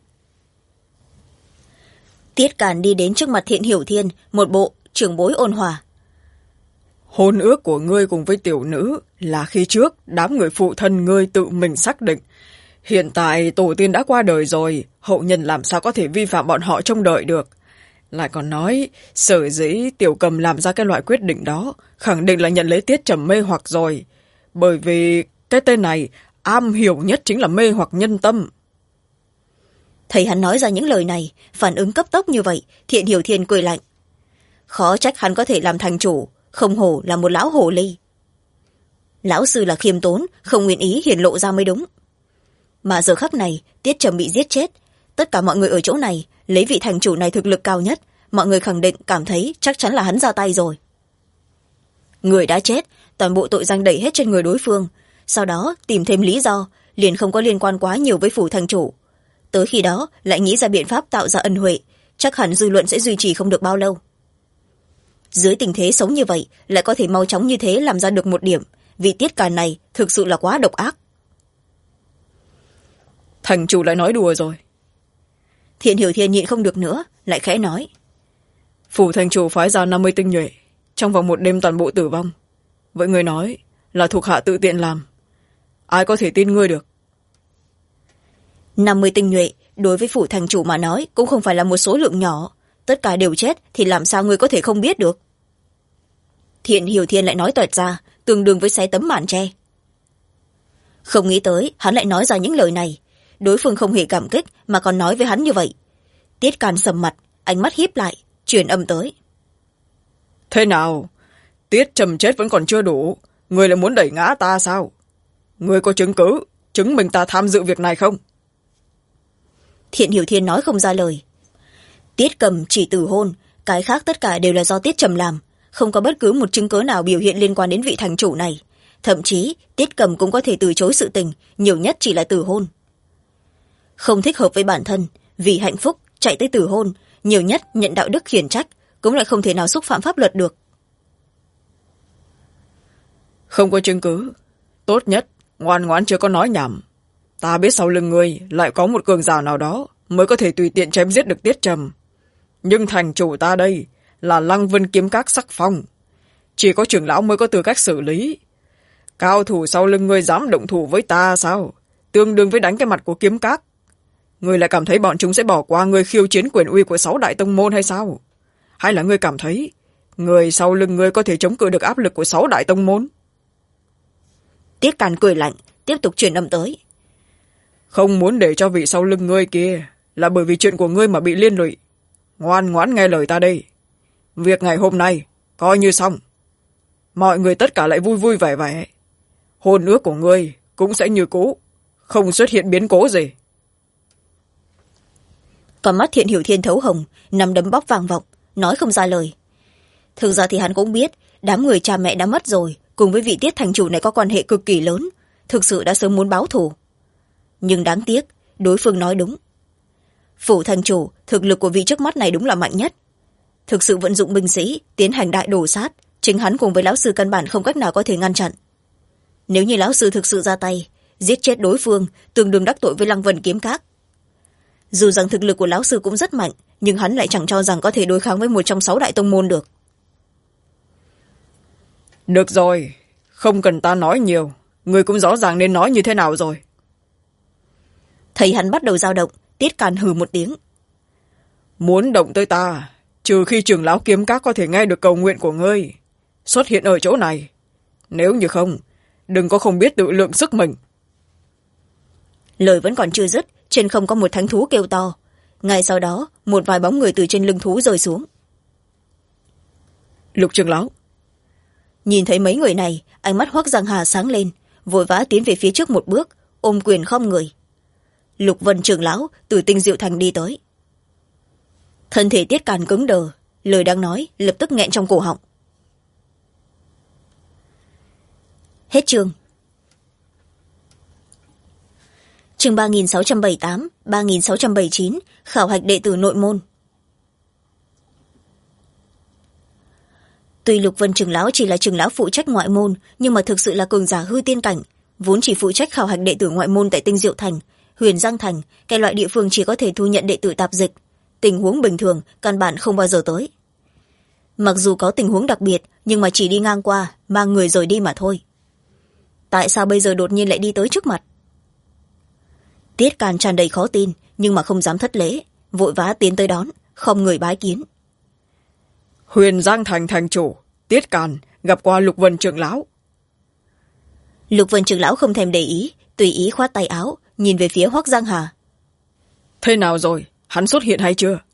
Tiết Càn đi đến trước mặt Thiện Hiểu Thiên, một bộ trưởng bối ôn hòa. Hôn ước của ngươi cùng với tiểu nữ là khi trước đám người phụ thân ngươi tự mình xác định. Hiện tại tổ tiên đã qua đời rồi, hậu nhân làm sao có thể vi phạm bọn họ trông đợi được. Lại còn nói, sở dĩ Tiểu Cầm làm ra cái loại quyết định đó, khẳng định là nhận lấy Tiết Trầm mê hoặc rồi. Bởi vì cái tên này am hiểu nhất chính là mê hoặc nhân tâm. Thấy hắn nói ra những lời này, phản ứng cấp tốc như vậy, Thiện Hiểu Thiên cười lạnh. Khó trách hắn có thể làm thành chủ, không hổ là một lão hồ ly. Lão sư là khiêm tốn, không nguyện ý hiển lộ ra mới đúng. Mà giờ khắc này, Tiết Trầm bị giết chết. Tất cả mọi người ở chỗ này, lấy vị thành chủ này thực lực cao nhất, mọi người khẳng định cảm thấy chắc chắn là hắn ra tay rồi. Người đã chết, toàn bộ tội danh đẩy hết trên người đối phương, sau đó tìm thêm lý do, liền không có liên quan quá nhiều với phủ thành chủ. Tới khi đó lại nghĩ ra biện pháp tạo ra ân huệ, chắc hẳn dư luận sẽ duy trì không được bao lâu. Dưới tình thế sống như vậy lại có thể mau chóng như thế làm ra được một điểm, vị Tiết Càn này thực sự là quá độc ác. Thành chủ lại nói đùa rồi. Thiện Hiểu Thiên nhịn không được nữa, lại khẽ nói. Phủ thành chủ phái ra 50 tinh nhuệ, trong vòng một đêm toàn bộ tử vong. Vậy người nói là thuộc hạ tự tiện làm, ai có thể tin ngươi được? 50 tinh nhuệ đối với phủ thành chủ mà nói cũng không phải là một số lượng nhỏ, tất cả đều chết thì làm sao ngươi có thể không biết được? Thiện Hiểu Thiên lại nói toẹt ra, tương đương với xé tấm màn tre. Không nghĩ tới hắn lại nói ra những lời này, đối phương không hề cảm kích mà còn nói với hắn như vậy. Tiết Càn sầm mặt, ánh mắt híp lại, truyền âm tới. Thế nào, Tiết Trầm chết vẫn còn chưa đủ, người lại muốn đẩy ngã ta sao? Người có chứng cứ chứng minh ta tham dự việc này không? Thiện Hiểu Thiên nói không ra lời. Tiết Cầm chỉ từ hôn, cái khác tất cả đều là do Tiết Trầm làm, không có bất cứ một chứng cớ nào biểu hiện liên quan đến vị thành chủ này. Thậm chí Tiết Cầm cũng có thể từ chối sự tình, nhiều nhất chỉ là từ hôn. Không thích hợp với bản thân, vì hạnh phúc chạy tới từ hôn, nhiều nhất nhận đạo đức khiển trách, cũng lại không thể nào xúc phạm pháp luật được. Không có chứng cứ, tốt nhất ngoan ngoãn chưa có nói nhảm. Ta biết sau lưng ngươi lại có một cường giả nào đó mới có thể tùy tiện chém giết được Tiết Trầm, nhưng thành chủ ta đây là Lăng Vân Kiếm Các sắc phong, chỉ có trưởng lão mới có tư cách xử lý. Cao thủ sau lưng ngươi dám động thủ với ta sao? Tương đương với đánh cái mặt của Kiếm Các. Ngươi lại cảm thấy bọn chúng sẽ bỏ qua ngươi khiêu chiến quyền uy của 6 đại tông môn hay sao? Hay là ngươi cảm thấy người sau lưng ngươi có thể chống cự được áp lực của 6 đại tông môn? Tiết Càn cười lạnh, tiếp tục truyền âm tới. Không muốn để cho vị sau lưng ngươi kia là bởi vì chuyện của ngươi mà bị liên lụy. Ngoan ngoãn nghe lời ta đây. Việc ngày hôm nay coi như xong. Mọi người tất cả lại vui vui vẻ vẻ. Hôn ước của ngươi cũng sẽ như cũ, không xuất hiện biến cố gì. Còn mắt Thiện Hiểu Thiên thấu hồng, nắm đấm bóp vang vọng, nói không ra lời. Thực ra thì hắn cũng biết đám người cha mẹ đã mất rồi, cùng với vị Tiết thành chủ này có quan hệ cực kỳ lớn, thực sự đã sớm muốn báo thù. Nhưng đáng tiếc đối phương nói đúng. Phủ thành chủ, thực lực của vị trước mắt này đúng là mạnh nhất. Thực sự vận dụng binh sĩ tiến hành đại đổ sát, chính hắn cùng với lão sư căn bản không cách nào có thể ngăn chặn. Nếu như lão sư thực sự ra tay giết chết đối phương, tương đương đắc tội với Lăng Vân Kiếm Các. Dù rằng thực lực của lão sư cũng rất mạnh, nhưng hắn lại chẳng cho rằng có thể đối kháng với một trong 6 đại tông môn được. Được rồi, không cần ta nói nhiều, người cũng rõ ràng nên nói như thế nào rồi. Thấy hắn bắt đầu dao động, Tiết Càn hừ một tiếng. Muốn động tới ta, trừ khi trưởng lão Kiếm Các có thể nghe được cầu nguyện của ngươi xuất hiện ở chỗ này. Nếu như không, đừng có không biết tự lượng sức mình. Lời vẫn còn chưa dứt, trên không có một thánh thú kêu to. Ngay sau đó một vài bóng người từ trên lưng thú rơi xuống. Lục trưởng lão. Nhìn thấy mấy người này, ánh mắt Hoắc Giang Hà sáng lên, vội vã tiến về phía trước một bước, ôm quyền khom người. Lục Vân trưởng lão từ Tinh Diệu Thành đi tới. Thân thể Tiết Càn cứng đờ, lời đang nói lập tức nghẹn trong cổ họng. Hết chương. Chương 3678, 3679, khảo hạch đệ tử nội môn. Tuy Lục Vân trưởng lão chỉ là trưởng lão phụ trách ngoại môn, nhưng mà thực sự là cường giả hư tiên cảnh, vốn chỉ phụ trách khảo hạch đệ tử ngoại môn tại Tinh Diệu Thành, Huyền Giang Thành, cái loại địa phương chỉ có thể thu nhận đệ tử tạp dịch. Tình huống bình thường căn bản không bao giờ tới. Mặc dù có tình huống đặc biệt, nhưng mà chỉ đi ngang qua, mang người rồi đi mà thôi. Tại sao bây giờ đột nhiên lại đi tới trước mặt? Tiết Càn tràn đầy khó tin, nhưng mà không dám thất lễ, vội vã tiến tới đón, không người bái kiến. Huyền Giang Thành thành chủ Tiết Càn gặp qua Lục Vân trưởng lão. Lục Vân trưởng lão không thèm để ý, tùy ý khoát tay áo, nhìn về phía Hoắc Giang Hà. Thế nào rồi, hắn xuất hiện hay chưa?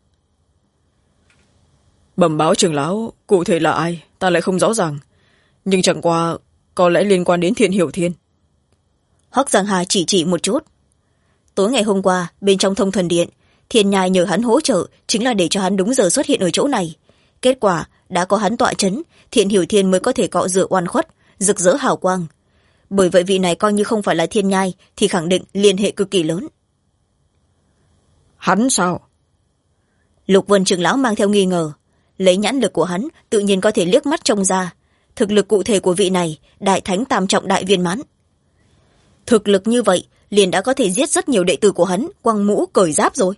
Bẩm báo trưởng lão, cụ thể là ai ta lại không rõ ràng, nhưng chẳng qua có lẽ liên quan đến Thiện Hiểu Thiên. Hoắc Giang Hà chỉ một chút. Tối ngày hôm qua bên trong Thông Thần Điện, Thiên Nhai nhờ hắn hỗ trợ chính là để cho hắn đúng giờ xuất hiện ở chỗ này. Kết quả đã có hắn tọa chấn, Thiện Hiểu Thiên mới có thể cọ rửa oan khuất, rực rỡ hào quang. Bởi vậy vị này coi như không phải là Thiên Nhai thì khẳng định liên hệ cực kỳ lớn. Hắn sao? Lục Vân trưởng lão mang theo nghi ngờ, lấy nhãn lực của hắn tự nhiên có thể liếc mắt trông ra thực lực cụ thể của vị này đại thánh tam trọng đại viên mãn. Thực lực như vậy liền đã có thể giết rất nhiều đệ tử của hắn quăng mũ cởi giáp rồi.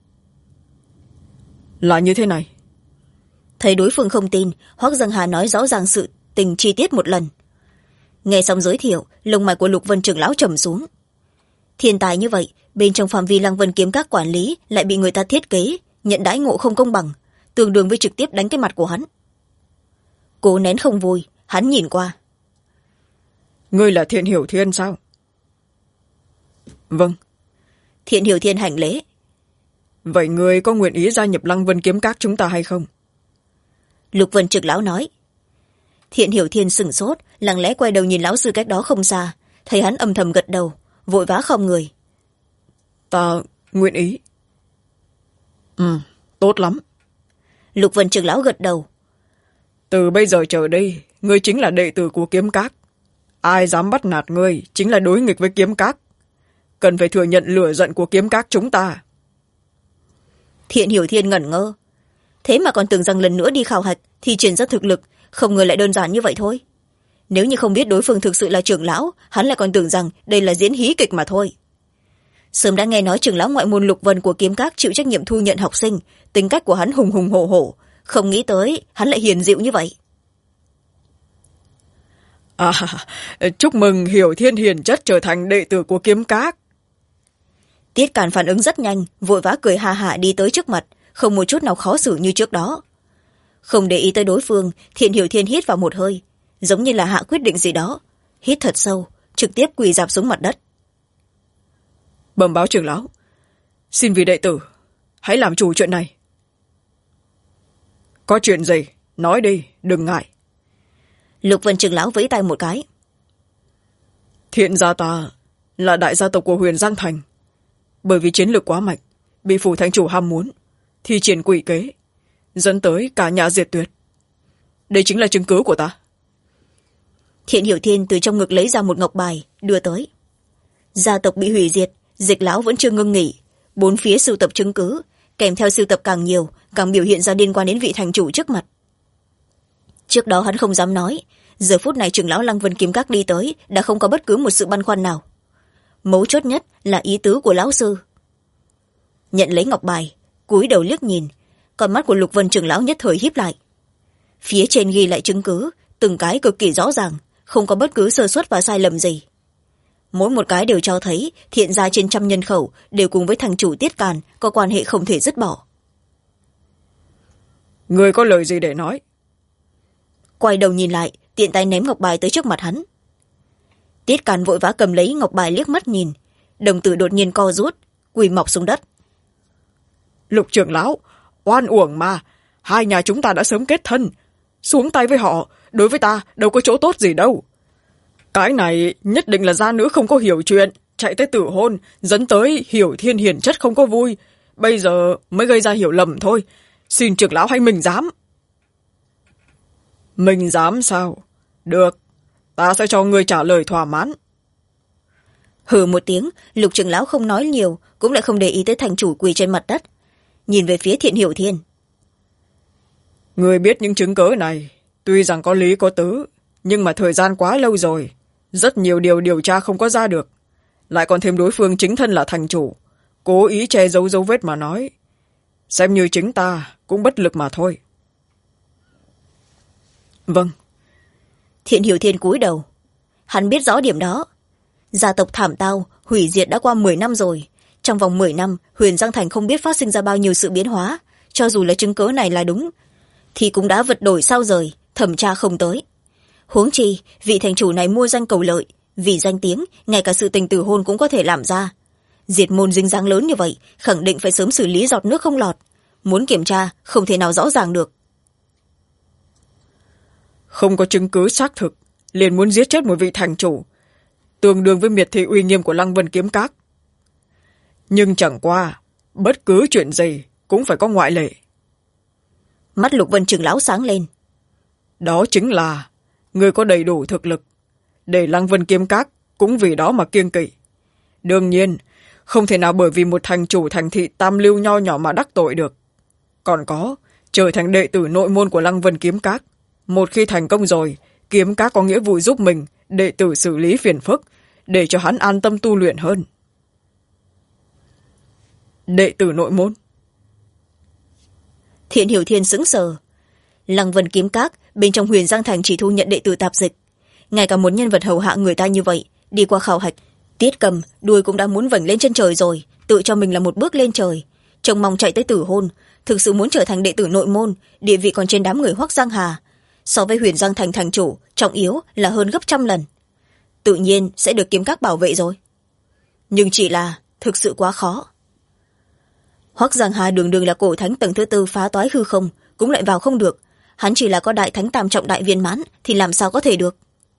Là như thế này. Thấy đối phương không tin, Hoắc Giang Hà nói rõ ràng sự tình chi tiết một lần. Nghe xong giới thiệu, lông mày của Lục Vân trưởng lão trầm xuống. Thiên tài như vậy, bên trong phạm vi Lăng Vân kiếm các quản lý lại bị người ta thiết kế nhận đãi ngộ không công bằng, tương đương với trực tiếp đánh cái mặt của hắn. Cố nén không vui, hắn nhìn qua. Ngươi là Thiện Hiểu Thiên sao? Vâng. Thiện Hiểu Thiên hành lễ. Vậy ngươi có nguyện ý gia nhập Lăng Vân kiếm các chúng ta hay không? Lục Vân trưởng lão nói. Thiện Hiểu Thiên sửng sốt, lặng lẽ quay đầu nhìn lão sư cách đó không xa, thấy hắn âm thầm gật đầu, vội vã khom người. Ta nguyện ý. Tốt lắm. Lục Vân trưởng lão gật đầu. Từ bây giờ trở đi, ngươi chính là đệ tử của kiếm các. Ai dám bắt nạt ngươi chính là đối nghịch với kiếm các. Cần phải thừa nhận lửa giận của kiếm các chúng ta. Thiện Hiểu Thiên ngẩn ngơ. Thế mà còn tưởng rằng lần nữa đi khảo hạch thì triển ra thực lực, không ngờ lại đơn giản như vậy thôi. Nếu như không biết đối phương thực sự là trưởng lão, hắn lại còn tưởng rằng đây là diễn hí kịch mà thôi. Sớm đã nghe nói trưởng lão ngoại môn Lục Vân của kiếm các chịu trách nhiệm thu nhận học sinh, tính cách của hắn hùng hùng hổ hổ, không nghĩ tới hắn lại hiền dịu như vậy. Chúc mừng Hiểu Thiên hiền chất trở thành đệ tử của kiếm các. Tiết Càn phản ứng rất nhanh, vội vã cười ha hả đi tới trước mặt, không một chút nào khó xử như trước đó. Không để ý tới đối phương, Thiện Hiểu Thiên hít vào một hơi, giống như là hạ quyết định gì đó, hít thật sâu, trực tiếp quỳ rạp xuống mặt đất. Bẩm báo trưởng lão, xin vì đệ tử hãy làm chủ chuyện này. Có chuyện gì nói đi, đừng ngại. Lục Vân trưởng lão vẫy tay một cái. Thiện gia ta là đại gia tộc của Huyền Giang Thành, bởi vì chiến lược quá mạnh, bị phủ thành chủ ham muốn thi triển quỷ kế, dẫn tới cả nhà diệt tuyệt. Đây chính là chứng cứ của ta. Thiện Hiểu Thiên từ trong ngực lấy ra một ngọc bài đưa tới. Gia tộc bị hủy diệt, Dịch lão vẫn chưa ngưng nghỉ, bốn phía sưu tập chứng cứ, kèm theo sưu tập càng nhiều càng biểu hiện ra liên quan đến vị thành chủ trước mặt. Trước đó hắn không dám nói, giờ phút này trưởng lão Lăng Vân kiếm các đi tới đã không có bất cứ một sự băn khoăn nào. Mấu chốt nhất là ý tứ của lão sư. Nhận lấy ngọc bài, cúi đầu liếc nhìn, con mắt của Lục Vân trưởng lão nhất thời híp lại. Phía trên ghi lại chứng cứ, từng cái cực kỳ rõ ràng, không có bất cứ sơ suất và sai lầm gì. Mỗi một cái đều cho thấy Thiện gia trên 100 nhân khẩu đều cùng với thành chủ Tiết Càn có quan hệ không thể dứt bỏ. Người có lời gì để nói? Quay đầu nhìn lại, tiện tay ném ngọc bài tới trước mặt hắn. Tiết Càn vội vã cầm lấy ngọc bài liếc mắt nhìn, đồng tử đột nhiên co rút, quỳ mọc xuống đất. Lục trưởng lão, oan uổng mà, hai nhà chúng ta đã sớm kết thân, xuống tay với họ đối với ta đâu có chỗ tốt gì đâu. Cái này nhất định là gia nữ không có hiểu chuyện, chạy tới tử hôn, dẫn tới Hiểu Thiên hiền chất không có vui, bây giờ mới gây ra hiểu lầm thôi. Xin trưởng lão hãy mình dám. Mình dám sao? Được, ta sẽ cho ngươi trả lời thỏa mãn. Hừ một tiếng, Lục trưởng lão không nói nhiều, cũng lại không để ý tới thành chủ quỳ trên mặt đất, nhìn về phía Thiện Hiểu Thiên. Ngươi biết những chứng cớ này tuy rằng có lý có tứ, nhưng mà thời gian quá lâu rồi, rất nhiều điều điều tra không có ra được, lại còn thêm đối phương chính thân là thành chủ, cố ý che giấu dấu vết mà nói, xem như chính ta cũng bất lực mà thôi. Vâng. Thiện Hiểu Thiên cúi đầu, hắn biết rõ điểm đó. Gia tộc thảm tao hủy diệt đã qua 10 năm rồi, trong vòng 10 năm Huyền Giang Thành không biết phát sinh ra bao nhiêu sự biến hóa, cho dù là chứng cớ này là đúng thì cũng đã vật đổi sao rời, thẩm tra không tới. Huống chi vị thành chủ này mua danh cầu lợi, vì danh tiếng ngay cả sự tình từ hôn cũng có thể làm ra. Diệt môn dính dáng lớn như vậy, khẳng định phải sớm xử lý giọt nước không lọt, muốn kiểm tra không thể nào rõ ràng được. Không có chứng cứ xác thực liền muốn giết chết một vị thành chủ, tương đương với miệt thị uy nghiêm của Lăng Vân kiếm các. Nhưng chẳng qua bất cứ chuyện gì cũng phải có ngoại lệ. Mắt Lục Vân trưởng lão sáng lên. Đó chính là người có đầy đủ thực lực, để Lăng Vân kiếm các cũng vì đó mà kiêng kỵ. Đương nhiên không thể nào bởi vì một thành chủ thành thị tam lưu nho nhỏ mà đắc tội được. còn có trở thành đệ tử nội môn của Lăng Vân Kiếm Các. Một khi thành công rồi, Kiếm Các có nghĩa vụ giúp mình đệ tử xử lý phiền phức để cho hắn an tâm tu luyện hơn. Đệ tử nội môn? Thiện Hiểu Thiên sững sờ. Lăng Vân Kiếm Các bên trong Huyền Giang Thành chỉ thu nhận đệ tử tạp dịch, ngay cả một nhân vật hầu hạ người ta như vậy đi qua khảo hạch, Tiết Cầm đuôi cũng đã muốn vểnh lên chân trời rồi, tự cho mình là một bước lên trời, trông mong chạy tới tử hôn, thực sự muốn trở thành đệ tử nội môn, địa vị còn trên đám người Hoắc Giang Hà, so với Huyền Giang Thành thành chủ trọng yếu là hơn gấp 100 lần, tự nhiên sẽ được Kiếm Các bảo vệ rồi. Nhưng chỉ là thực sự quá khó. Hoắc Giang Hà đường đường là cổ thánh tầng thứ 4 phá toái hư không cũng lại vào không được, hắn chỉ là có đại thánh tam trọng đại viên mãn thì làm sao có thể được.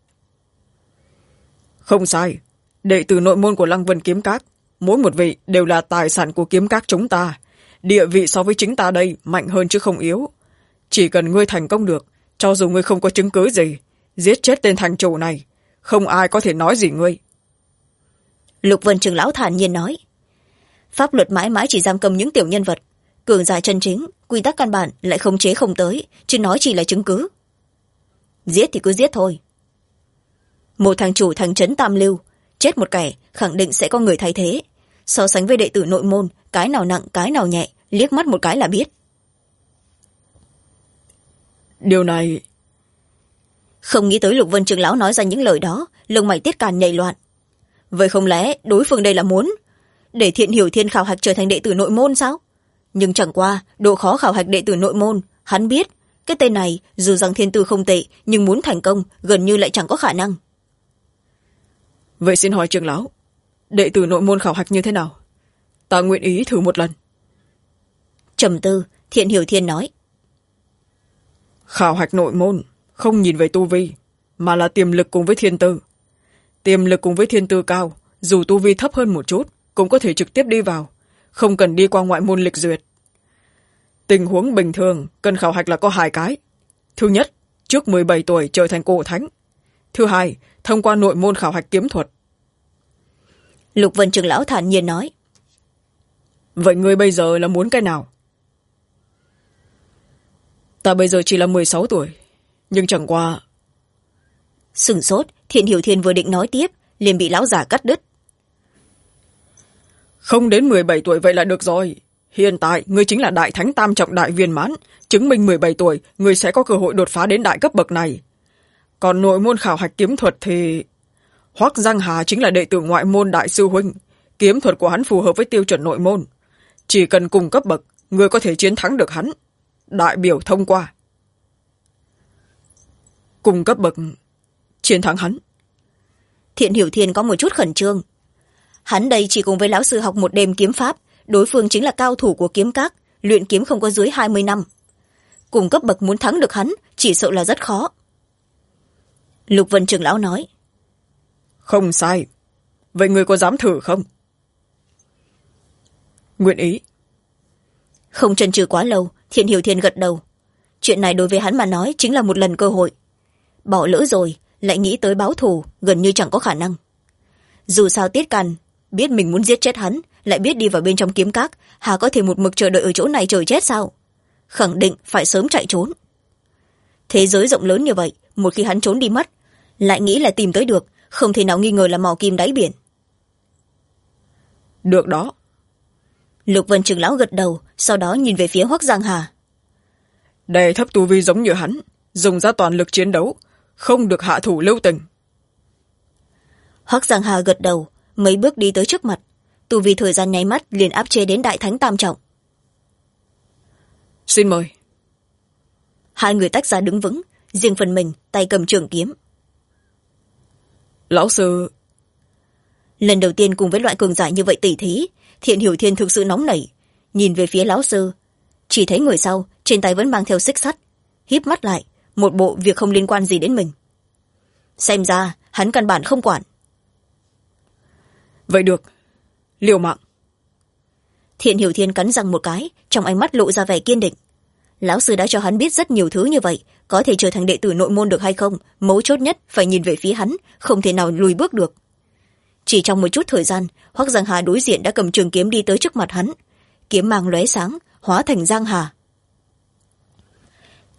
Không sai, đệ tử nội môn của Lăng Vân Kiếm Các mỗi một vị đều là tài sản của Kiếm Các chúng ta, địa vị so với chính ta đây mạnh hơn chứ không yếu. Chỉ cần ngươi thành công được, cho dù ngươi không có chứng cứ gì, giết chết tên thành chủ này, không ai có thể nói gì ngươi. Lục Vân trưởng lão thản nhiên nói, pháp luật mãi mãi chỉ giam cầm những tiểu nhân vật, cường giả chân chính quy tắc căn bản lại khống chế không tới, chứ nói chỉ là chứng cứ. Giết thì cứ giết thôi. Một thành chủ thành trấn tam lưu chết một kẻ, khẳng định sẽ có người thay thế, so sánh với đệ tử nội môn, cái nào nặng cái nào nhẹ, liếc mắt một cái là biết. Điều này... Không nghĩ tới Lục Vân trưởng lão nói ra những lời đó, lông mày Tiết Càn nhảy loạn. Vậy không lẽ đối phương đây là muốn để Thiện Hiểu Thiên khảo hạch trở thành đệ tử nội môn sao? Nhưng chẳng qua độ khó khảo hạch đệ tử nội môn, hắn biết cái tên này dù rằng thiên tư không tệ, nhưng muốn thành công gần như lại chẳng có khả năng. Vậy xin hỏi trưởng lão, đệ tử nội môn khảo hạch như thế nào? Ta nguyện ý thử một lần. Trầm tư, Thiện Hiểu Thiên nói, khảo hạch nội môn không nhìn về tu vi, mà là tiềm lực cùng với thiên tư. Tiềm lực cùng với thiên tư cao, dù tu vi thấp hơn một chút cũng có thể trực tiếp đi vào, không cần đi qua ngoại môn lịch duyệt. Tình huống bình thường cần khảo hạch là có 2 cái. Thứ nhất, trước 17 tuổi trở thành cổ thánh. Thứ hai, thông qua nội môn khảo hạch kiếm thuật. Lục Vân trưởng lão thản nhiên nói, vậy ngươi bây giờ là muốn cái nào? Ta bây giờ chỉ là 16 tuổi, nhưng chẳng qua... Sửng sốt, Thiện Hiểu Thiên vừa định nói tiếp liền bị lão giả cắt đứt. Không đến 17 tuổi vậy là được rồi. Hiện tại ngươi chính là đại thánh tam trọng đại viên mãn, chứng minh 17 tuổi ngươi sẽ có cơ hội đột phá đến đại cấp bậc này. Còn nội môn khảo hạch kiếm thuật thì... Hoắc Giang Hà chính là đệ tử ngoại môn đại sư huynh, kiếm thuật của hắn phù hợp với tiêu chuẩn nội môn, chỉ cần cùng cấp bậc ngươi có thể chiến thắng được hắn. Đại biểu thông qua. Cùng cấp bậc chiến thắng hắn. Thiện Hiểu Thiên có một chút khẩn trương. Hắn đây chỉ cùng với lão sư học một đêm kiếm pháp, đối phương chính là cao thủ của Kiếm Các, luyện kiếm không có dưới 20 năm. Cùng cấp bậc muốn thắng được hắn chỉ sợ là rất khó. Lục Vân trưởng lão nói, không sai. Vậy ngươi có dám thử không? Nguyện ý. Không chần chừ quá lâu, Thiện Hiểu Thiên gật đầu. Chuyện này đối với hắn mà nói chính là một lần cơ hội. Bỏ lỡ rồi lại nghĩ tới báo thù gần như chẳng có khả năng. Dù sao Tiết Càn biết mình muốn giết chết hắn, lại biết đi vào bên trong Kiếm Các, hà có thể một mực chờ đợi ở chỗ này chờ chết sao? Khẳng định phải sớm chạy trốn. Thế giới rộng lớn như vậy, một khi hắn trốn đi mất, lại nghĩ là tìm tới được, không thể nào nghi ngờ là mò kim đáy biển. Được đó. Lục Vân trưởng lão gật đầu, sau đó nhìn về phía Hoắc Giang Hà. Đè thấp tu vi giống như hắn, dùng ra toàn lực chiến đấu, không được hạ thủ lưu tình. Hoắc Giang Hà gật đầu, mấy bước đi tới trước mặt, tu vi thời gian nháy mắt liền áp chế đến đại thánh tam trọng. Xin mời. Hai người tách ra đứng vững, riêng phần mình tay cầm trường kiếm. Lão sư... Lần đầu tiên cùng với loại cường giả như vậy tỉ thí, Thiện Hiểu Thiên thực sự nóng nảy, nhìn về phía lão sư, chỉ thấy người sau trên tay vẫn mang theo xích sắt, híp mắt lại, một bộ việc không liên quan gì đến mình. Xem ra hắn căn bản không quản. Vậy được, liều mạng. Thiện Hiểu Thiên cắn răng một cái, trong ánh mắt lộ ra vẻ kiên định. Lão sư đã cho hắn biết rất nhiều thứ như vậy, có thể trở thành đệ tử nội môn được hay không, mấu chốt nhất phải nhìn về phía hắn, không thể nào lùi bước được. Chỉ trong một chút thời gian, Hoắc Giang Hà đối diện đã cầm trường kiếm đi tới trước mặt hắn, kiếm mang lóe sáng, hóa thành Giang Hà.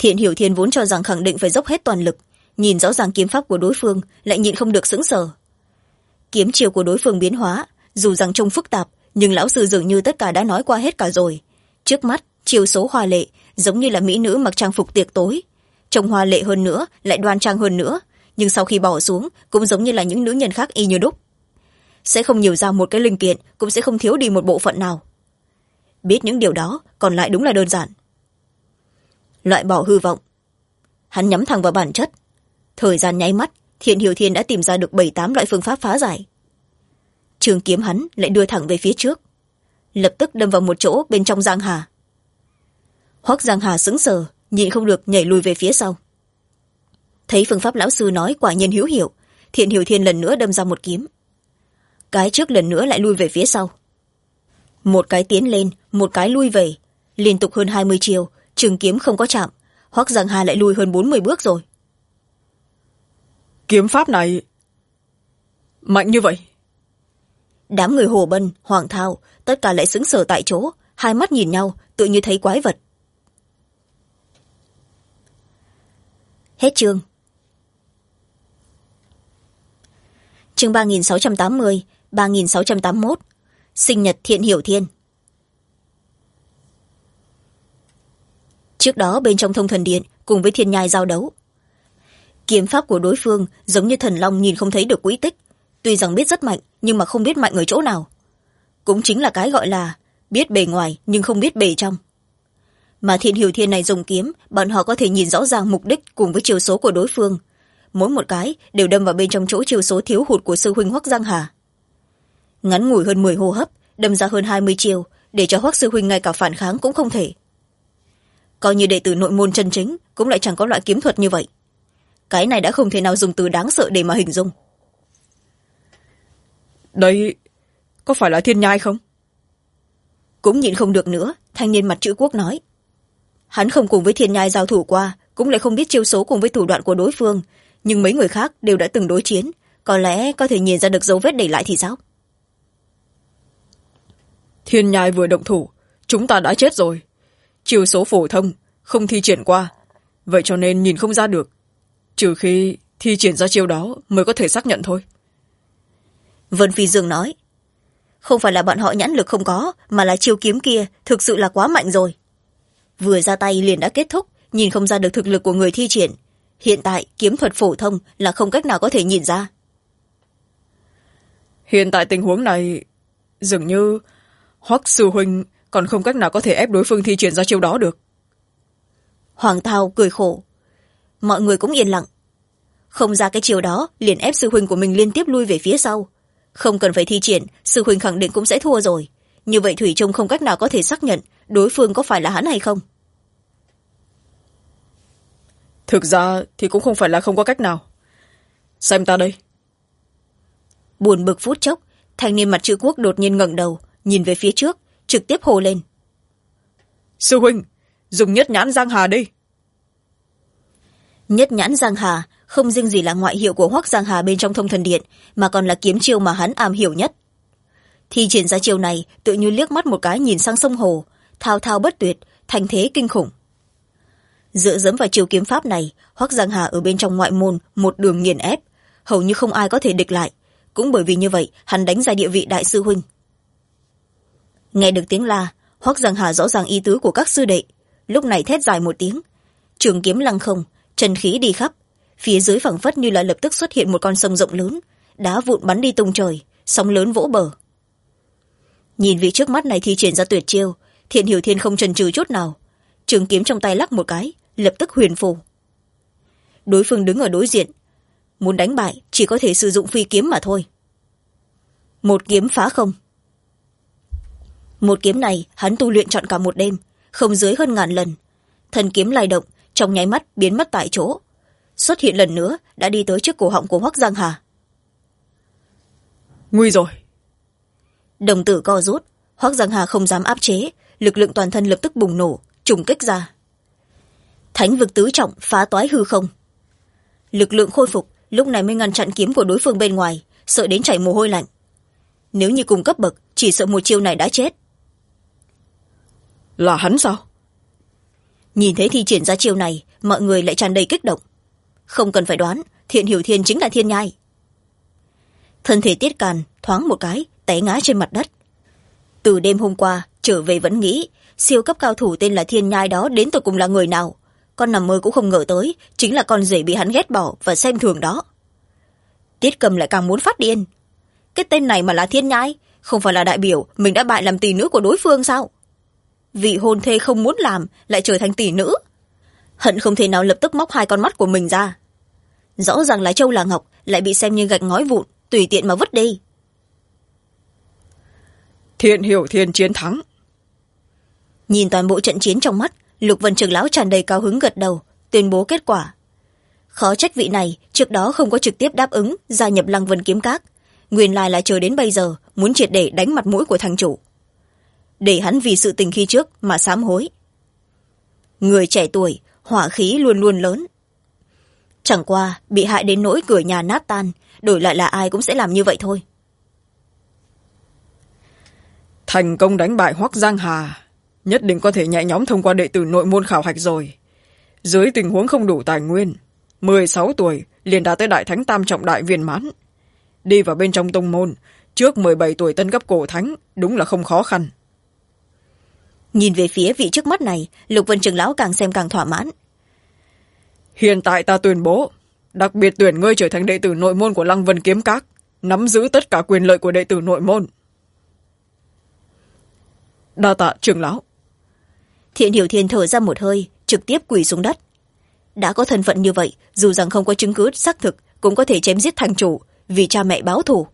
Thiện Hiểu Thiên vốn cho rằng khẳng định phải dốc hết toàn lực, nhìn rõ ràng kiếm pháp của đối phương lại nhịn không được sững sờ. Kiếm chiêu của đối phương biến hóa, dù rằng trông phức tạp, nhưng lão sư dường như tất cả đã nói qua hết cả rồi. Trước mắt chiêu số hoa lệ, giống như là mỹ nữ mặc trang phục tiệc tối, trông hoa lệ hơn nữa lại đoan trang hơn nữa, nhưng sau khi bỏ xuống cũng giống như là những nữ nhân khác y như đúc. Sẽ không nhiều ra một cái linh kiện, cũng sẽ không thiếu đi một bộ phận nào. Biết những điều đó còn lại đúng là đơn giản. Loại bỏ hư vọng. Hắn nhắm thẳng vào bản chất. Thời gian nháy mắt, Thiện Hiểu Thiên đã tìm ra được 7-8 loại phương pháp phá giải. Trường kiếm hắn lại đưa thẳng về phía trước, lập tức đâm vào một chỗ bên trong Giang Hà. Hoắc Giang Hà sững sờ, nhịn không được nhảy lùi về phía sau. Thấy phương pháp lão sư nói quả nhiên hữu hiệu, Thiện Hiểu Thiên lần nữa đâm ra một kiếm. Cái trước lần nữa lại lui về phía sau. Một cái tiến lên, một cái lui về, liên tục hơn 20 chiều, trường kiếm không có chạm, Hoắc Giang Hà lại lui hơn 40 bước rồi. Kiếm pháp này mạnh như vậy? Đám người Hồ Bân, Hoàng Thao tất cả lại sững sờ tại chỗ, hai mắt nhìn nhau tự như thấy quái vật. Hết chương. Chương 3680, 3681. Sinh nhật Thiện Hiểu Thiên. Trước đó bên trong Thông Thần Điện cùng với Thiên Nhai giao đấu, kiếm pháp của đối phương giống như thần long nhìn không thấy được quỹ tích, tuy rằng biết rất mạnh nhưng mà không biết mạnh ở chỗ nào. Cũng chính là cái gọi là biết bề ngoài nhưng không biết bề trong. Mà Thiện Hiểu Thiên này dùng kiếm, bọn họ có thể nhìn rõ ràng mục đích cùng với chiều số của đối phương, mỗi một cái đều đâm vào bên trong chỗ chiều số thiếu hụt của sư huynh Hoắc Giang Hà. Ngắn ngủi hơn 10 hô hấp, đâm ra hơn 20 chiều, để cho Hoắc sư huynh ngay cả phản kháng cũng không thể. Coi như đệ tử nội môn chân chính cũng lại chẳng có loại kiếm thuật như vậy. Cái này đã không thể nào dùng từ đáng sợ để mà hình dung. Đây có phải là Thiên Nhai không? Cũng nhịn không được nữa, thanh niên mặt chữ Quốc nói. Hắn không cùng với Thiên Nhai giao thủ qua, cũng lại không biết chiêu số cùng với thủ đoạn của đối phương, nhưng mấy người khác đều đã từng đối chiến, có lẽ có thể nhìn ra được dấu vết để lại thì sao? Thiên Nhai vừa động thủ, chúng ta đã chết rồi. Chiêu số phổ thông không thi triển qua, vậy cho nên nhìn không ra được, trừ khi thi triển ra chiêu đó mới có thể xác nhận thôi. Vân Phi Dương nói. Không phải là bọn họ nhãn lực không có, mà là chiêu kiếm kia thực sự là quá mạnh rồi. Vừa ra tay liền đã kết thúc, nhìn không ra được thực lực của người thi triển. Hiện tại kiếm thuật phổ thông là không cách nào có thể nhìn ra. Hiện tại tình huống này dường như Hoắc sư huynh còn không cách nào có thể ép đối phương thi triển ra chiêu đó được. Hoàng Thao cười khổ. Mọi người cũng yên lặng. Không ra cái chiều đó liền ép sư huynh của mình liên tiếp lui về phía sau. Không cần phải thi triển, sư huynh khẳng định cũng sẽ thua rồi. Như vậy thủy chung không cách nào có thể xác nhận đối phương có phải là hắn hay không. Thực ra thì cũng không phải là không có cách nào. Xem ta đây. Buồn bực phút chốc, thanh niên mặt chữ Quốc đột nhiên ngẩng đầu, nhìn về phía trước, trực tiếp hô lên. Sư huynh, dùng nhất nhãn Giang Hà đi. Nhất nhãn Giang Hà không riêng gì là ngoại hiệu của Hoắc Giang Hà bên trong Thông Thần Điện, mà còn là kiếm chiêu mà hắn am hiểu nhất. Thi triển ra chiêu này tự như liếc mắt một cái nhìn sang sông hồ, thao thao bất tuyệt, thành thế kinh khủng. Dựa dẫm vào chiêu kiếm pháp này, Hoắc Giang Hà ở bên trong ngoại môn một đường nghiền ép, hầu như không ai có thể địch lại. Cũng bởi vì như vậy hắn đánh ra địa vị đại sư huynh. Nghe được tiếng la, Hoắc Giang Hà rõ ràng ý tứ của các sư đệ, lúc này thét dài một tiếng, trường kiếm lăng không, chân khí đi khắp, phía dưới phảng phất như là lập tức xuất hiện một con sông rộng lớn, đá vụn bắn đi tung trời, sóng lớn vỗ bờ. Nhìn vị trước mắt này thi triển ra tuyệt chiêu, Thiện Hiểu Thiên không chần chừ chút nào, trường kiếm trong tay lắc một cái, lập tức huyền phù. Đối phương đứng ở đối diện, muốn đánh bại chỉ có thể sử dụng phi kiếm mà thôi. Một kiếm phá không. Một kiếm này hắn tu luyện trọn cả một đêm, không dưới hơn 1000 lần. Thần kiếm lay động, trong nháy mắt biến mất tại chỗ, xuất hiện lần nữa đã đi tới trước cổ họng của Hoắc Giang Hà. Nguy rồi. Đồng tử co rút, Hoắc Giang Hà không dám áp chế, lực lượng toàn thân lập tức bùng nổ, trùng kích ra. Thánh vực tứ trọng phá toái hư không. Lực lượng khôi phục, lúc này mới ngăn chặn kiếm của đối phương bên ngoài, sợ đến chảy mồ hôi lạnh. Nếu như cùng cấp bậc, chỉ sợ một chiêu này đã chết. Là hắn sao? Nhìn thấy thi triển ra chiêu này, mọi người lại tràn đầy kích động. Không cần phải đoán, Thiện Hiểu Thiên chính là Thiên Nhai. Thân thể Tiết Càn thoáng một cái té ngã trên mặt đất. Từ đêm hôm qua trở về vẫn nghĩ siêu cấp cao thủ tên là Thiên Nhai đó đến tột cùng là người nào. Con nằm mơ cũng không ngờ tới chính là con rể bị hắn ghét bỏ và xem thường đó. Tiết Cầm lại càng muốn phát điên. Cái tên này mà là Thiên Nhai, không phải là đại biểu mình đã bại làm tỷ nữ của đối phương sao? Vị hôn thê không muốn làm lại trở thành tỷ nữ, hận không thể nào lập tức móc hai con mắt của mình ra. Rõ ràng là châu là ngọc, lại bị xem như gạch ngói vụn, tùy tiện mà vứt đi. Thiện Hiểu Thiên chiến thắng. Nhìn toàn bộ trận chiến trong mắt, Lục Vân Trưởng lão tràn đầy cao hứng gật đầu, tuyên bố kết quả. Khó trách vị này trước đó không có trực tiếp đáp ứng gia nhập Lăng Vân Kiếm Các, nguyên lai là chờ đến bây giờ muốn triệt để đánh mặt mũi của thành chủ, để hắn vì sự tình khi trước mà sám hối. Người trẻ tuổi hỏa khí luôn luôn lớn, chẳng qua bị hại đến nỗi cửa nhà nát tan, đổi lại là ai cũng sẽ làm như vậy thôi. Thành công đánh bại Hoắc Giang Hà, nhất định có thể nhẹ nhõm thông qua đệ tử nội môn khảo hạch rồi. Dưới tình huống không đủ tài nguyên, 16 tuổi liền đã tới đại thánh tam trọng đại viên mãn. Đi vào bên trong tông môn trước 17 tuổi tân cấp cổ thánh đúng là không khó khăn. Nhìn về phía vị trước mắt này, Lục Vân Trưởng lão càng xem càng thỏa mãn. Hiện tại ta tuyên bố đặc biệt tuyển ngươi trở thành đệ tử nội môn của Lăng Vân Kiếm Các, nắm giữ tất cả quyền lợi của đệ tử nội môn. Đa tạ trưởng lão. Thiện Hiểu Thiên thở ra một hơi, trực tiếp quỳ xuống đất. Đã có thân phận như vậy, dù rằng không có chứng cứ xác thực cũng có thể chém giết thành chủ vì cha mẹ báo thù.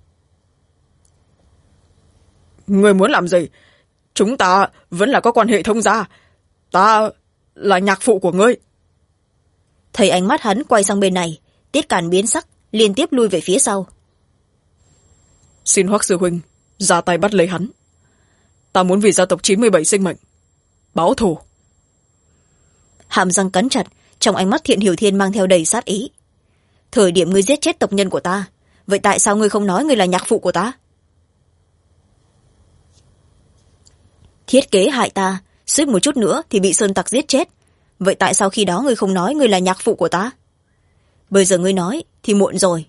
Ngươi muốn làm gì? Chúng ta vẫn là có quan hệ thông gia, ta là nhạc phụ của ngươi. Thấy ánh mắt hắn quay sang bên này, Tiết Càn biến sắc, liên tiếp lui về phía sau. Xin Hoắc sư huynh ra tay bắt lấy hắn, ta muốn vì gia tộc 97 sinh mệnh báo thù. Hàm răng cắn chặt, trong ánh mắt Thiện Hiểu Thiên mang theo đầy sát ý. Thời điểm ngươi giết chết tộc nhân của ta, vậy tại sao ngươi không nói ngươi là nhạc phụ của ta? Thiết kế hại ta, suýt một chút nữa thì bị sơn tặc giết chết, vậy tại sao khi đó ngươi không nói ngươi là nhạc phụ của ta? Bây giờ ngươi nói thì muộn rồi.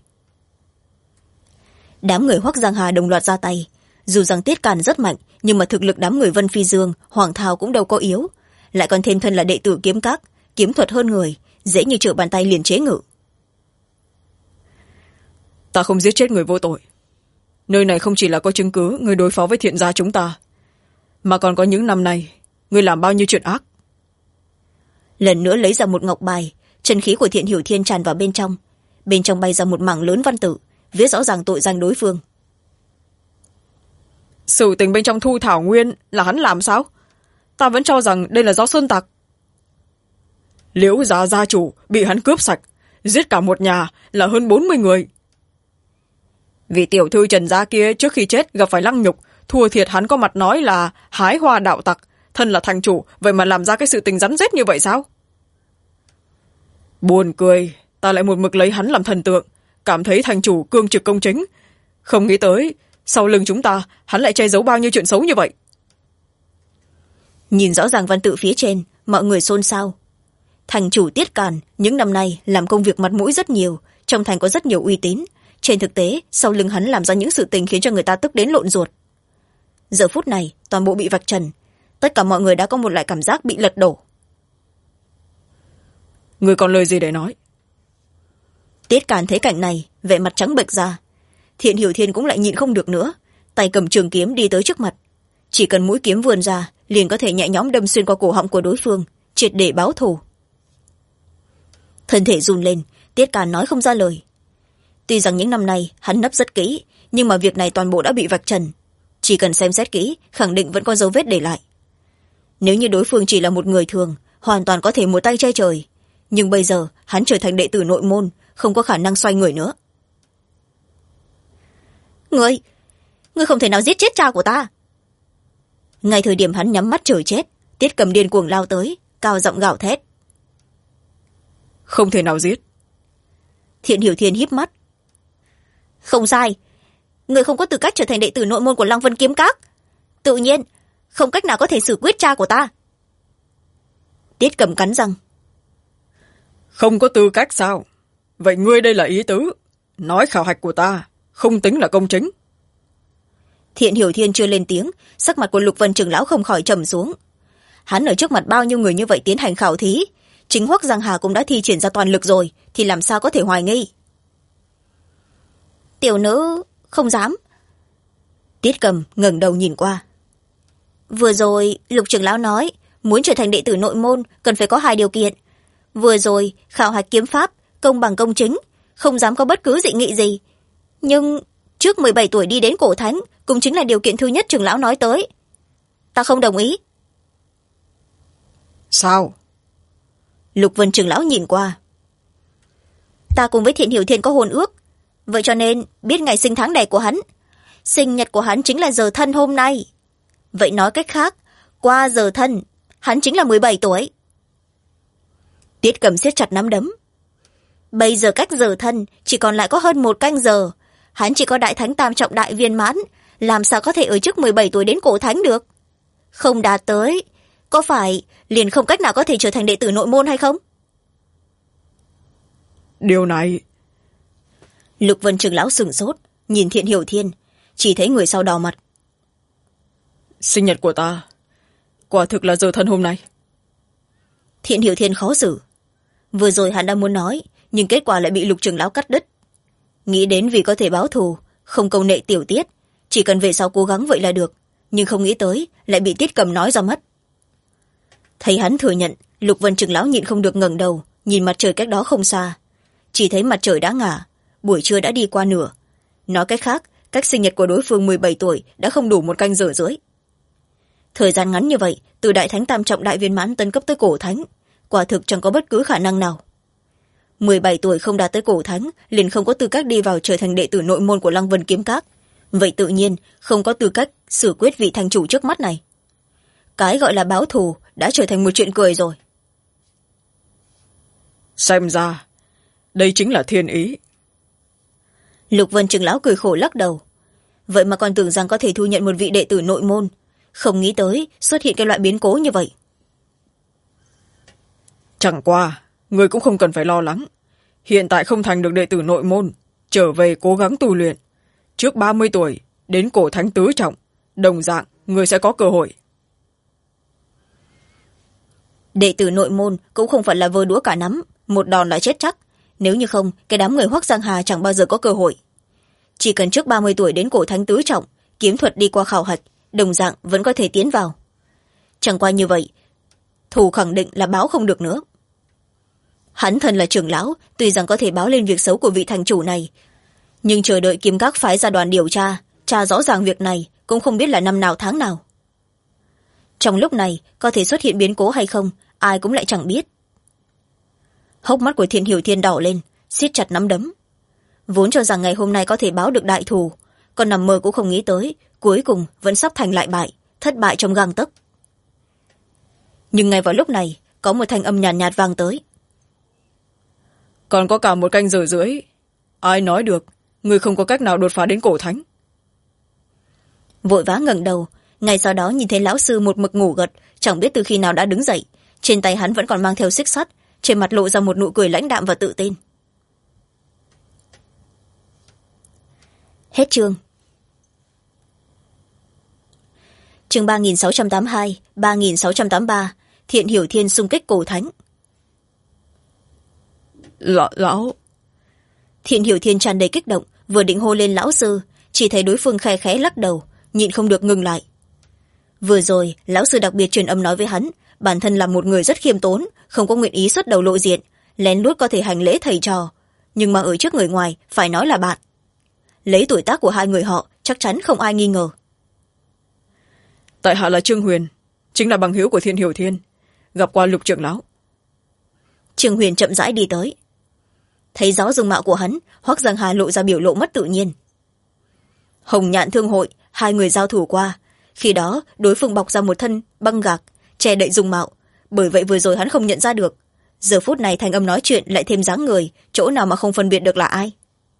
Đám người Hoắc Giang Hà đồng loạt ra tay. Dù rằng Tiết Càn rất mạnh, nhưng mà thực lực đám người Vân Phi Dương, Hoàng Thao cũng đâu có yếu, lại còn thêm thân là đệ tử kiếm các, kiếm thuật hơn người, dễ như trở bàn tay liền chế ngự. Ta không giết chết người vô tội. Nơi này không chỉ là có chứng cứ người đối phó với Thiện gia chúng ta, mà còn có những năm nay người làm bao nhiêu chuyện ác. Lần nữa lấy ra một ngọc bài, chân khí của Thiện Hiểu Thiên tràn vào bên trong bay ra một mảng lớn văn tự, viết rõ ràng tội danh đối phương. Sự tình bên trong Thu Thảo Nguyên là hắn làm sao? Ta vẫn cho rằng đây là do sơn tặc. Liễu gia gia chủ bị hắn cướp sạch, giết cả một nhà là hơn 40 người. Vì tiểu thư Trần gia kia trước khi chết gặp phải lăng nhục, thua thiệt hắn có mặt nói là hái hoa đạo tặc, thân là thành chủ, vậy mà làm ra cái sự tình rắn rết như vậy sao? Buồn cười, ta lại một mực lấy hắn làm thần tượng, cảm thấy thành chủ cương trực công chính, không nghĩ tới sau lưng chúng ta hắn lại che giấu bao nhiêu chuyện xấu như vậy. Nhìn rõ ràng văn tự phía trên, mọi người xôn xao. Thành chủ Tiết Càn những năm nay làm công việc mặt mũi rất nhiều, trong thành có rất nhiều uy tín, trên thực tế sau lưng hắn làm ra những sự tình khiến cho người ta tức đến lộn ruột. Giờ phút này toàn bộ bị vạch trần, tất cả mọi người đã có một loại cảm giác bị lật đổ. Người còn lời gì để nói? Tiết Càn thấy cảnh này, vẻ mặt trắng bệch ra. Thiện Hiểu Thiên cũng lại nhịn không được nữa, tay cầm trường kiếm đi tới trước mặt. Chỉ cần mũi kiếm vươn ra, liền có thể nhẹ nhõm đâm xuyên qua cổ họng của đối phương, triệt để báo thù. Thân thể run lên, Tiết Càn nói không ra lời. Tuy rằng những năm nay hắn nấp rất kỹ, nhưng mà việc này toàn bộ đã bị vạch trần. Chỉ cần xem xét kỹ, khẳng định vẫn có dấu vết để lại. Nếu như đối phương chỉ là một người thường, hoàn toàn có thể một tay che trời. Nhưng bây giờ hắn trở thành đệ tử nội môn, không có khả năng xoay người nữa. Ngươi không thể nào giết chết cha của ta. Ngay thời điểm hắn nhắm mắt chờ chết, Tiết Cầm điên cuồng lao tới, cao giọng gào thét. Không thể nào giết. Thiện Hiểu Thiên híp mắt. Không sai, ngươi không có tư cách trở thành đệ tử nội môn của Lăng Vân Kiếm Các, tự nhiên không cách nào có thể xử quyết cha của ta. Tiết Cầm cắn răng. Không có tư cách sao? Vậy ngươi đây là ý tứ nói khảo hạch của ta không tính là công chính? Thiện Hiểu Thiên chưa lên tiếng, sắc mặt của Lục Vân trưởng lão không khỏi trầm xuống. Hắn ở trước mặt bao nhiêu người như vậy tiến hành khảo thí, chính Hoắc Giang Hà cũng đã thi triển ra toàn lực rồi, thì làm sao có thể hoài nghi? Tiểu nữ không dám. Tiết Cầm ngẩng đầu nhìn qua. Vừa rồi Lục trưởng lão nói muốn trở thành đệ tử nội môn cần phải có 2 điều kiện. Vừa rồi khảo hạch kiếm pháp công bằng công chính, không dám có bất cứ dị nghị gì. Nhưng trước 17 tuổi đi đến cổ thánh cũng chính là điều kiện thứ nhất trưởng lão nói tới. Ta không đồng ý. Sao? Lục Vân trưởng lão nhìn qua. Ta cùng với Thiện Hiểu Thiên có hôn ước, vậy cho nên biết ngày sinh tháng đẻ của hắn. Sinh nhật của hắn chính là giờ thân hôm nay. Vậy nói cách khác, qua giờ thân hắn chính là 17 tuổi. Tiết Cầm siết chặt nắm đấm. Bây giờ cách giờ thân chỉ còn lại có hơn 1 canh giờ. Hắn chỉ có đại thánh tam trọng đại viên mãn, làm sao có thể ở trước 17 tuổi đến cổ thánh được? Không đạt tới, có phải liền không cách nào có thể trở thành đệ tử nội môn hay không? Điều này... Lục Vân trưởng lão sửng sốt, nhìn Thiện Hiểu Thiên, chỉ thấy người sau đỏ mặt. Sinh nhật của ta quả thực là giờ thân hôm nay. Thiện Hiểu Thiên khó xử. Vừa rồi hắn đã muốn nói, nhưng kết quả lại bị Lục trưởng lão cắt đứt. Nghĩ đến vì có thể báo thù, không câu nệ tiểu tiết, chỉ cần về sau cố gắng vậy là được, nhưng không nghĩ tới lại bị Tiết Cầm nói ra mất. Thấy hắn thừa nhận, Lục Vân trưởng lão nhịn không được ngẩng đầu, nhìn mặt trời cách đó không xa. Chỉ thấy mặt trời đã ngả, buổi trưa đã đi qua nửa. Nói cách khác, cách sinh nhật của đối phương 17 tuổi đã không đủ 1 canh giờ rưỡi. Thời gian ngắn như vậy, từ đại thánh tam trọng đại viên mãn tấn cấp tới cổ thánh, quả thực chẳng có bất cứ khả năng nào. 17 tuổi không đạt tới cổ thánh, liền không có tư cách đi vào trở thành đệ tử nội môn của Lăng Vân Kiếm Các. Vậy tự nhiên không có tư cách xử quyết vị thành chủ trước mắt này. Cái gọi là báo thù đã trở thành một chuyện cười rồi. Xem ra đây chính là thiên ý. Lục Vân trưởng lão cười khổ lắc đầu. Vậy mà còn tưởng rằng có thể thu nhận một vị đệ tử nội môn, không nghĩ tới xuất hiện cái loại biến cố như vậy. Chẳng qua người cũng không cần phải lo lắng. Hiện tại không thành được đệ tử nội môn, trở về cố gắng tu luyện. Trước 30 tuổi đến cổ thánh tứ trọng, đồng dạng người sẽ có cơ hội. Đệ tử nội môn cũng không phải là vơ đũa cả nắm, một đòn là chết chắc. Nếu như không, cái đám người Hoắc Giang Hà chẳng bao giờ có cơ hội. Chỉ cần trước 30 tuổi đến cổ thánh tứ trọng, kiếm thuật đi qua khảo hạch, đồng dạng vẫn có thể tiến vào. Chẳng qua như vậy, thù khẳng định là báo không được nữa. Hắn thân là trưởng lão, tuy rằng có thể báo lên việc xấu của vị thành chủ này, nhưng chờ đợi Kiếm Các phái ra đoàn điều tra rõ ràng việc này cũng không biết là năm nào tháng nào. Trong lúc này có thể xuất hiện biến cố hay không, ai cũng lại chẳng biết. Hốc mắt của Thiện Hiểu Thiên đỏ lên, siết chặt nắm đấm. Vốn cho rằng ngày hôm nay có thể báo được đại thù, còn nằm mơ cũng không nghĩ tới cuối cùng vẫn sắp thành lại bại, thất bại trong gang tấc. Nhưng ngay vào lúc này có một thanh âm nhàn nhạt vang tới. Còn có cả 1 canh giờ rưỡi, ai nói được người không có cách nào đột phá đến cổ thánh? Vội vã ngẩng đầu, ngay sau đó nhìn thấy lão sư một mực ngủ gật, chẳng biết từ khi nào đã đứng dậy, trên tay hắn vẫn còn mang theo xích sắt, trên mặt lộ ra một nụ cười lãnh đạm và tự tin. Hết chương. Chương 3682, 3683, Thiện Hiểu Thiên xung kích cổ thánh. Lão... Thiện Hiểu Thiên tràn đầy kích động, vừa định hô lên lão sư, chỉ thấy đối phương khe khẽ lắc đầu, nhịn không được ngừng lại. Vừa rồi lão sư đặc biệt truyền âm nói với hắn, bản thân là một người rất khiêm tốn, không có nguyện ý xuất đầu lộ diện, lén lút có thể hành lễ thầy trò, nhưng mà ở trước người ngoài phải nói là bạn. Lấy tuổi tác của 2 người họ, chắc chắn không ai nghi ngờ. Tại hạ là Trương Huyền, chính là bằng hữu của Thiện Hiểu Thiên, gặp qua Lục trưởng lão. Trương Huyền chậm rãi đi tới. Thấy rõ dung mạo của hắn, Hoắc Giang Hà lộ ra biểu lộ mất tự nhiên. Hồng Nhạn Thương hội, 2 người giao thủ qua, khi đó đối phương bọc ra một thân băng gạc che đậy dung mạo, bởi vậy vừa rồi hắn không nhận ra được. Giờ phút này thanh âm nói chuyện lại thêm dáng người, chỗ nào mà không phân biệt được là ai.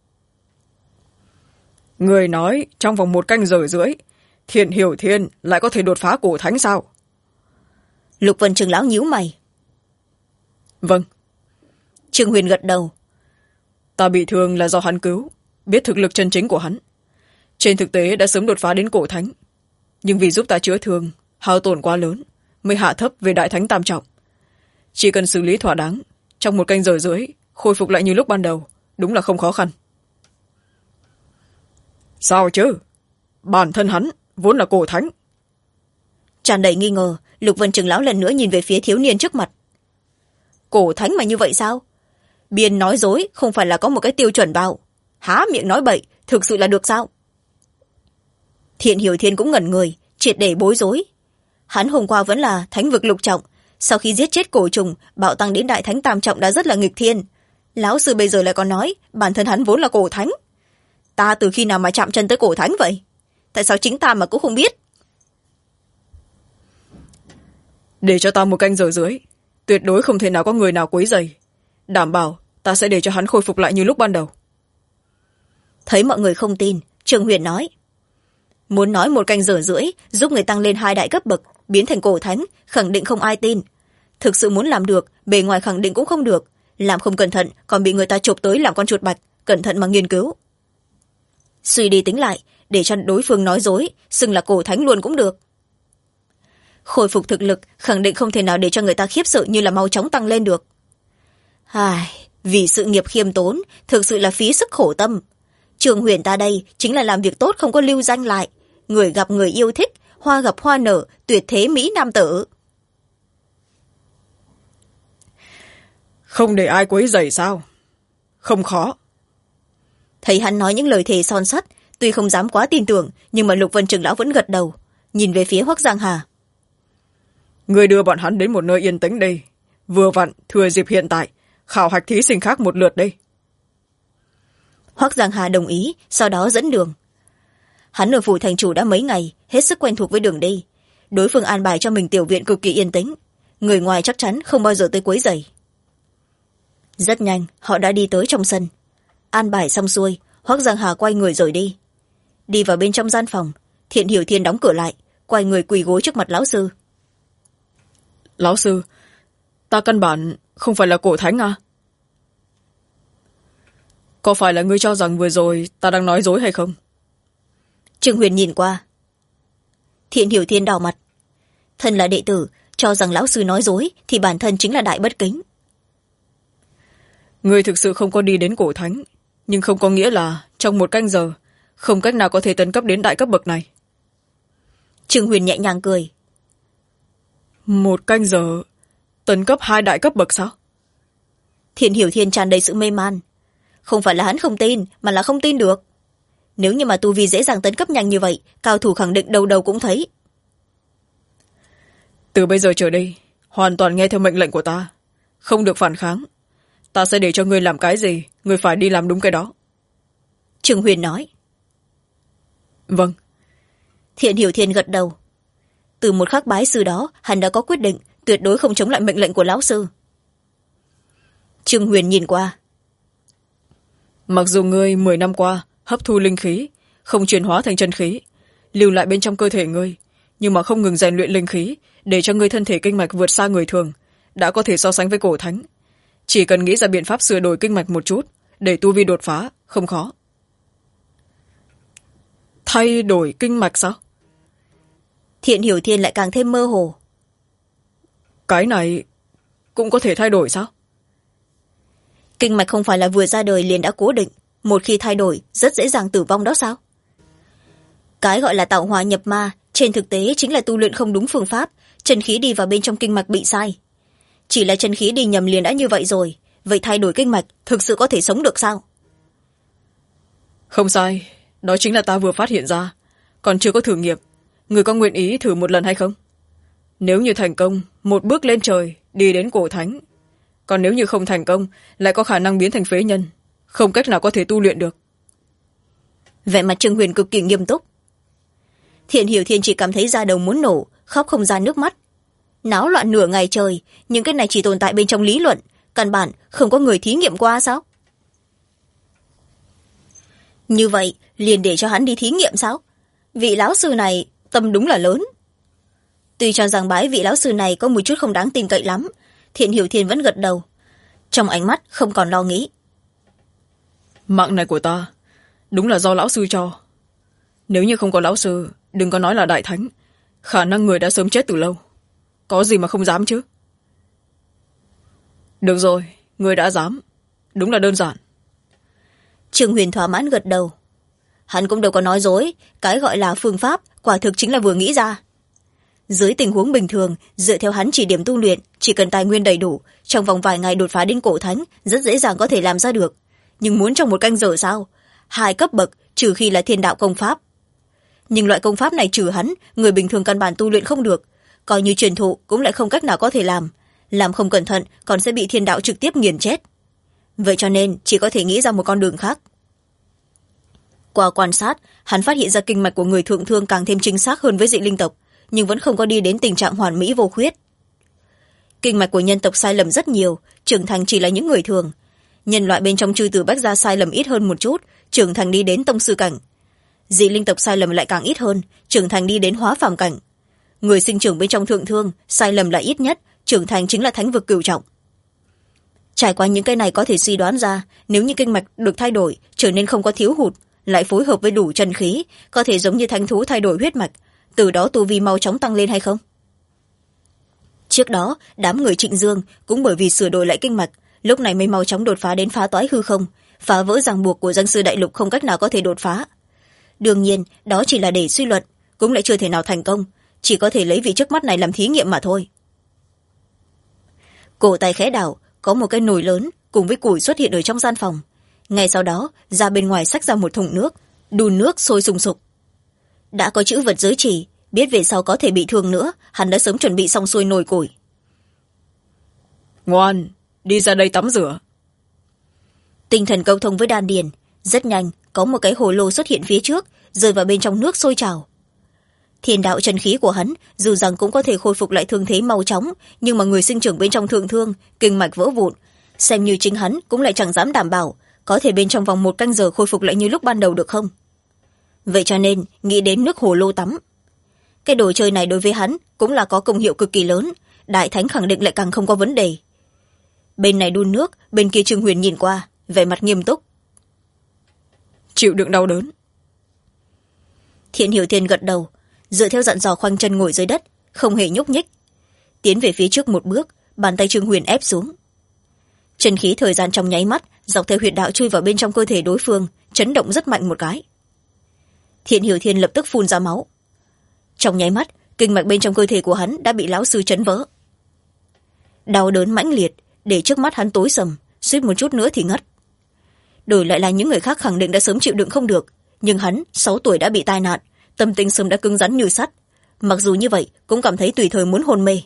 Người nói trong vòng 1 canh giờ rưỡi, Thiện Hiểu Thiên lại có thể đột phá cổ thánh sao? Lục Vân trưởng lão nhíu mày. Vâng. Trương Huyền gật đầu. Ta bị thương là do hắn cứu, biết thực lực chân chính của hắn. Trên thực tế đã sớm đột phá đến cổ thánh, nhưng vì giúp ta chữa thương hao tổn quá lớn mới hạ thấp về đại thánh tam trọng. Chỉ cần xử lý thỏa đáng, trong 1 canh giờ rưỡi khôi phục lại như lúc ban đầu, đúng là không khó khăn. Sao chứ, bản thân hắn vốn là cổ thánh. Tràn đầy nghi ngờ, Lục Vân trưởng lão lần nữa nhìn về phía thiếu niên trước mặt. Cổ thánh mà như vậy sao? Biên nói dối không phải là có một cái tiêu chuẩn vào, há miệng nói bậy thực sự là được sao? Thiện Hiểu Thiên cũng ngẩn người, triệt để bối rối. Hắn hôm qua vẫn là thánh vực lục trọng, sau khi giết chết cổ trùng bạo tăng đến đại thánh tam trọng đã rất là nghịch thiên. Lão sư bây giờ lại còn nói bản thân hắn vốn là cổ thánh. Ta từ khi nào mà chạm chân tới cổ thánh vậy? Tại sao chính ta mà cũng không biết? Để cho ta 1 canh giờ rưỡi, tuyệt đối không thể nào có người nào quấy rầy, đảm bảo ta sẽ để cho hắn khôi phục lại như lúc ban đầu. Thấy mọi người không tin, Trương Huyền nói, muốn nói 1 canh giờ rưỡi giúp người tăng lên 2 đại cấp bậc biến thành cổ thánh, khẳng định không ai tin. Thực sự muốn làm được, bề ngoài khẳng định cũng không được, làm không cẩn thận còn bị người ta chộp tới làm con chuột bạch, cẩn thận mà nghiên cứu. Suy đi tính lại, để cho đối phương nói dối xưng là cổ thánh luôn cũng được. Khôi phục thực lực khẳng định không thể nào để cho người ta khiếp sợ như là mau chóng tăng lên được. Vì sự nghiệp khiêm tốn thực sự là phí sức khổ tâm. Trương Huyền ta đây chính là làm việc tốt không có lưu danh lại, người gặp người yêu thích, hoa gặp hoa nở, tuyệt thế mỹ nam tử. Không để ai quấy rầy sao? Không khó. Thấy hắn nói những lời thề son sắt, tuy không dám quá tin tưởng, nhưng mà Lục Vân trưởng lão vẫn gật đầu, nhìn về phía Hoắc Giang Hà. Người đưa bọn hắn đến một nơi yên tĩnh đi, vừa vặn thừa dịp hiện tại khảo hạch thí sinh khác một lượt đi. Hoắc Giang Hà đồng ý, sau đó dẫn đường. Hắn ở phủ thành chủ đã mấy ngày, hết sức quen thuộc với đường đi. Đối phương an bài cho mình tiểu viện cực kỳ yên tĩnh, người ngoài chắc chắn không bao giờ tới quấy rầy. Rất nhanh họ đã đi tới trong sân. An bài xong xuôi, Hoắc Giang Hà quay người rời đi. Đi vào bên trong gian phòng, Thiện Hiểu Thiên đóng cửa lại, quay người quỳ gối trước mặt lão sư. Lão sư, ta căn bản không phải là cổ thánh à? Có phải là ngươi cho rằng vừa rồi ta đang nói dối hay không? Trương Huyền nhìn qua. Thiện Hiểu Thiên đỏ mặt. Thân là đệ tử, cho rằng lão sư nói dối thì bản thân chính là đại bất kính. Ngươi thực sự không có đi đến cổ thánh, nhưng không có nghĩa là trong 1 canh giờ không cách nào có thể tấn cấp đến đại cấp bậc này. Trương Huyền nhẹ nhàng cười. 1 canh giờ tấn cấp 2 đại cấp bậc sao? Thiện Hiểu Thiên tràn đầy sự mê man. Không phải là hắn không tin, mà là không tin được. Nếu như mà tu vi dễ dàng tấn cấp nhanh như vậy, cao thủ khẳng định đầu đầu cũng thấy. Từ bây giờ trở đi, hoàn toàn nghe theo mệnh lệnh của ta, không được phản kháng. Ta sẽ để cho ngươi làm cái gì, ngươi phải đi làm đúng cái đó. Trương Huyền nói. Vâng. Thiện Hiểu Thiên gật đầu. Từ một khắc bái sư đó, hắn đã có quyết định tuyệt đối không chống lại mệnh lệnh của lão sư. Trương Huyền nhìn qua. Mặc dù ngươi 10 năm qua hấp thu linh khí, không chuyển hóa thành chân khí, lưu lại bên trong cơ thể ngươi, nhưng mà không ngừng rèn luyện linh khí để cho ngươi thân thể kinh mạch vượt xa người thường, đã có thể so sánh với cổ thánh. Chỉ cần nghĩ ra biện pháp sửa đổi kinh mạch một chút để tu vi đột phá, không khó. Thay đổi kinh mạch sao? Thiện Hiểu Thiên lại càng thêm mơ hồ. Cái này cũng có thể thay đổi sao? Kinh mạch không phải là vừa ra đời liền đã cố định, một khi thay đổi rất dễ dàng tử vong đó sao? Cái gọi là tạo hóa nhập ma trên thực tế chính là tu luyện không đúng phương pháp, chân khí đi vào bên trong kinh mạch bị sai. Chỉ là chân khí đi nhầm liền đã như vậy rồi, vậy thay đổi kinh mạch thực sự có thể sống được sao? Không sai, đó chính là ta vừa phát hiện ra, còn chưa có thử nghiệm. Người có nguyện ý thử một lần hay không? Nếu như thành công, một bước lên trời, đi đến cổ thánh. Còn nếu như không thành công, lại có khả năng biến thành phế nhân, không cách nào có thể tu luyện được. Vẻ mặt Trương Huyền cực kỳ nghiêm túc. Thiện Hiểu Thiên chỉ cảm thấy da đầu muốn nổ, khóc không ra nước mắt. Náo loạn nửa ngày trời, nhưng cái này chỉ tồn tại bên trong lý luận, căn bản không có người thí nghiệm qua sao? Như vậy liền để cho hắn đi thí nghiệm sao? Vị lão sư này tâm đúng là lớn. Tuy cho rằng bái vị lão sư này có một chút không đáng tin cậy lắm, Thiện Hiểu Thiên vẫn gật đầu, trong ánh mắt không còn lo nghĩ. Mạng này của ta đúng là do lão sư cho. Nếu như không có lão sư, đừng có nói là đại thánh, khả năng người đã sớm chết từ lâu. Có gì mà không dám chứ. Được rồi, người đã dám. Đúng là đơn giản. Trương Huyền thỏa mãn gật đầu. Hắn cũng đâu có nói dối, cái gọi là phương pháp quả thực chính là vừa nghĩ ra. Dưới tình huống bình thường, dựa theo hắn chỉ điểm tu luyện, chỉ cần tài nguyên đầy đủ, trong vòng vài ngày đột phá đến cổ thánh rất dễ dàng có thể làm ra được. Nhưng muốn trong 1 canh giờ sao? 2 cấp bậc, trừ khi là thiên đạo công pháp. Nhưng loại công pháp này trừ hắn, người bình thường căn bản tu luyện không được, coi như truyền thụ cũng lại không cách nào có thể làm không cẩn thận còn sẽ bị thiên đạo trực tiếp nghiền chết. Vậy cho nên chỉ có thể nghĩ ra một con đường khác. Qua quan sát, hắn phát hiện ra kinh mạch của người thượng thương càng thêm chính xác hơn với dị linh tộc, nhưng vẫn không có đi đến tình trạng hoàn mỹ vô khuyết. Kinh mạch của nhân tộc sai lầm rất nhiều, trưởng thành chỉ là những người thường. Nhân loại bên trong chư tử bách gia sai lầm ít hơn một chút, trưởng thành đi đến tông sư cảnh. Dị linh tộc sai lầm lại càng ít hơn, trưởng thành đi đến hóa phàm cảnh. Người sinh trưởng bên trong thượng thương sai lầm là ít nhất, trưởng thành chính là thánh vực cửu trọng. Trải qua những cái này có thể suy đoán ra, nếu như kinh mạch được thay đổi, trở nên không có thiếu hụt, lại phối hợp với đủ chân khí, có thể giống như thánh thú thay đổi huyết mạch, từ đó tu vi mau chóng tăng lên hay không? Trước đó, đám người Trịnh Dương cũng bởi vì sửa đổi lại kinh mạch, lúc này mới mau chóng đột phá đến phá toái hư không, phá vỡ ràng buộc của danh sư đại lục không cách nào có thể đột phá. Đương nhiên, đó chỉ là để suy luận, cũng lại chưa thể nào thành công, chỉ có thể lấy vị trước mắt này làm thí nghiệm mà thôi. Cổ tay khẽ đảo, có một cái nồi lớn cùng với củi xuất hiện ở trong gian phòng. Ngay sau đó, ra bên ngoài xách ra một thùng nước, đun nước sôi sùng sục. Đã có chữ vật giới chỉ, biết về sau có thể bị thương nữa, hắn đã sớm chuẩn bị xong xuôi nồi củi. Ngoan, đi ra đây tắm rửa. Tinh thần câu thông với đan điền, rất nhanh có một cái hồ lô xuất hiện phía trước, rơi vào bên trong nước sôi trào. Thiên đạo chân khí của hắn dù rằng cũng có thể khôi phục lại thương thế mau chóng, nhưng mà người sinh trưởng bên trong thượng thương, kinh mạch vỡ vụn, xem như chính hắn cũng lại chẳng dám đảm bảo có thể bên trong vòng 1 canh giờ khôi phục lại như lúc ban đầu được không. Vậy cho nên nghĩ đến nước hồ lô tắm. Cái đồ chơi này đối với hắn cũng là có công hiệu cực kỳ lớn, đại thánh khẳng định lại càng không có vấn đề. Bên này đun nước, bên kia Trương Huyền nhìn qua, vẻ mặt nghiêm túc. Chịu đựng đau đớn. Thiện Hiểu Thiên gật đầu, dựa theo dặn dò khoanh chân ngồi dưới đất, không hề nhúc nhích. Tiến về phía trước một bước, bàn tay Trương Huyền ép xuống. Chân khí thời gian trong nháy mắt dọc theo huyệt đạo chui vào bên trong cơ thể đối phương, chấn động rất mạnh một cái. Thiện Hiểu Thiên lập tức phun ra máu. Trong nháy mắt, kinh mạch bên trong cơ thể của hắn đã bị lão sư chấn vỡ. Đau đớn mãnh liệt để trước mắt hắn tối sầm, suýt một chút nữa thì ngất. Đổi lại là những người khác khẳng định đã sớm chịu đựng không được, nhưng hắn 6 tuổi đã bị tai nạn, tâm tính sớm đã cứng rắn như sắt, mặc dù như vậy cũng cảm thấy tùy thời muốn hôn mê.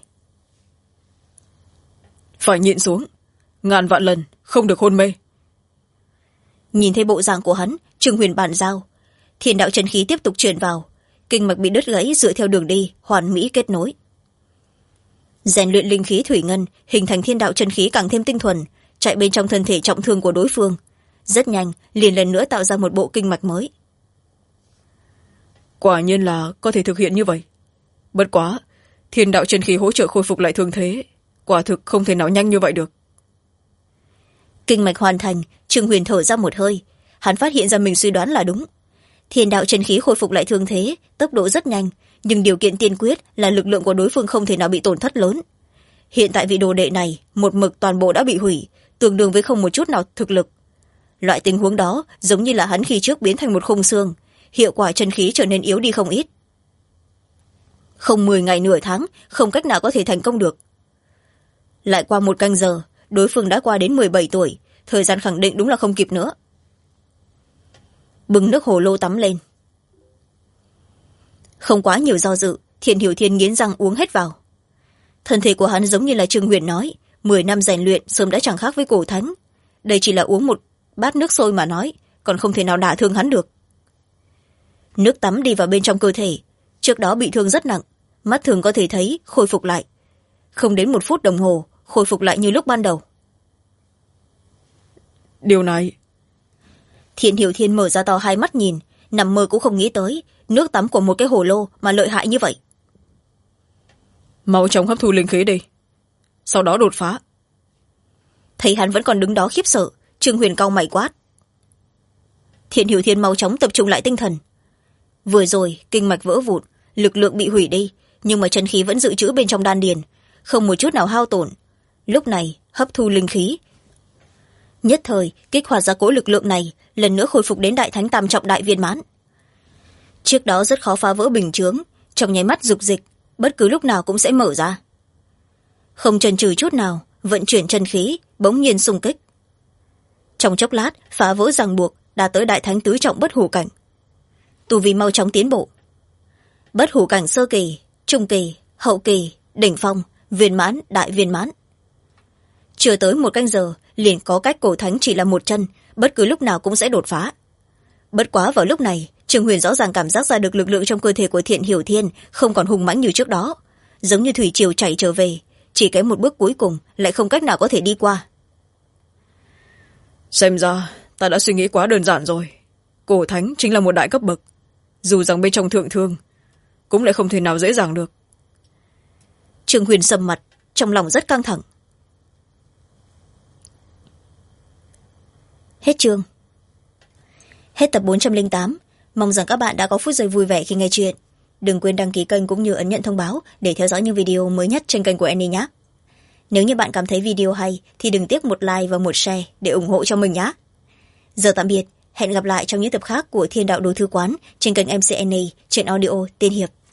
Phải nhịn xuống, ngàn vạn lần không được hôn mê. Nhìn thấy bộ dạng của hắn, Trương Huyền bàn giao, thiên đạo chân khí tiếp tục truyền vào, kinh mạch bị đứt gãy dựa theo đường đi hoàn mỹ kết nối. Rèn luyện linh khí thủy ngân, hình thành thiên đạo chân khí càng thêm tinh thuần, chạy bên trong thân thể trọng thương của đối phương, rất nhanh liền lần nữa tạo ra một bộ kinh mạch mới. Quả nhiên là có thể thực hiện như vậy. Bất quá, thiên đạo chân khí hỗ trợ khôi phục lại thương thế, quả thực không thể nào nhanh như vậy được. Kinh mạch hoàn thành, Trương Huyền thở ra một hơi, hắn phát hiện ra mình suy đoán là đúng. Thiên đạo chân khí khôi phục lại thương thế, tốc độ rất nhanh, nhưng điều kiện tiên quyết là lực lượng của đối phương không thể nào bị tổn thất lớn. Hiện tại vị đồ đệ này một mực toàn bộ đã bị hủy, tương đương với không một chút nào thực lực. Loại tình huống đó giống như là hắn khi trước biến thành một khung xương, hiệu quả chân khí trở nên yếu đi không ít. Không 10 ngày nửa tháng, không cách nào có thể thành công được. Lại qua 1 canh giờ, đối phương đã qua đến 17 tuổi, thời gian khẳng định đúng là không kịp nữa. Bưng nước hồ lô tắm lên. Không quá nhiều do dự, Thiện Hiểu Thiên nghiến răng uống hết vào. Thân thể của hắn giống như là Trương Huyền nói, 10 năm rèn luyện sớm đã chẳng khác với cổ thánh. Đây chỉ là uống một bát nước sôi mà nói, còn không thể nào đả thương hắn được. Nước tắm đi vào bên trong cơ thể, trước đó bị thương rất nặng, mắt thường có thể thấy khôi phục lại. Không đến 1 phút đồng hồ, khôi phục lại như lúc ban đầu. Điều này... Thiện Hiểu Thiên mở ra to hai mắt nhìn, nằm mơ cũng không nghĩ tới nước tắm của một cái hồ lô mà lợi hại như vậy. Mau chóng hấp thu linh khí đi, sau đó đột phá. Thấy thấy hắn vẫn còn đứng đó khiếp sợ, Trương Huyền cau mày quát. Thiện Hiểu Thiên mau chóng tập trung lại tinh thần. Vừa rồi kinh mạch vỡ vụn, lực lượng bị hủy đi, nhưng mà chân khí vẫn dự trữ bên trong đan điền, không một chút nào hao tổn. Lúc này hấp thu linh khí, nhất thời kích hoạt ra cỗ lực lượng này, lần nữa khôi phục đến đại thánh tam trọng đại viên mãn. Trước đó rất khó phá vỡ bình chướng, trong nháy mắt dục dịch, bất cứ lúc nào cũng sẽ mở ra. Không chần chừ chút nào, vận chuyển chân khí, bỗng nhiên xung kích. Trong chốc lát phá vỡ ràng buộc, đã tới đại thánh tứ trọng bất hủ cảnh. Tu vi mau chóng tiến bộ. Bất hủ cảnh sơ kỳ, trung kỳ, hậu kỳ, đỉnh phong, viên mãn, đại viên mãn. Chưa tới một canh giờ, liền có cách cổ thánh chỉ là một chân, bất cứ lúc nào cũng sẽ đột phá. Bất quá vào lúc này, Trương Huyền rõ ràng cảm giác ra được lực lượng trong cơ thể của Thiện Hiểu Thiên không còn hùng mãnh như trước đó, giống như thủy triều chảy trở về, chỉ kém một bước cuối cùng lại không cách nào có thể đi qua. Xem ra ta đã suy nghĩ quá đơn giản rồi. Cổ thánh chính là một đại cấp bậc, dù rằng bên trong thượng thương cũng lại không thể nào dễ dàng được. Trương Huyền sầm mặt, trong lòng rất căng thẳng. Hết chương. Hết tập 408. Mong rằng các bạn đã có phút giây vui vẻ khi nghe chuyện. Đừng quên đăng ký kênh cũng như ấn nhận thông báo để theo dõi những video mới nhất trên kênh của Annie nhé. Nếu như bạn cảm thấy video hay thì đừng tiếc một like và một share để ủng hộ cho mình nhé. Giờ tạm biệt, hẹn gặp lại trong những tập khác của Thiên Đạo Đồ Thư Quán trên kênh MC Annie trên audio Tiên Hiệp.